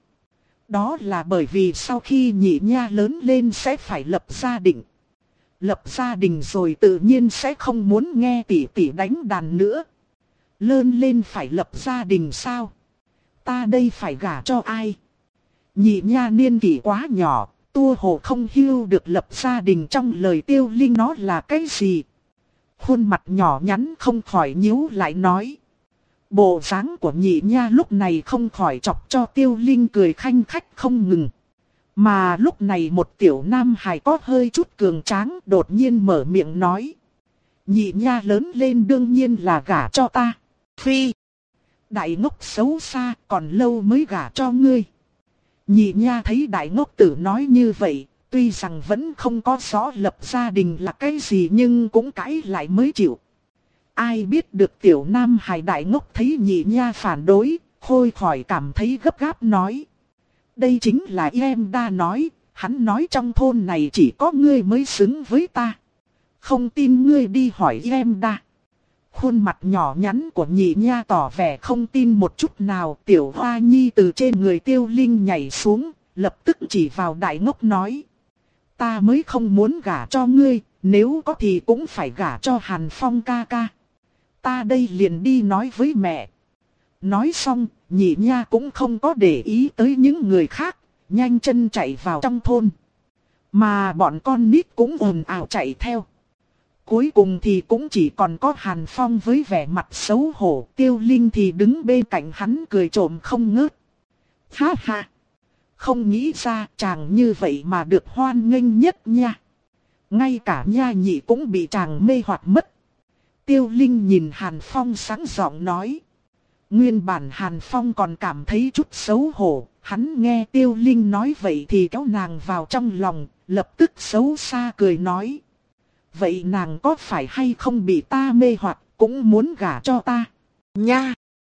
Đó là bởi vì sau khi nhị nha lớn lên sẽ phải lập gia đình. Lập gia đình rồi tự nhiên sẽ không muốn nghe tỷ tỷ đánh đàn nữa. Lớn lên phải lập gia đình sao? Ta đây phải gả cho ai? Nhị nha niên kỷ quá nhỏ, tua hồ không hiểu được lập gia đình trong lời Tiêu Linh nó là cái gì. Khuôn mặt nhỏ nhắn không khỏi nhíu lại nói. Bộ dáng của nhị nha lúc này không khỏi chọc cho Tiêu Linh cười khanh khách không ngừng. Mà lúc này một tiểu nam hài có hơi chút cường tráng đột nhiên mở miệng nói. Nhị nha lớn lên đương nhiên là gả cho ta. Phi, đại ngốc xấu xa, còn lâu mới gả cho ngươi. Nhị nha thấy đại ngốc tử nói như vậy, tuy rằng vẫn không có rõ lập gia đình là cái gì nhưng cũng cãi lại mới chịu. Ai biết được tiểu nam hài đại ngốc thấy nhị nha phản đối, khôi khỏi cảm thấy gấp gáp nói. Đây chính là em đã nói, hắn nói trong thôn này chỉ có ngươi mới xứng với ta. Không tin ngươi đi hỏi em đã. Khuôn mặt nhỏ nhắn của nhị nha tỏ vẻ không tin một chút nào. Tiểu Hoa Nhi từ trên người Tiêu Linh nhảy xuống, lập tức chỉ vào đại ngốc nói. Ta mới không muốn gả cho ngươi, nếu có thì cũng phải gả cho Hàn Phong ca ca. Ta đây liền đi nói với mẹ. Nói xong, nhị nha cũng không có để ý tới những người khác, nhanh chân chạy vào trong thôn. Mà bọn con nít cũng ồn ào chạy theo. Cuối cùng thì cũng chỉ còn có Hàn Phong với vẻ mặt xấu hổ, Tiêu Linh thì đứng bên cạnh hắn cười trộm không ngớt. Ha ha! Không nghĩ ra chàng như vậy mà được hoan nghênh nhất nha. Ngay cả nha nhị cũng bị chàng mê hoặc mất. Tiêu Linh nhìn Hàn Phong sáng giọng nói. Nguyên bản Hàn Phong còn cảm thấy chút xấu hổ, hắn nghe Tiêu Linh nói vậy thì kéo nàng vào trong lòng, lập tức xấu xa cười nói. Vậy nàng có phải hay không bị ta mê hoặc, cũng muốn gả cho ta? Nha!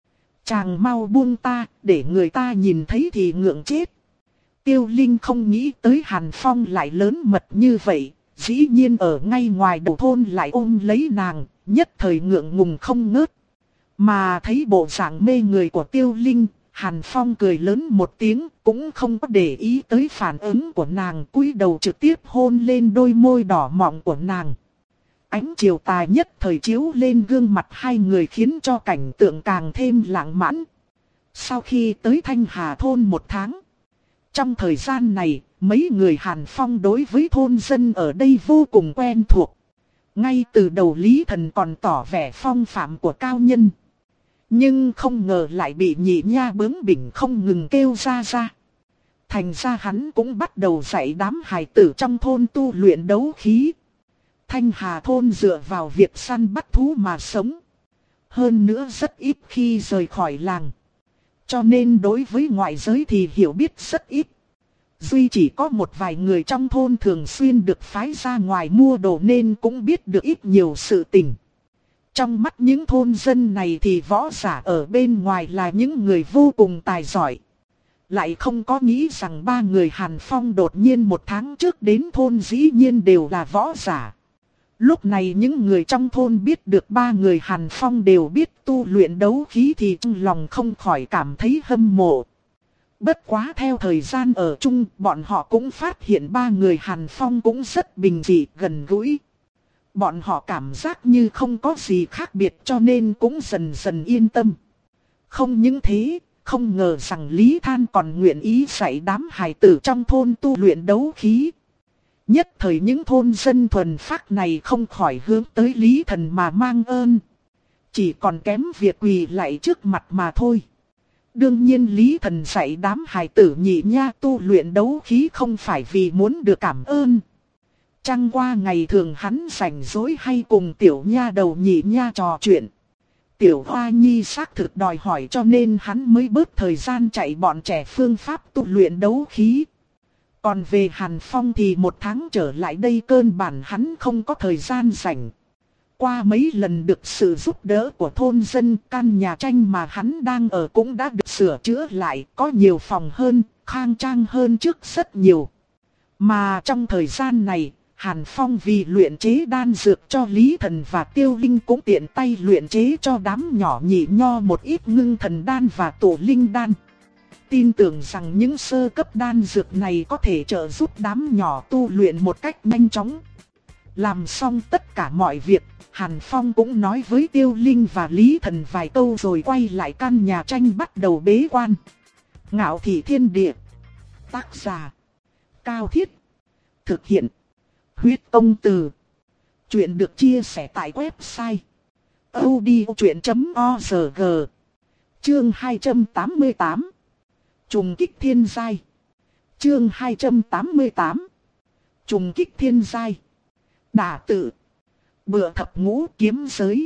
Chàng mau buông ta, để người ta nhìn thấy thì ngượng chết. Tiêu Linh không nghĩ tới Hàn Phong lại lớn mật như vậy, dĩ nhiên ở ngay ngoài đầu thôn lại ôm lấy nàng, nhất thời ngượng ngùng không ngớt. Mà thấy bộ dạng mê người của Tiêu Linh, Hàn Phong cười lớn một tiếng, cũng không có để ý tới phản ứng của nàng, cúi đầu trực tiếp hôn lên đôi môi đỏ mọng của nàng. Ánh chiều tà nhất thời chiếu lên gương mặt hai người khiến cho cảnh tượng càng thêm lãng mạn. Sau khi tới Thanh Hà thôn một tháng, trong thời gian này, mấy người Hàn Phong đối với thôn dân ở đây vô cùng quen thuộc. Ngay từ đầu Lý Thần còn tỏ vẻ phong phạm của cao nhân. Nhưng không ngờ lại bị nhị nha bướng bỉnh không ngừng kêu ra ra. Thành ra hắn cũng bắt đầu dạy đám hài tử trong thôn tu luyện đấu khí. Thanh Hà thôn dựa vào việc săn bắt thú mà sống. Hơn nữa rất ít khi rời khỏi làng. Cho nên đối với ngoại giới thì hiểu biết rất ít. Duy chỉ có một vài người trong thôn thường xuyên được phái ra ngoài mua đồ nên cũng biết được ít nhiều sự tình. Trong mắt những thôn dân này thì võ giả ở bên ngoài là những người vô cùng tài giỏi. Lại không có nghĩ rằng ba người Hàn Phong đột nhiên một tháng trước đến thôn dĩ nhiên đều là võ giả. Lúc này những người trong thôn biết được ba người Hàn Phong đều biết tu luyện đấu khí thì trong lòng không khỏi cảm thấy hâm mộ. Bất quá theo thời gian ở chung, bọn họ cũng phát hiện ba người Hàn Phong cũng rất bình dị, gần gũi. Bọn họ cảm giác như không có gì khác biệt cho nên cũng dần dần yên tâm. Không những thế, không ngờ rằng Lý Than còn nguyện ý dạy đám hài tử trong thôn tu luyện đấu khí. Nhất thời những thôn dân thuần phác này không khỏi hướng tới Lý Thần mà mang ơn. Chỉ còn kém việc quỳ lạy trước mặt mà thôi. Đương nhiên Lý Thần dạy đám hài tử nhị nha tu luyện đấu khí không phải vì muốn được cảm ơn. Chẳng qua ngày thường hắn rảnh rỗi hay cùng tiểu nha đầu nhị nha trò chuyện. Tiểu Hoa Nhi xác thực đòi hỏi cho nên hắn mới bớt thời gian chạy bọn trẻ phương pháp tu luyện đấu khí. Còn về Hàn Phong thì một tháng trở lại đây cơn bản hắn không có thời gian rảnh. Qua mấy lần được sự giúp đỡ của thôn dân, căn nhà tranh mà hắn đang ở cũng đã được sửa chữa lại, có nhiều phòng hơn, khang trang hơn trước rất nhiều. Mà trong thời gian này, Hàn Phong vì luyện chế đan dược cho Lý Thần và Tiêu Linh cũng tiện tay luyện chế cho đám nhỏ nhị nho một ít ngưng thần đan và tổ linh đan. Tin tưởng rằng những sơ cấp đan dược này có thể trợ giúp đám nhỏ tu luyện một cách nhanh chóng. Làm xong tất cả mọi việc, Hàn Phong cũng nói với Tiêu Linh và Lý Thần vài câu rồi quay lại căn nhà tranh bắt đầu bế quan. Ngạo Thị Thiên Địa. Tác giả Cao Thiết. Thực hiện Huyết Công Từ. Chuyện được chia sẻ tại website audiochuyện chấm org. Chương hai trăm tám mươi tám. Trùng kích thiên giai. Chương hai trăm tám mươi tám. Trùng kích thiên giai. Đả tự. Bựa thập ngũ kiếm giới.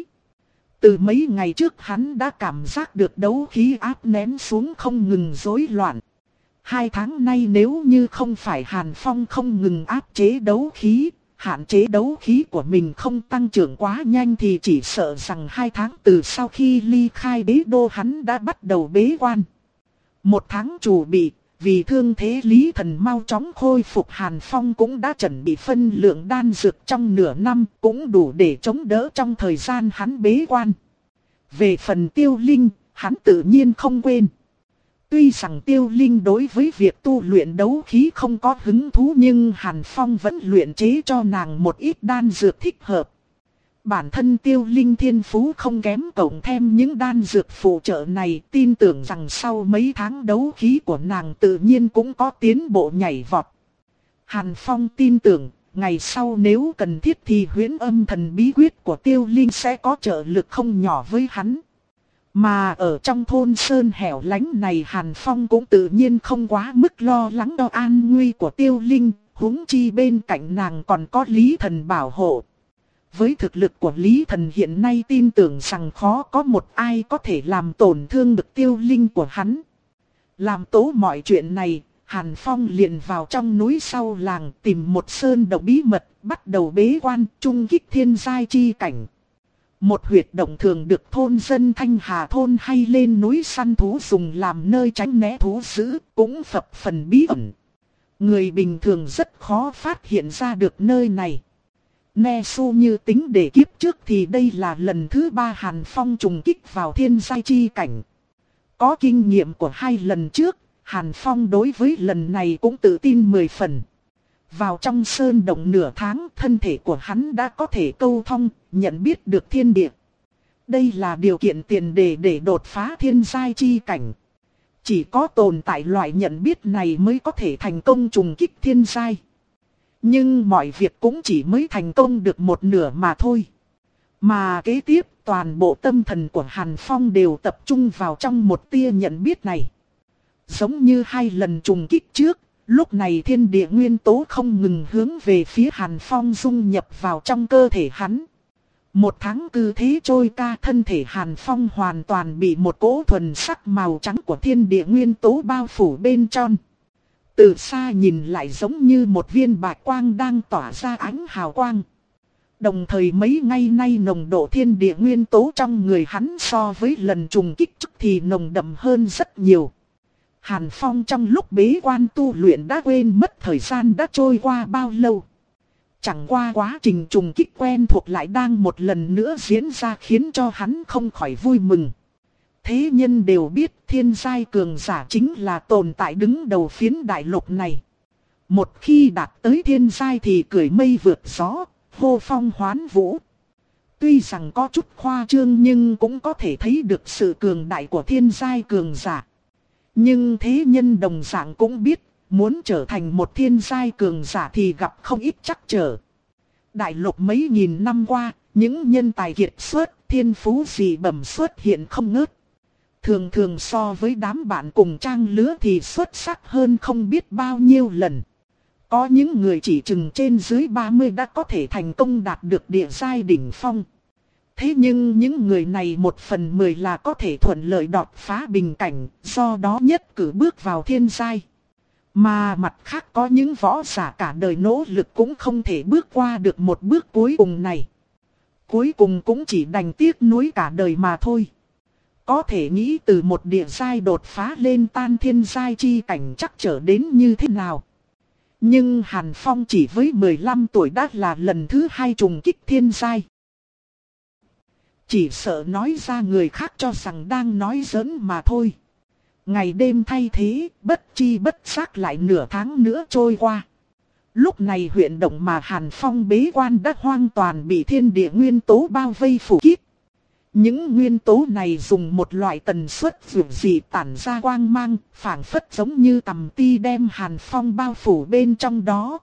Từ mấy ngày trước hắn đã cảm giác được đấu khí áp nén xuống không ngừng rối loạn. Hai tháng nay nếu như không phải Hàn Phong không ngừng áp chế đấu khí, hạn chế đấu khí của mình không tăng trưởng quá nhanh thì chỉ sợ rằng hai tháng từ sau khi ly khai đế đô hắn đã bắt đầu bế quan. Một tháng chủ bị, vì thương thế Lý Thần mau chóng khôi phục, Hàn Phong cũng đã chuẩn bị phân lượng đan dược trong nửa năm, cũng đủ để chống đỡ trong thời gian hắn bế quan. Về phần Tiêu Linh, hắn tự nhiên không quên. Tuy rằng Tiêu Linh đối với việc tu luyện đấu khí không có hứng thú nhưng Hàn Phong vẫn luyện chế cho nàng một ít đan dược thích hợp. Bản thân Tiêu Linh thiên phú không kém, cộng thêm những đan dược phụ trợ này, tin tưởng rằng sau mấy tháng đấu khí của nàng tự nhiên cũng có tiến bộ nhảy vọt. Hàn Phong tin tưởng, ngày sau nếu cần thiết thì huyễn âm thần bí quyết của Tiêu Linh sẽ có trợ lực không nhỏ với hắn. Mà ở trong thôn sơn hẻo lánh này Hàn Phong cũng tự nhiên không quá mức lo lắng cho an nguy của Tiêu Linh, huống chi bên cạnh nàng còn có Lý Thần bảo hộ. Với thực lực của Lý Thần hiện nay tin tưởng rằng khó có một ai có thể làm tổn thương được Tiêu Linh của hắn. Làm tố mọi chuyện này, Hàn Phong liền vào trong núi sau làng tìm một sơn động bí mật, bắt đầu bế quan trung kích thiên giai chi cảnh. Một huyệt động thường được thôn dân Thanh Hà thôn hay lên núi săn thú dùng làm nơi tránh né thú dữ, cũng phập phần bí ẩn. Người bình thường rất khó phát hiện ra được nơi này. Ne su như tính để kiếp trước thì đây là lần thứ ba Hàn Phong trùng kích vào thiên giai chi cảnh. Có kinh nghiệm của hai lần trước, Hàn Phong đối với lần này cũng tự tin mười phần. Vào trong sơn động nửa tháng, thân thể của hắn đã có thể câu thông, nhận biết được thiên địa. Đây là điều kiện tiền đề để đột phá thiên giai chi cảnh. Chỉ có tồn tại loại nhận biết này mới có thể thành công trùng kích thiên giai. Nhưng mọi việc cũng chỉ mới thành công được một nửa mà thôi. Mà kế tiếp toàn bộ tâm thần của Hàn Phong đều tập trung vào trong một tia nhận biết này. Giống như hai lần trùng kích trước, lúc này thiên địa nguyên tố không ngừng hướng về phía Hàn Phong dung nhập vào trong cơ thể hắn. Một tháng cứ thế trôi qua, thân thể Hàn Phong hoàn toàn bị một cỗ thuần sắc màu trắng của thiên địa nguyên tố bao phủ bên trong. Từ xa nhìn lại giống như một viên bạch quang đang tỏa ra ánh hào quang. Đồng thời mấy ngày nay nồng độ thiên địa nguyên tố trong người hắn so với lần trùng kích trước thì nồng đậm hơn rất nhiều. Hàn Phong trong lúc bế quan tu luyện đã quên mất thời gian đã trôi qua bao lâu. Chẳng qua quá trình trùng kích quen thuộc lại đang một lần nữa diễn ra khiến cho hắn không khỏi vui mừng. Thế nhân đều biết thiên giai cường giả chính là tồn tại đứng đầu phiến đại lục này. Một khi đạt tới thiên giai thì cười mây vượt gió, hô phong hoán vũ. Tuy rằng có chút khoa trương nhưng cũng có thể thấy được sự cường đại của thiên giai cường giả. Nhưng thế nhân đồng dạng cũng biết, muốn trở thành một thiên giai cường giả thì gặp không ít trắc trở. Đại lục mấy nghìn năm qua, những nhân tài kiệt xuất, thiên phú dị bẩm xuất hiện không ngớt. Thường thường so với đám bạn cùng trang lứa thì xuất sắc hơn không biết bao nhiêu lần. Có những người chỉ chừng trên dưới ba mươi đã có thể thành công đạt được địa giai đỉnh phong. Thế nhưng những người này một phần mười là có thể thuận lợi đột phá bình cảnh, do đó nhất cử bước vào thiên giai. Mà mặt khác có những võ giả cả đời nỗ lực cũng không thể bước qua được một bước cuối cùng này. Cuối cùng cũng chỉ đành tiếc nuối cả đời mà thôi. Có thể nghĩ từ một địa giai đột phá lên tan thiên giai chi cảnh chắc trở đến như thế nào. Nhưng Hàn Phong chỉ với mười lăm tuổi đã là lần thứ hai trùng kích thiên giai. Chỉ sợ nói ra người khác cho rằng đang nói giỡn mà thôi. Ngày đêm thay thế, bất chi bất giác lại nửa tháng nữa trôi qua. Lúc này huyện động mà Hàn Phong bế quan đã hoàn toàn bị thiên địa nguyên tố bao vây phủ kín. Những nguyên tố này dùng một loại tần suất vượt dị tản ra quang mang, phảng phất giống như tầm ti đem Hàn Phong bao phủ bên trong đó.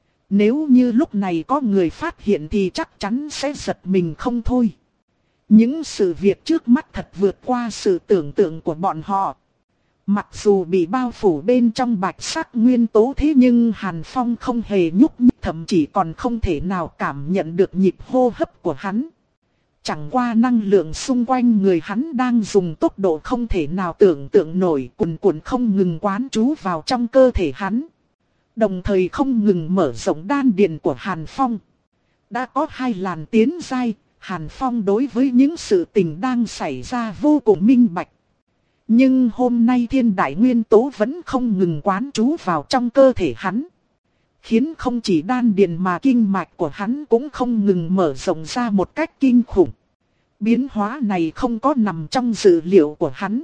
Nếu như lúc này có người phát hiện thì chắc chắn sẽ giật mình không thôi. Những sự việc trước mắt thật vượt qua sự tưởng tượng của bọn họ. Mặc dù bị bao phủ bên trong bạch sắc nguyên tố thế nhưng Hàn Phong không hề nhúc nhích, thậm chí còn không thể nào cảm nhận được nhịp hô hấp của hắn. Chẳng qua năng lượng xung quanh người hắn đang dùng tốc độ không thể nào tưởng tượng nổi, cuồn cuộn không ngừng quán trú vào trong cơ thể hắn. Đồng thời không ngừng mở rộng đan điền của Hàn Phong. Đã có hai làn tiến giai, Hàn Phong đối với những sự tình đang xảy ra vô cùng minh bạch. Nhưng hôm nay thiên đại nguyên tố vẫn không ngừng quán trú vào trong cơ thể hắn. Khiến không chỉ đan điền mà kinh mạch của hắn cũng không ngừng mở rộng ra một cách kinh khủng. Biến hóa này không có nằm trong dự liệu của hắn.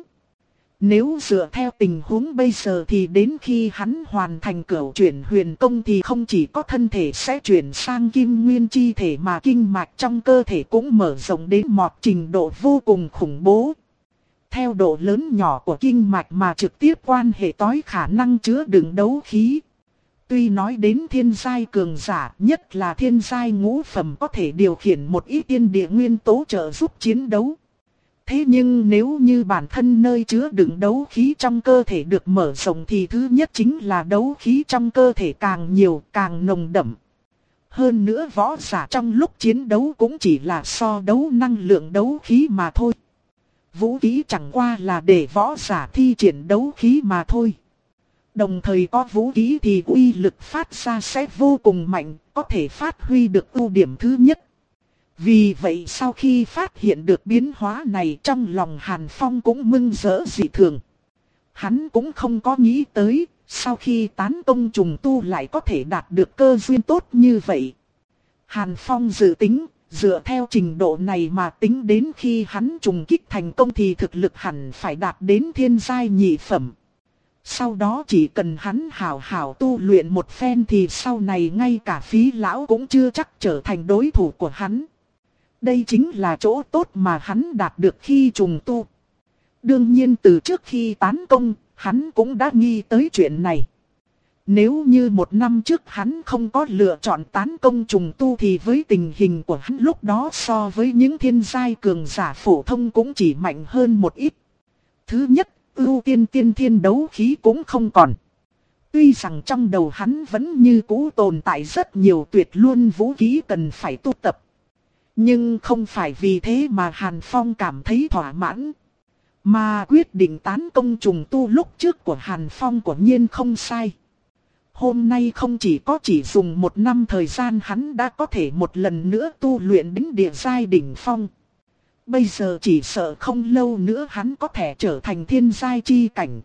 Nếu dựa theo tình huống bây giờ thì đến khi hắn hoàn thành cửu chuyển huyền công thì không chỉ có thân thể sẽ chuyển sang kim nguyên chi thể mà kinh mạch trong cơ thể cũng mở rộng đến một trình độ vô cùng khủng bố. Theo độ lớn nhỏ của kinh mạch mà trực tiếp quan hệ tới khả năng chứa đựng đấu khí. Tuy nói đến thiên giai cường giả, nhất là thiên giai ngũ phẩm có thể điều khiển một ít tiên địa nguyên tố trợ giúp chiến đấu. Thế nhưng nếu như bản thân nơi chứa đựng đấu khí trong cơ thể được mở rộng thì thứ nhất chính là đấu khí trong cơ thể càng nhiều càng nồng đậm. Hơn nữa võ giả trong lúc chiến đấu cũng chỉ là so đấu năng lượng đấu khí mà thôi. Vũ khí chẳng qua là để võ giả thi triển đấu khí mà thôi. Đồng thời có vũ khí thì uy lực phát ra sẽ vô cùng mạnh, có thể phát huy được ưu điểm thứ nhất. Vì vậy sau khi phát hiện được biến hóa này trong lòng Hàn Phong cũng mừng rỡ dị thường. Hắn cũng không có nghĩ tới, sau khi tán công trùng tu lại có thể đạt được cơ duyên tốt như vậy. Hàn Phong dự tính, dựa theo trình độ này mà tính đến khi hắn trùng kích thành công thì thực lực hẳn phải đạt đến thiên giai nhị phẩm. Sau đó chỉ cần hắn hảo hảo tu luyện một phen thì sau này ngay cả Phí lão cũng chưa chắc trở thành đối thủ của hắn. Đây chính là chỗ tốt mà hắn đạt được khi trùng tu. Đương nhiên từ trước khi tán công, hắn cũng đã nghi tới chuyện này. Nếu như một năm trước hắn không có lựa chọn tán công trùng tu thì với tình hình của hắn lúc đó so với những thiên giai cường giả phổ thông cũng chỉ mạnh hơn một ít. Thứ nhất, ưu tiên tiên thiên đấu khí cũng không còn. Tuy rằng trong đầu hắn vẫn như cũ tồn tại rất nhiều tuyệt luân vũ khí cần phải tu tập. Nhưng không phải vì thế mà Hàn Phong cảm thấy thỏa mãn. Mà quyết định tán công trùng tu lúc trước của Hàn Phong quả nhiên không sai. Hôm nay không chỉ có chỉ dùng một năm thời gian hắn đã có thể một lần nữa tu luyện đến địa giai đỉnh phong. Bây giờ chỉ sợ không lâu nữa hắn có thể trở thành thiên giai chi cảnh.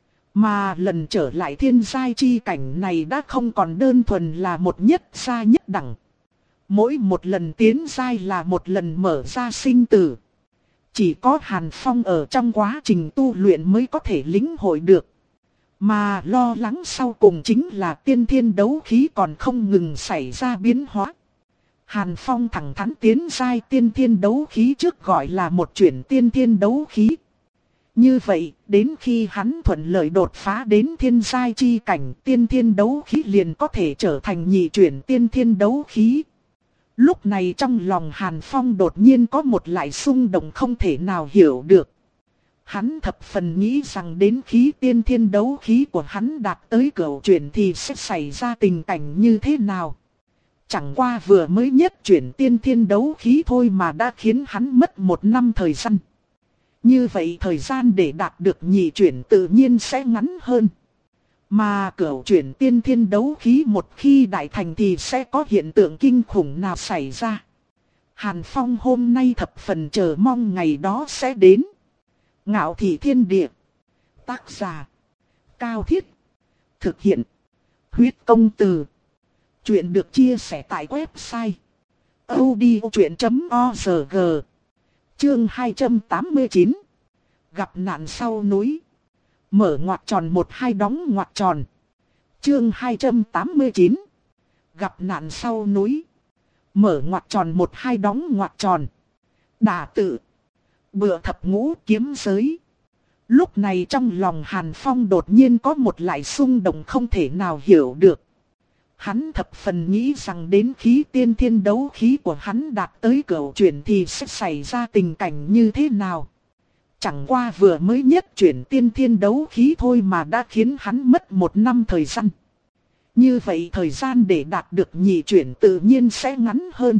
Mà lần trở lại thiên giai chi cảnh này đã không còn đơn thuần là một nhất gia nhất đẳng. Mỗi một lần tiến giai là một lần mở ra sinh tử. Chỉ có Hàn Phong ở trong quá trình tu luyện mới có thể lĩnh hội được. Mà lo lắng sau cùng chính là tiên thiên đấu khí còn không ngừng xảy ra biến hóa. Hàn Phong thẳng thắn tiến giai tiên thiên đấu khí trước gọi là một chuyển tiên thiên đấu khí. Như vậy, đến khi hắn thuận lợi đột phá đến thiên giai chi cảnh, tiên thiên đấu khí liền có thể trở thành nhị chuyển tiên thiên đấu khí. Lúc này trong lòng Hàn Phong đột nhiên có một loại xung động không thể nào hiểu được. Hắn thập phần nghĩ rằng đến khí tiên thiên đấu khí của hắn đạt tới cửu chuyển thì sẽ xảy ra tình cảnh như thế nào. Chẳng qua vừa mới nhất chuyển tiên thiên đấu khí thôi mà đã khiến hắn mất một năm thời gian. Như vậy thời gian để đạt được nhị chuyển tự nhiên sẽ ngắn hơn. Mà cửu chuyển tiên thiên đấu khí một khi đại thành thì sẽ có hiện tượng kinh khủng nào xảy ra. Hàn Phong hôm nay thập phần chờ mong ngày đó sẽ đến. Ngạo Thị Thiên Địa. Tác giả. Cao Thiết. Thực hiện. Huyết Công Từ. Chuyện được chia sẻ tại website odchuyện chấm org. Chương hai trăm tám mươi chín. Gặp nạn sau núi. Mở ngoặc tròn một hai đóng ngoặc tròn. Chương hai trăm tám mươi chín. Gặp nạn sau núi. Mở ngoặc tròn một hai đóng ngoặc tròn. Đả tự. Bựa thập ngũ kiếm giới. Lúc này trong lòng Hàn Phong đột nhiên có một loại xung động không thể nào hiểu được. Hắn thập phần nghĩ rằng đến khí tiên thiên đấu khí của hắn đạt tới cửu chuyển thì sẽ xảy ra tình cảnh như thế nào. Chẳng qua vừa mới nhất chuyển tiên thiên đấu khí thôi mà đã khiến hắn mất một năm thời gian. Như vậy thời gian để đạt được nhị chuyển tự nhiên sẽ ngắn hơn.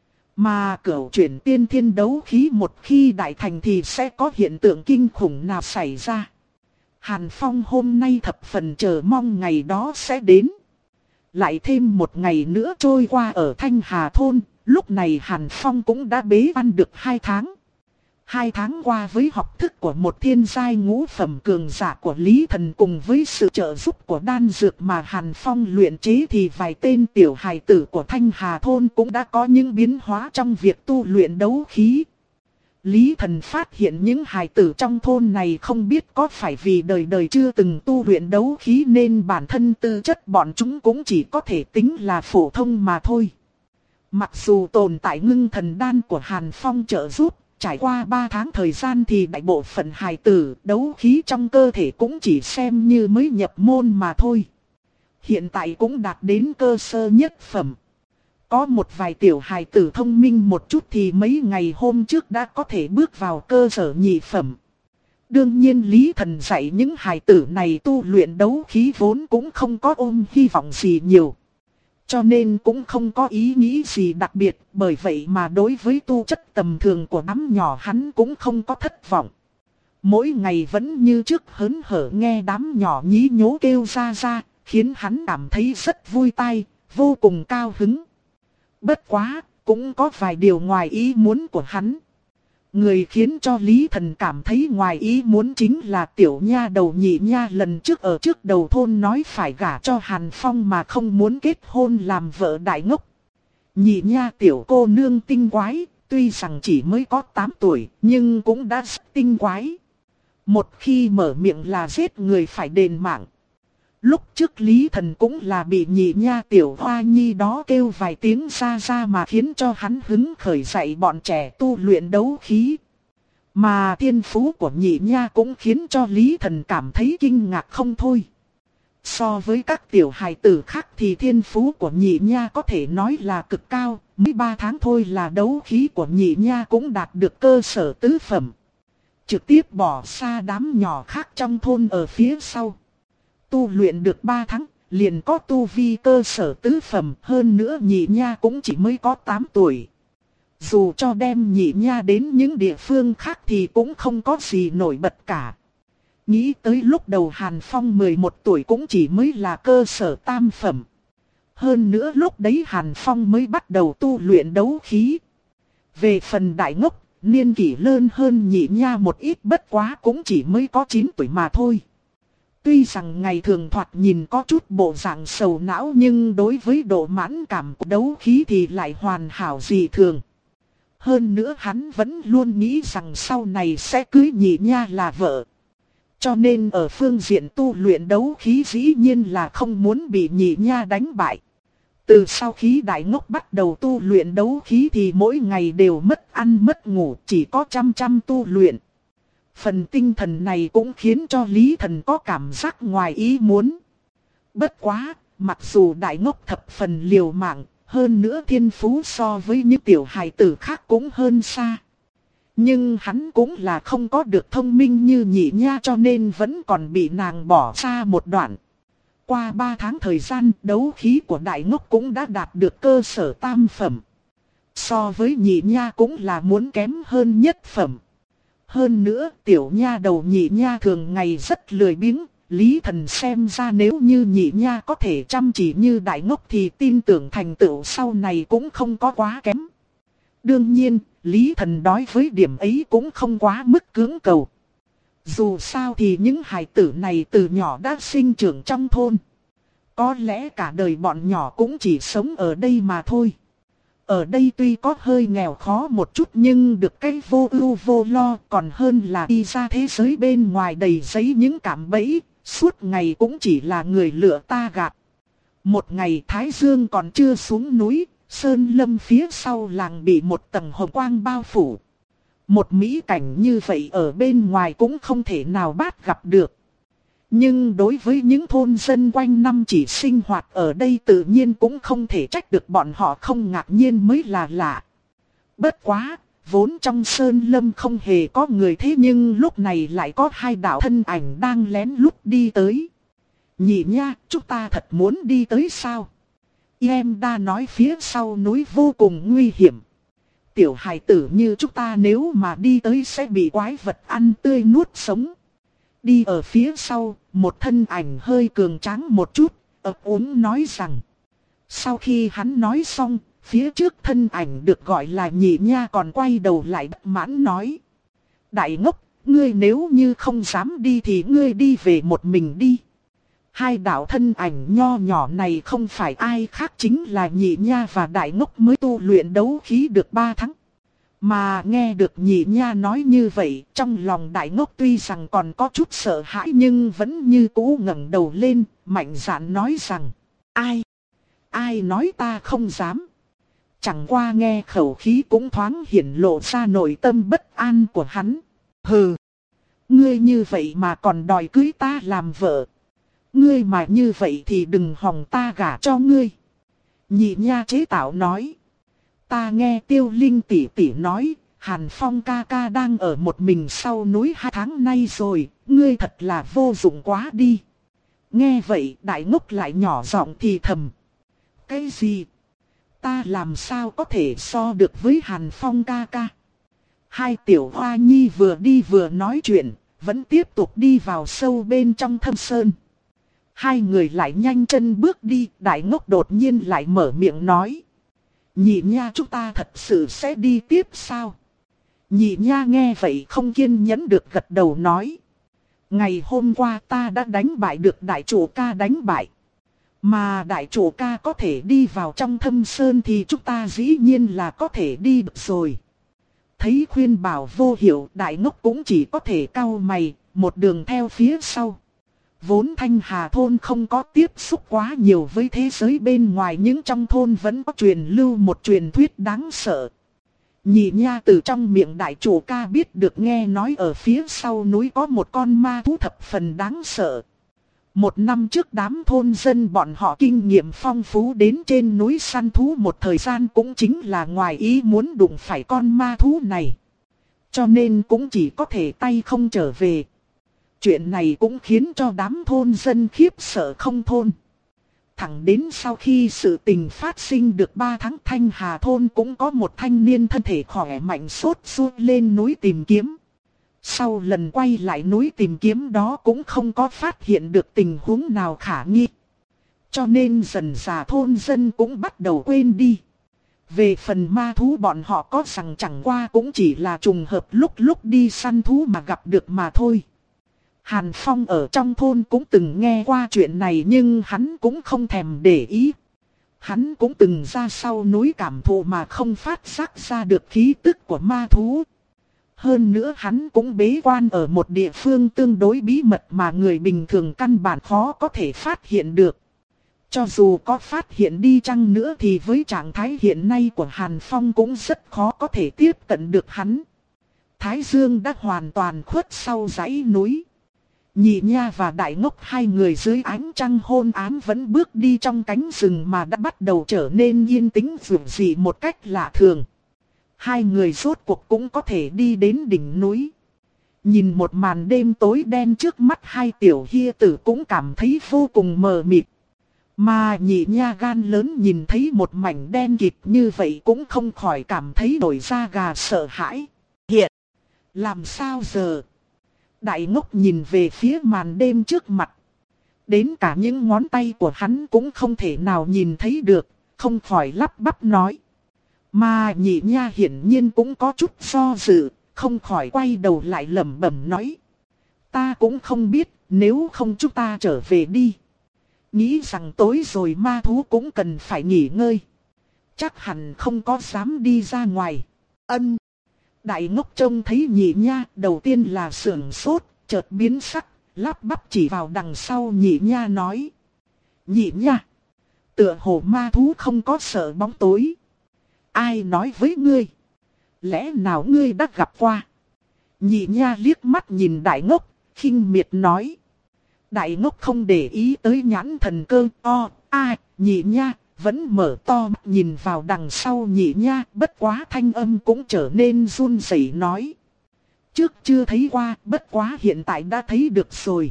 Mà cửu chuyển tiên thiên đấu khí một khi đại thành thì sẽ có hiện tượng kinh khủng nào xảy ra. Hàn Phong hôm nay thập phần chờ mong ngày đó sẽ đến. Lại thêm một ngày nữa trôi qua ở Thanh Hà Thôn, lúc này Hàn Phong cũng đã bế quan được hai tháng. Hai tháng qua với học thức của một thiên giai ngũ phẩm cường giả của Lý Thần cùng với sự trợ giúp của đan dược mà Hàn Phong luyện chế thì vài tên tiểu hài tử của Thanh Hà Thôn cũng đã có những biến hóa trong việc tu luyện đấu khí. Lý Thần phát hiện những hài tử trong thôn này không biết có phải vì đời đời chưa từng tu luyện đấu khí nên bản thân tư chất bọn chúng cũng chỉ có thể tính là phổ thông mà thôi. Mặc dù tồn tại ngưng thần đan của Hàn Phong trợ giúp, trải qua ba tháng thời gian thì đại bộ phận hài tử đấu khí trong cơ thể cũng chỉ xem như mới nhập môn mà thôi. Hiện tại cũng đạt đến cơ sơ nhất phẩm. Có một vài tiểu hài tử thông minh một chút thì mấy ngày hôm trước đã có thể bước vào cơ sở nhị phẩm. Đương nhiên Lý Thần dạy những hài tử này tu luyện đấu khí vốn cũng không có ôm hy vọng gì nhiều. Cho nên cũng không có ý nghĩ gì đặc biệt, bởi vậy mà đối với tu chất tầm thường của đám nhỏ hắn cũng không có thất vọng. Mỗi ngày vẫn như trước hớn hở nghe đám nhỏ nhí nhố kêu ra ra, khiến hắn cảm thấy rất vui tai, vô cùng cao hứng. Bất quá, cũng có vài điều ngoài ý muốn của hắn. Người khiến cho Lý Thần cảm thấy ngoài ý muốn chính là tiểu nha đầu nhị nha lần trước ở trước đầu thôn nói phải gả cho Hàn Phong mà không muốn kết hôn làm vợ đại ngốc. Nhị nha tiểu cô nương tinh quái, tuy rằng chỉ mới có tám tuổi nhưng cũng đã rất tinh quái. Một khi mở miệng là giết người phải đền mạng. Lúc trước Lý Thần cũng là bị nhị nha tiểu hoa nhi đó kêu vài tiếng ra ra mà khiến cho hắn hứng khởi dạy bọn trẻ tu luyện đấu khí. Mà thiên phú của nhị nha cũng khiến cho Lý Thần cảm thấy kinh ngạc không thôi. So với các tiểu hài tử khác thì thiên phú của nhị nha có thể nói là cực cao, mới ba tháng thôi là đấu khí của nhị nha cũng đạt được cơ sở tứ phẩm. Trực tiếp bỏ xa đám nhỏ khác trong thôn ở phía sau. Tu luyện được ba tháng, liền có tu vi cơ sở tứ phẩm, hơn nữa nhị nha cũng chỉ mới có tám tuổi. Dù cho đem nhị nha đến những địa phương khác thì cũng không có gì nổi bật cả. Nghĩ tới lúc đầu Hàn Phong mười một tuổi cũng chỉ mới là cơ sở tam phẩm. Hơn nữa lúc đấy Hàn Phong mới bắt đầu tu luyện đấu khí. Về phần đại ngốc, niên kỷ lớn hơn nhị nha một ít bất quá cũng chỉ mới có chín tuổi mà thôi. Tuy rằng ngày thường thoạt nhìn có chút bộ dạng sầu não nhưng đối với độ mãn cảm của đấu khí thì lại hoàn hảo dị thường. Hơn nữa hắn vẫn luôn nghĩ rằng sau này sẽ cưới nhị nha là vợ. Cho nên ở phương diện tu luyện đấu khí dĩ nhiên là không muốn bị nhị nha đánh bại. Từ sau khi đại ngốc bắt đầu tu luyện đấu khí thì mỗi ngày đều mất ăn mất ngủ, chỉ có chăm chăm tu luyện. Phần tinh thần này cũng khiến cho Lý Thần có cảm giác ngoài ý muốn. Bất quá, mặc dù đại ngốc thập phần liều mạng, hơn nữa thiên phú so với những tiểu hài tử khác cũng hơn xa. Nhưng hắn cũng là không có được thông minh như Nhị Nha, cho nên vẫn còn bị nàng bỏ xa một đoạn. Qua ba tháng thời gian, đấu khí của đại ngốc cũng đã đạt được cơ sở tam phẩm. So với Nhị Nha cũng là muốn kém hơn nhất phẩm. Hơn nữa, tiểu nha đầu Nhị Nha thường ngày rất lười biếng. Lý Thần xem ra nếu như Nhị Nha có thể chăm chỉ như đại ngốc thì tin tưởng thành tựu sau này cũng không có quá kém. Đương nhiên, Lý Thần đối với điểm ấy cũng không quá mức cưỡng cầu. Dù sao thì những hài tử này từ nhỏ đã sinh trưởng trong thôn. Có lẽ cả đời bọn nhỏ cũng chỉ sống ở đây mà thôi. Ở đây tuy có hơi nghèo khó một chút nhưng được cái vô ưu vô lo, còn hơn là đi ra thế giới bên ngoài đầy giấy những cạm bẫy, suốt ngày cũng chỉ là người lựa ta gạt. Một ngày Thái Dương còn chưa xuống núi, sơn lâm phía sau làng bị một tầng hồng quang bao phủ. Một mỹ cảnh như vậy ở bên ngoài cũng không thể nào bắt gặp được. Nhưng đối với những thôn dân quanh năm chỉ sinh hoạt ở đây tự nhiên cũng không thể trách được bọn họ không ngạc nhiên mới là lạ. Bất quá, vốn trong sơn lâm không hề có người thế nhưng lúc này lại có hai đạo thân ảnh đang lén lút đi tới. Nhị Nha, chúng ta thật muốn đi tới sao? Em đã nói phía sau núi vô cùng nguy hiểm. Tiểu hài tử như chúng ta nếu mà đi tới sẽ bị quái vật ăn tươi nuốt sống. Đi ở phía sau, một thân ảnh hơi cường tráng một chút, ấp úng nói rằng. Sau khi hắn nói xong, phía trước thân ảnh được gọi là Nhị Nha còn quay đầu lại bất mãn nói. Đại ngốc, ngươi nếu như không dám đi thì ngươi đi về một mình đi. Hai đạo thân ảnh nho nhỏ này không phải ai khác chính là Nhị Nha và đại ngốc mới tu luyện đấu khí được ba tháng. Mà nghe được Nhị Nha nói như vậy, trong lòng đại ngốc tuy rằng còn có chút sợ hãi nhưng vẫn như cũ ngẩng đầu lên, mạnh dạn nói rằng, ai? Ai nói ta không dám? Chẳng qua nghe khẩu khí cũng thoáng hiển lộ ra nội tâm bất an của hắn. Hừ! Ngươi như vậy mà còn đòi cưới ta làm vợ. Ngươi mà như vậy thì đừng hòng ta gả cho ngươi. Nhị Nha chế tạo nói. Ta nghe Tiêu Linh tỷ tỷ nói, Hàn Phong ca ca đang ở một mình sau núi hai tháng nay rồi, ngươi thật là vô dụng quá đi. Nghe vậy đại ngốc lại nhỏ giọng thì thầm. Cái gì? Ta làm sao có thể so được với Hàn Phong ca ca? Hai tiểu hoa nhi vừa đi vừa nói chuyện, vẫn tiếp tục đi vào sâu bên trong thâm sơn. Hai người lại nhanh chân bước đi, đại ngốc đột nhiên lại mở miệng nói. Nhị Nha, chúng ta thật sự sẽ đi tiếp sao? Nhị Nha nghe vậy không kiên nhẫn được gật đầu nói. Ngày hôm qua ta đã đánh bại được đại chủ ca đánh bại. Mà đại chủ ca có thể đi vào trong thâm sơn thì chúng ta dĩ nhiên là có thể đi được rồi. Thấy khuyên bảo vô hiệu, đại ngốc cũng chỉ có thể cau mày, một đường theo phía sau. Vốn Thanh Hà thôn không có tiếp xúc quá nhiều với thế giới bên ngoài, nhưng trong thôn vẫn có truyền lưu một truyền thuyết đáng sợ. Nhị Nha từ trong miệng đại chủ ca biết được nghe nói ở phía sau núi có một con ma thú thập phần đáng sợ. Một năm trước đám thôn dân bọn họ kinh nghiệm phong phú đến trên núi săn thú một thời gian cũng chính là ngoài ý muốn đụng phải con ma thú này. Cho nên cũng chỉ có thể tay không trở về. Chuyện này cũng khiến cho đám thôn dân khiếp sợ không thôn. Thẳng đến sau khi sự tình phát sinh được ba tháng, Thanh Hà thôn cũng có một thanh niên thân thể khỏe mạnh sốt ruột lên núi tìm kiếm. Sau lần quay lại núi tìm kiếm đó cũng không có phát hiện được tình huống nào khả nghi. Cho nên dần dà thôn dân cũng bắt đầu quên đi. Về phần ma thú bọn họ có rằng chẳng qua cũng chỉ là trùng hợp lúc lúc đi săn thú mà gặp được mà thôi. Hàn Phong ở trong thôn cũng từng nghe qua chuyện này nhưng hắn cũng không thèm để ý. Hắn cũng từng ra sau núi cảm thụ mà không phát giác ra được khí tức của ma thú. Hơn nữa hắn cũng bế quan ở một địa phương tương đối bí mật mà người bình thường căn bản khó có thể phát hiện được. Cho dù có phát hiện đi chăng nữa thì với trạng thái hiện nay của Hàn Phong cũng rất khó có thể tiếp cận được hắn. Thái Dương đã hoàn toàn khuất sau dãy núi. Nhị Nha và Đại Ngốc hai người dưới ánh trăng hôn ám vẫn bước đi trong cánh rừng mà đã bắt đầu trở nên yên tĩnh dịu dị một cách lạ thường. Hai người rốt cuộc cũng có thể đi đến đỉnh núi. Nhìn một màn đêm tối đen trước mắt, hai tiểu hia tử cũng cảm thấy vô cùng mờ mịt. Mà Nhị Nha gan lớn nhìn thấy một mảnh đen kịt như vậy cũng không khỏi cảm thấy nổi da gà sợ hãi. Hiện, làm sao giờ? Đại Ngốc nhìn về phía màn đêm trước mặt. Đến cả những ngón tay của hắn cũng không thể nào nhìn thấy được, không khỏi lắp bắp nói. Mà Nhị Nha hiển nhiên cũng có chút do dự, không khỏi quay đầu lại lẩm bẩm nói. Ta cũng không biết, nếu không chúng ta trở về đi. Nghĩ rằng tối rồi ma thú cũng cần phải nghỉ ngơi. Chắc hẳn không có dám đi ra ngoài. Ân. Đại Ngốc trông thấy Nhị Nha, đầu tiên là sưởng sốt, chợt biến sắc, lắp bắp chỉ vào đằng sau Nhị Nha nói. Nhị Nha, tựa hồ ma thú không có sợ bóng tối. Ai nói với ngươi? Lẽ nào ngươi đã gặp qua? Nhị Nha liếc mắt nhìn Đại Ngốc, khinh miệt nói. Đại Ngốc không để ý tới nhãn thần cơ o, a, Nhị Nha, vẫn mở to mắt nhìn vào đằng sau Nhị Nha, bất quá thanh âm cũng trở nên run rẩy nói. Trước chưa thấy qua, bất quá hiện tại đã thấy được rồi.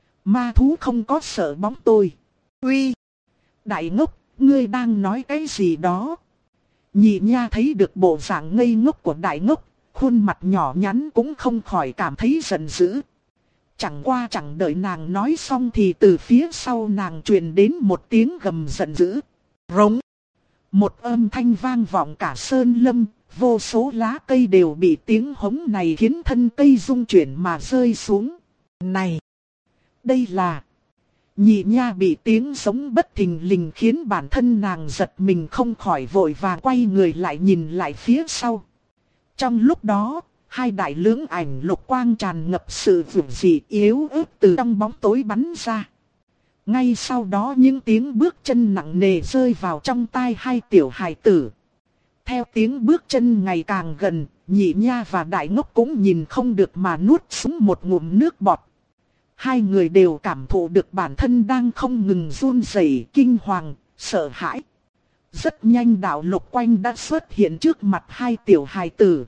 Ma thú không có sợ bóng tôi. Uy! Đại Ngốc, ngươi đang nói cái gì đó? Nhị Nha thấy được bộ dạng ngây ngốc của Đại Ngốc, khuôn mặt nhỏ nhắn cũng không khỏi cảm thấy giận dữ. Chẳng qua chẳng đợi nàng nói xong thì từ phía sau nàng truyền đến một tiếng gầm giận dữ. Rống. Một âm thanh vang vọng cả sơn lâm, vô số lá cây đều bị tiếng hống này khiến thân cây rung chuyển mà rơi xuống. Này! Đây là... Nhị Nha bị tiếng giống bất thình lình khiến bản thân nàng giật mình, không khỏi vội vàng quay người lại nhìn lại phía sau. Trong lúc đó, hai đại lưỡng ảnh lục quang tràn ngập sự vượng dị yếu ớt từ trong bóng tối bắn ra. Ngay sau đó những tiếng bước chân nặng nề rơi vào trong tai hai tiểu hài tử. Theo tiếng bước chân ngày càng gần, Nhị Nha và Đại Ngốc cũng nhìn không được mà nuốt xuống một ngụm nước bọt. Hai người đều cảm thụ được bản thân đang không ngừng run rẩy, kinh hoàng, sợ hãi. Rất nhanh đạo lục quanh đã xuất hiện trước mặt hai tiểu hài tử.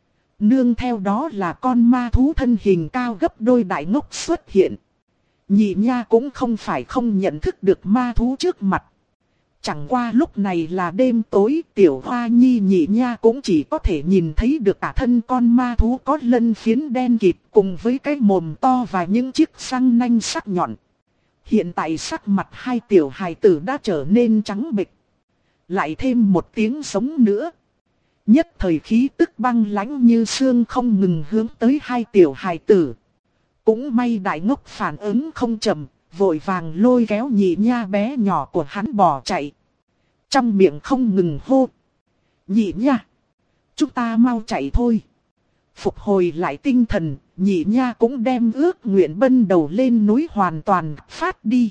Nương theo đó là con ma thú thân hình cao gấp đôi Đại Ngốc xuất hiện. Nhị Nha cũng không phải không nhận thức được ma thú trước mặt. Chẳng qua lúc này là đêm tối, tiểu Hoa Nhi Nhị Nha cũng chỉ có thể nhìn thấy được cả thân con ma thú có lân phiến đen kịt cùng với cái mồm to và những chiếc răng nanh sắc nhọn. Hiện tại sắc mặt hai tiểu hài tử đã trở nên trắng bệch. Lại thêm một tiếng sống nữa. Nhất thời khí tức băng lãnh như xương không ngừng hướng tới hai tiểu hài tử. Cũng may Đại Ngốc phản ứng không chậm, vội vàng lôi kéo Nhị Nha bé nhỏ của hắn bỏ chạy. Trong miệng không ngừng hô. Nhị Nha! Chúng ta mau chạy thôi. Phục hồi lại tinh thần, Nhị Nha cũng đem ước nguyện bân đầu lên núi hoàn toàn phát đi.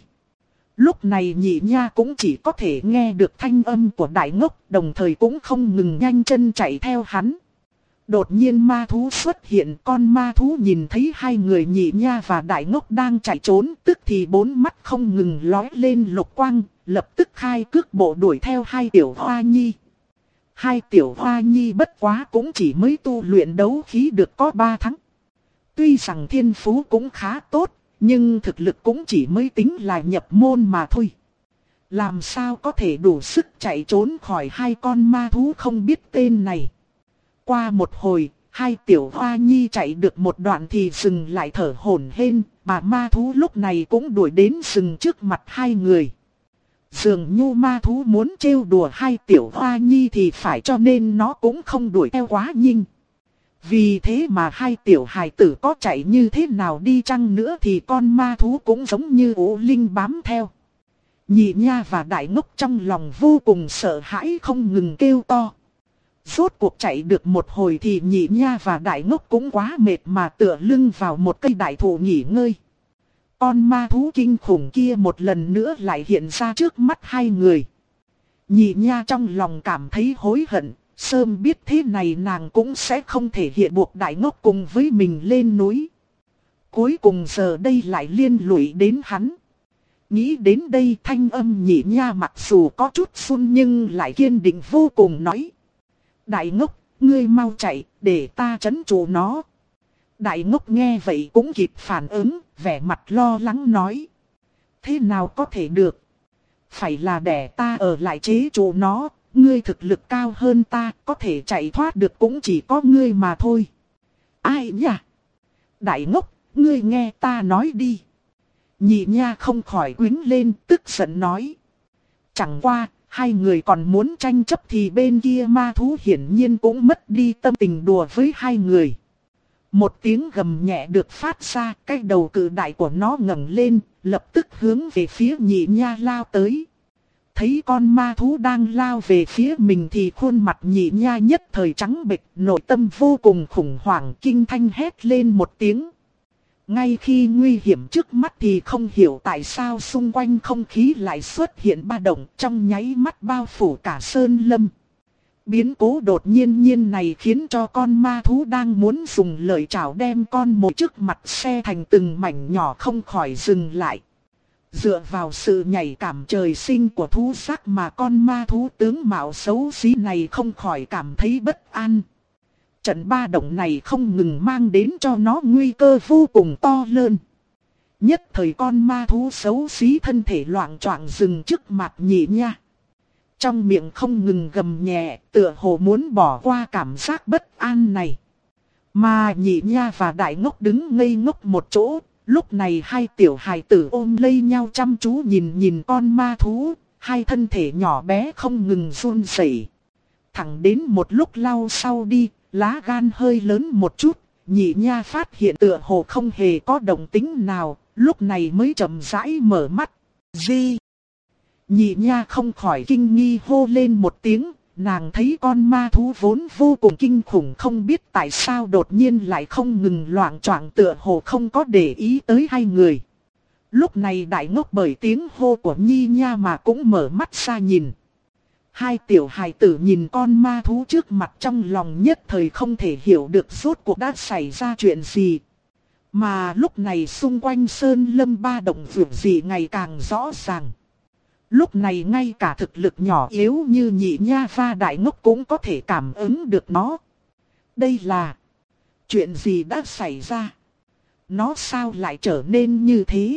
Lúc này Nhị Nha cũng chỉ có thể nghe được thanh âm của Đại Ngốc, đồng thời cũng không ngừng nhanh chân chạy theo hắn. Đột nhiên ma thú xuất hiện, con ma thú nhìn thấy hai người Nhị Nha và Đại Ngốc đang chạy trốn, tức thì bốn mắt không ngừng lói lên lục quang, lập tức khai cước bộ đuổi theo hai tiểu Hoa Nhi. Hai tiểu Hoa Nhi bất quá cũng chỉ mới tu luyện đấu khí được có ba tháng. Tuy rằng thiên phú cũng khá tốt, nhưng thực lực cũng chỉ mới tính là nhập môn mà thôi. Làm sao có thể đủ sức chạy trốn khỏi hai con ma thú không biết tên này. Qua một hồi, hai tiểu Hoa Nhi chạy được một đoạn thì dừng lại thở hổn hển, mà ma thú lúc này cũng đuổi đến dừng trước mặt hai người. Dường như ma thú muốn trêu đùa hai tiểu Hoa Nhi thì phải, cho nên nó cũng không đuổi theo quá nhanh. Vì thế mà hai tiểu hài tử có chạy như thế nào đi chăng nữa thì con ma thú cũng giống như ổ linh bám theo. Nhị Nha và Đại Ngốc trong lòng vô cùng sợ hãi không ngừng kêu to. Rốt cuộc chạy được một hồi thì Nhị Nha và Đại Ngốc cũng quá mệt mà tựa lưng vào một cây đại thụ nghỉ ngơi. Con ma thú kinh khủng kia một lần nữa lại hiện ra trước mắt hai người. Nhị nha trong lòng cảm thấy hối hận, sớm biết thế này nàng cũng sẽ không thể hiện buộc đại ngốc cùng với mình lên núi. Cuối cùng giờ đây lại liên lụy đến hắn. Nghĩ đến đây thanh âm nhị nha mặc dù có chút run nhưng lại kiên định vô cùng nói. Đại ngốc, ngươi mau chạy, để ta trấn trụ nó. Đại ngốc nghe vậy cũng kịp phản ứng, vẻ mặt lo lắng nói. Thế nào có thể được? Phải là để ta ở lại chế trụ nó, ngươi thực lực cao hơn ta, có thể chạy thoát được cũng chỉ có ngươi mà thôi. Ai nhỉ? Đại ngốc, ngươi nghe ta nói đi. Nhị nha không khỏi quýnh lên, tức giận nói. Chẳng qua, hai người còn muốn tranh chấp thì bên kia ma thú hiển nhiên cũng mất đi tâm tình đùa với hai người. Một tiếng gầm nhẹ được phát ra, cái đầu cự đại của nó ngẩng lên, lập tức hướng về phía nhị nha lao tới. Thấy con ma thú đang lao về phía mình thì khuôn mặt nhị nha nhất thời trắng bệch, nội tâm vô cùng khủng hoảng, kinh thanh hét lên một tiếng. Ngay khi nguy hiểm trước mắt thì không hiểu tại sao xung quanh không khí lại xuất hiện ba động, trong nháy mắt bao phủ cả sơn lâm. Biến cố đột nhiên nhiên này khiến cho con ma thú đang muốn dùng lợi chảo đem con mồi trước mặt xe thành từng mảnh nhỏ không khỏi dừng lại. Dựa vào sự nhạy cảm trời sinh của thú sắc mà con ma thú tướng mạo xấu xí này không khỏi cảm thấy bất an. Trận ba động này không ngừng mang đến cho nó nguy cơ vô cùng to lớn. Nhất thời con ma thú xấu xí thân thể loạng choạng dừng trước mặt nhị nha. Trong miệng không ngừng gầm nhẹ, tựa hồ muốn bỏ qua cảm giác bất an này. Mà nhị nha và đại ngốc đứng ngây ngốc một chỗ, lúc này hai tiểu hài tử ôm lấy nhau chăm chú nhìn nhìn con ma thú, hai thân thể nhỏ bé không ngừng run rẩy. Thẳng đến một lúc lâu sau đi, lá gan hơi lớn một chút, nhị nha phát hiện tựa hồ không hề có động tĩnh nào, lúc này mới chậm rãi mở mắt. Gì? Nhị nha không khỏi kinh nghi hô lên một tiếng, nàng thấy con ma thú vốn vô cùng kinh khủng không biết tại sao đột nhiên lại không ngừng loạng choạng tựa hồ không có để ý tới hai người. Lúc này đại ngốc bởi tiếng hô của nhị nha mà cũng mở mắt ra nhìn. Hai tiểu hài tử nhìn con ma thú trước mặt trong lòng nhất thời không thể hiểu được rốt cuộc đã xảy ra chuyện gì. Mà lúc này xung quanh sơn lâm ba động vượt gì ngày càng rõ ràng. Lúc này ngay cả thực lực nhỏ yếu như nhị nha và đại ngốc cũng có thể cảm ứng được nó. Đây là chuyện gì đã xảy ra? Nó sao lại trở nên như thế?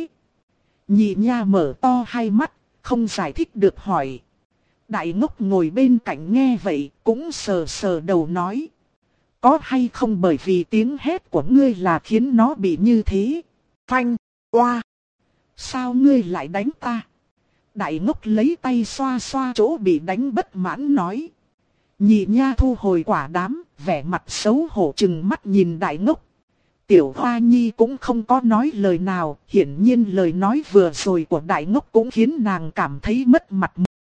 Nhị nha mở to hai mắt, không giải thích được hỏi. Đại ngốc ngồi bên cạnh nghe vậy, cũng sờ sờ đầu nói. Có hay không bởi vì tiếng hét của ngươi là khiến nó bị như thế? Phanh, oa! Sao ngươi lại đánh ta? Đại ngốc lấy tay xoa xoa chỗ bị đánh bất mãn nói. Nhị nha thu hồi quả đám, vẻ mặt xấu hổ chừng mắt nhìn đại ngốc. Tiểu Hoa Nhi cũng không có nói lời nào, hiển nhiên lời nói vừa rồi của đại ngốc cũng khiến nàng cảm thấy mất mặt.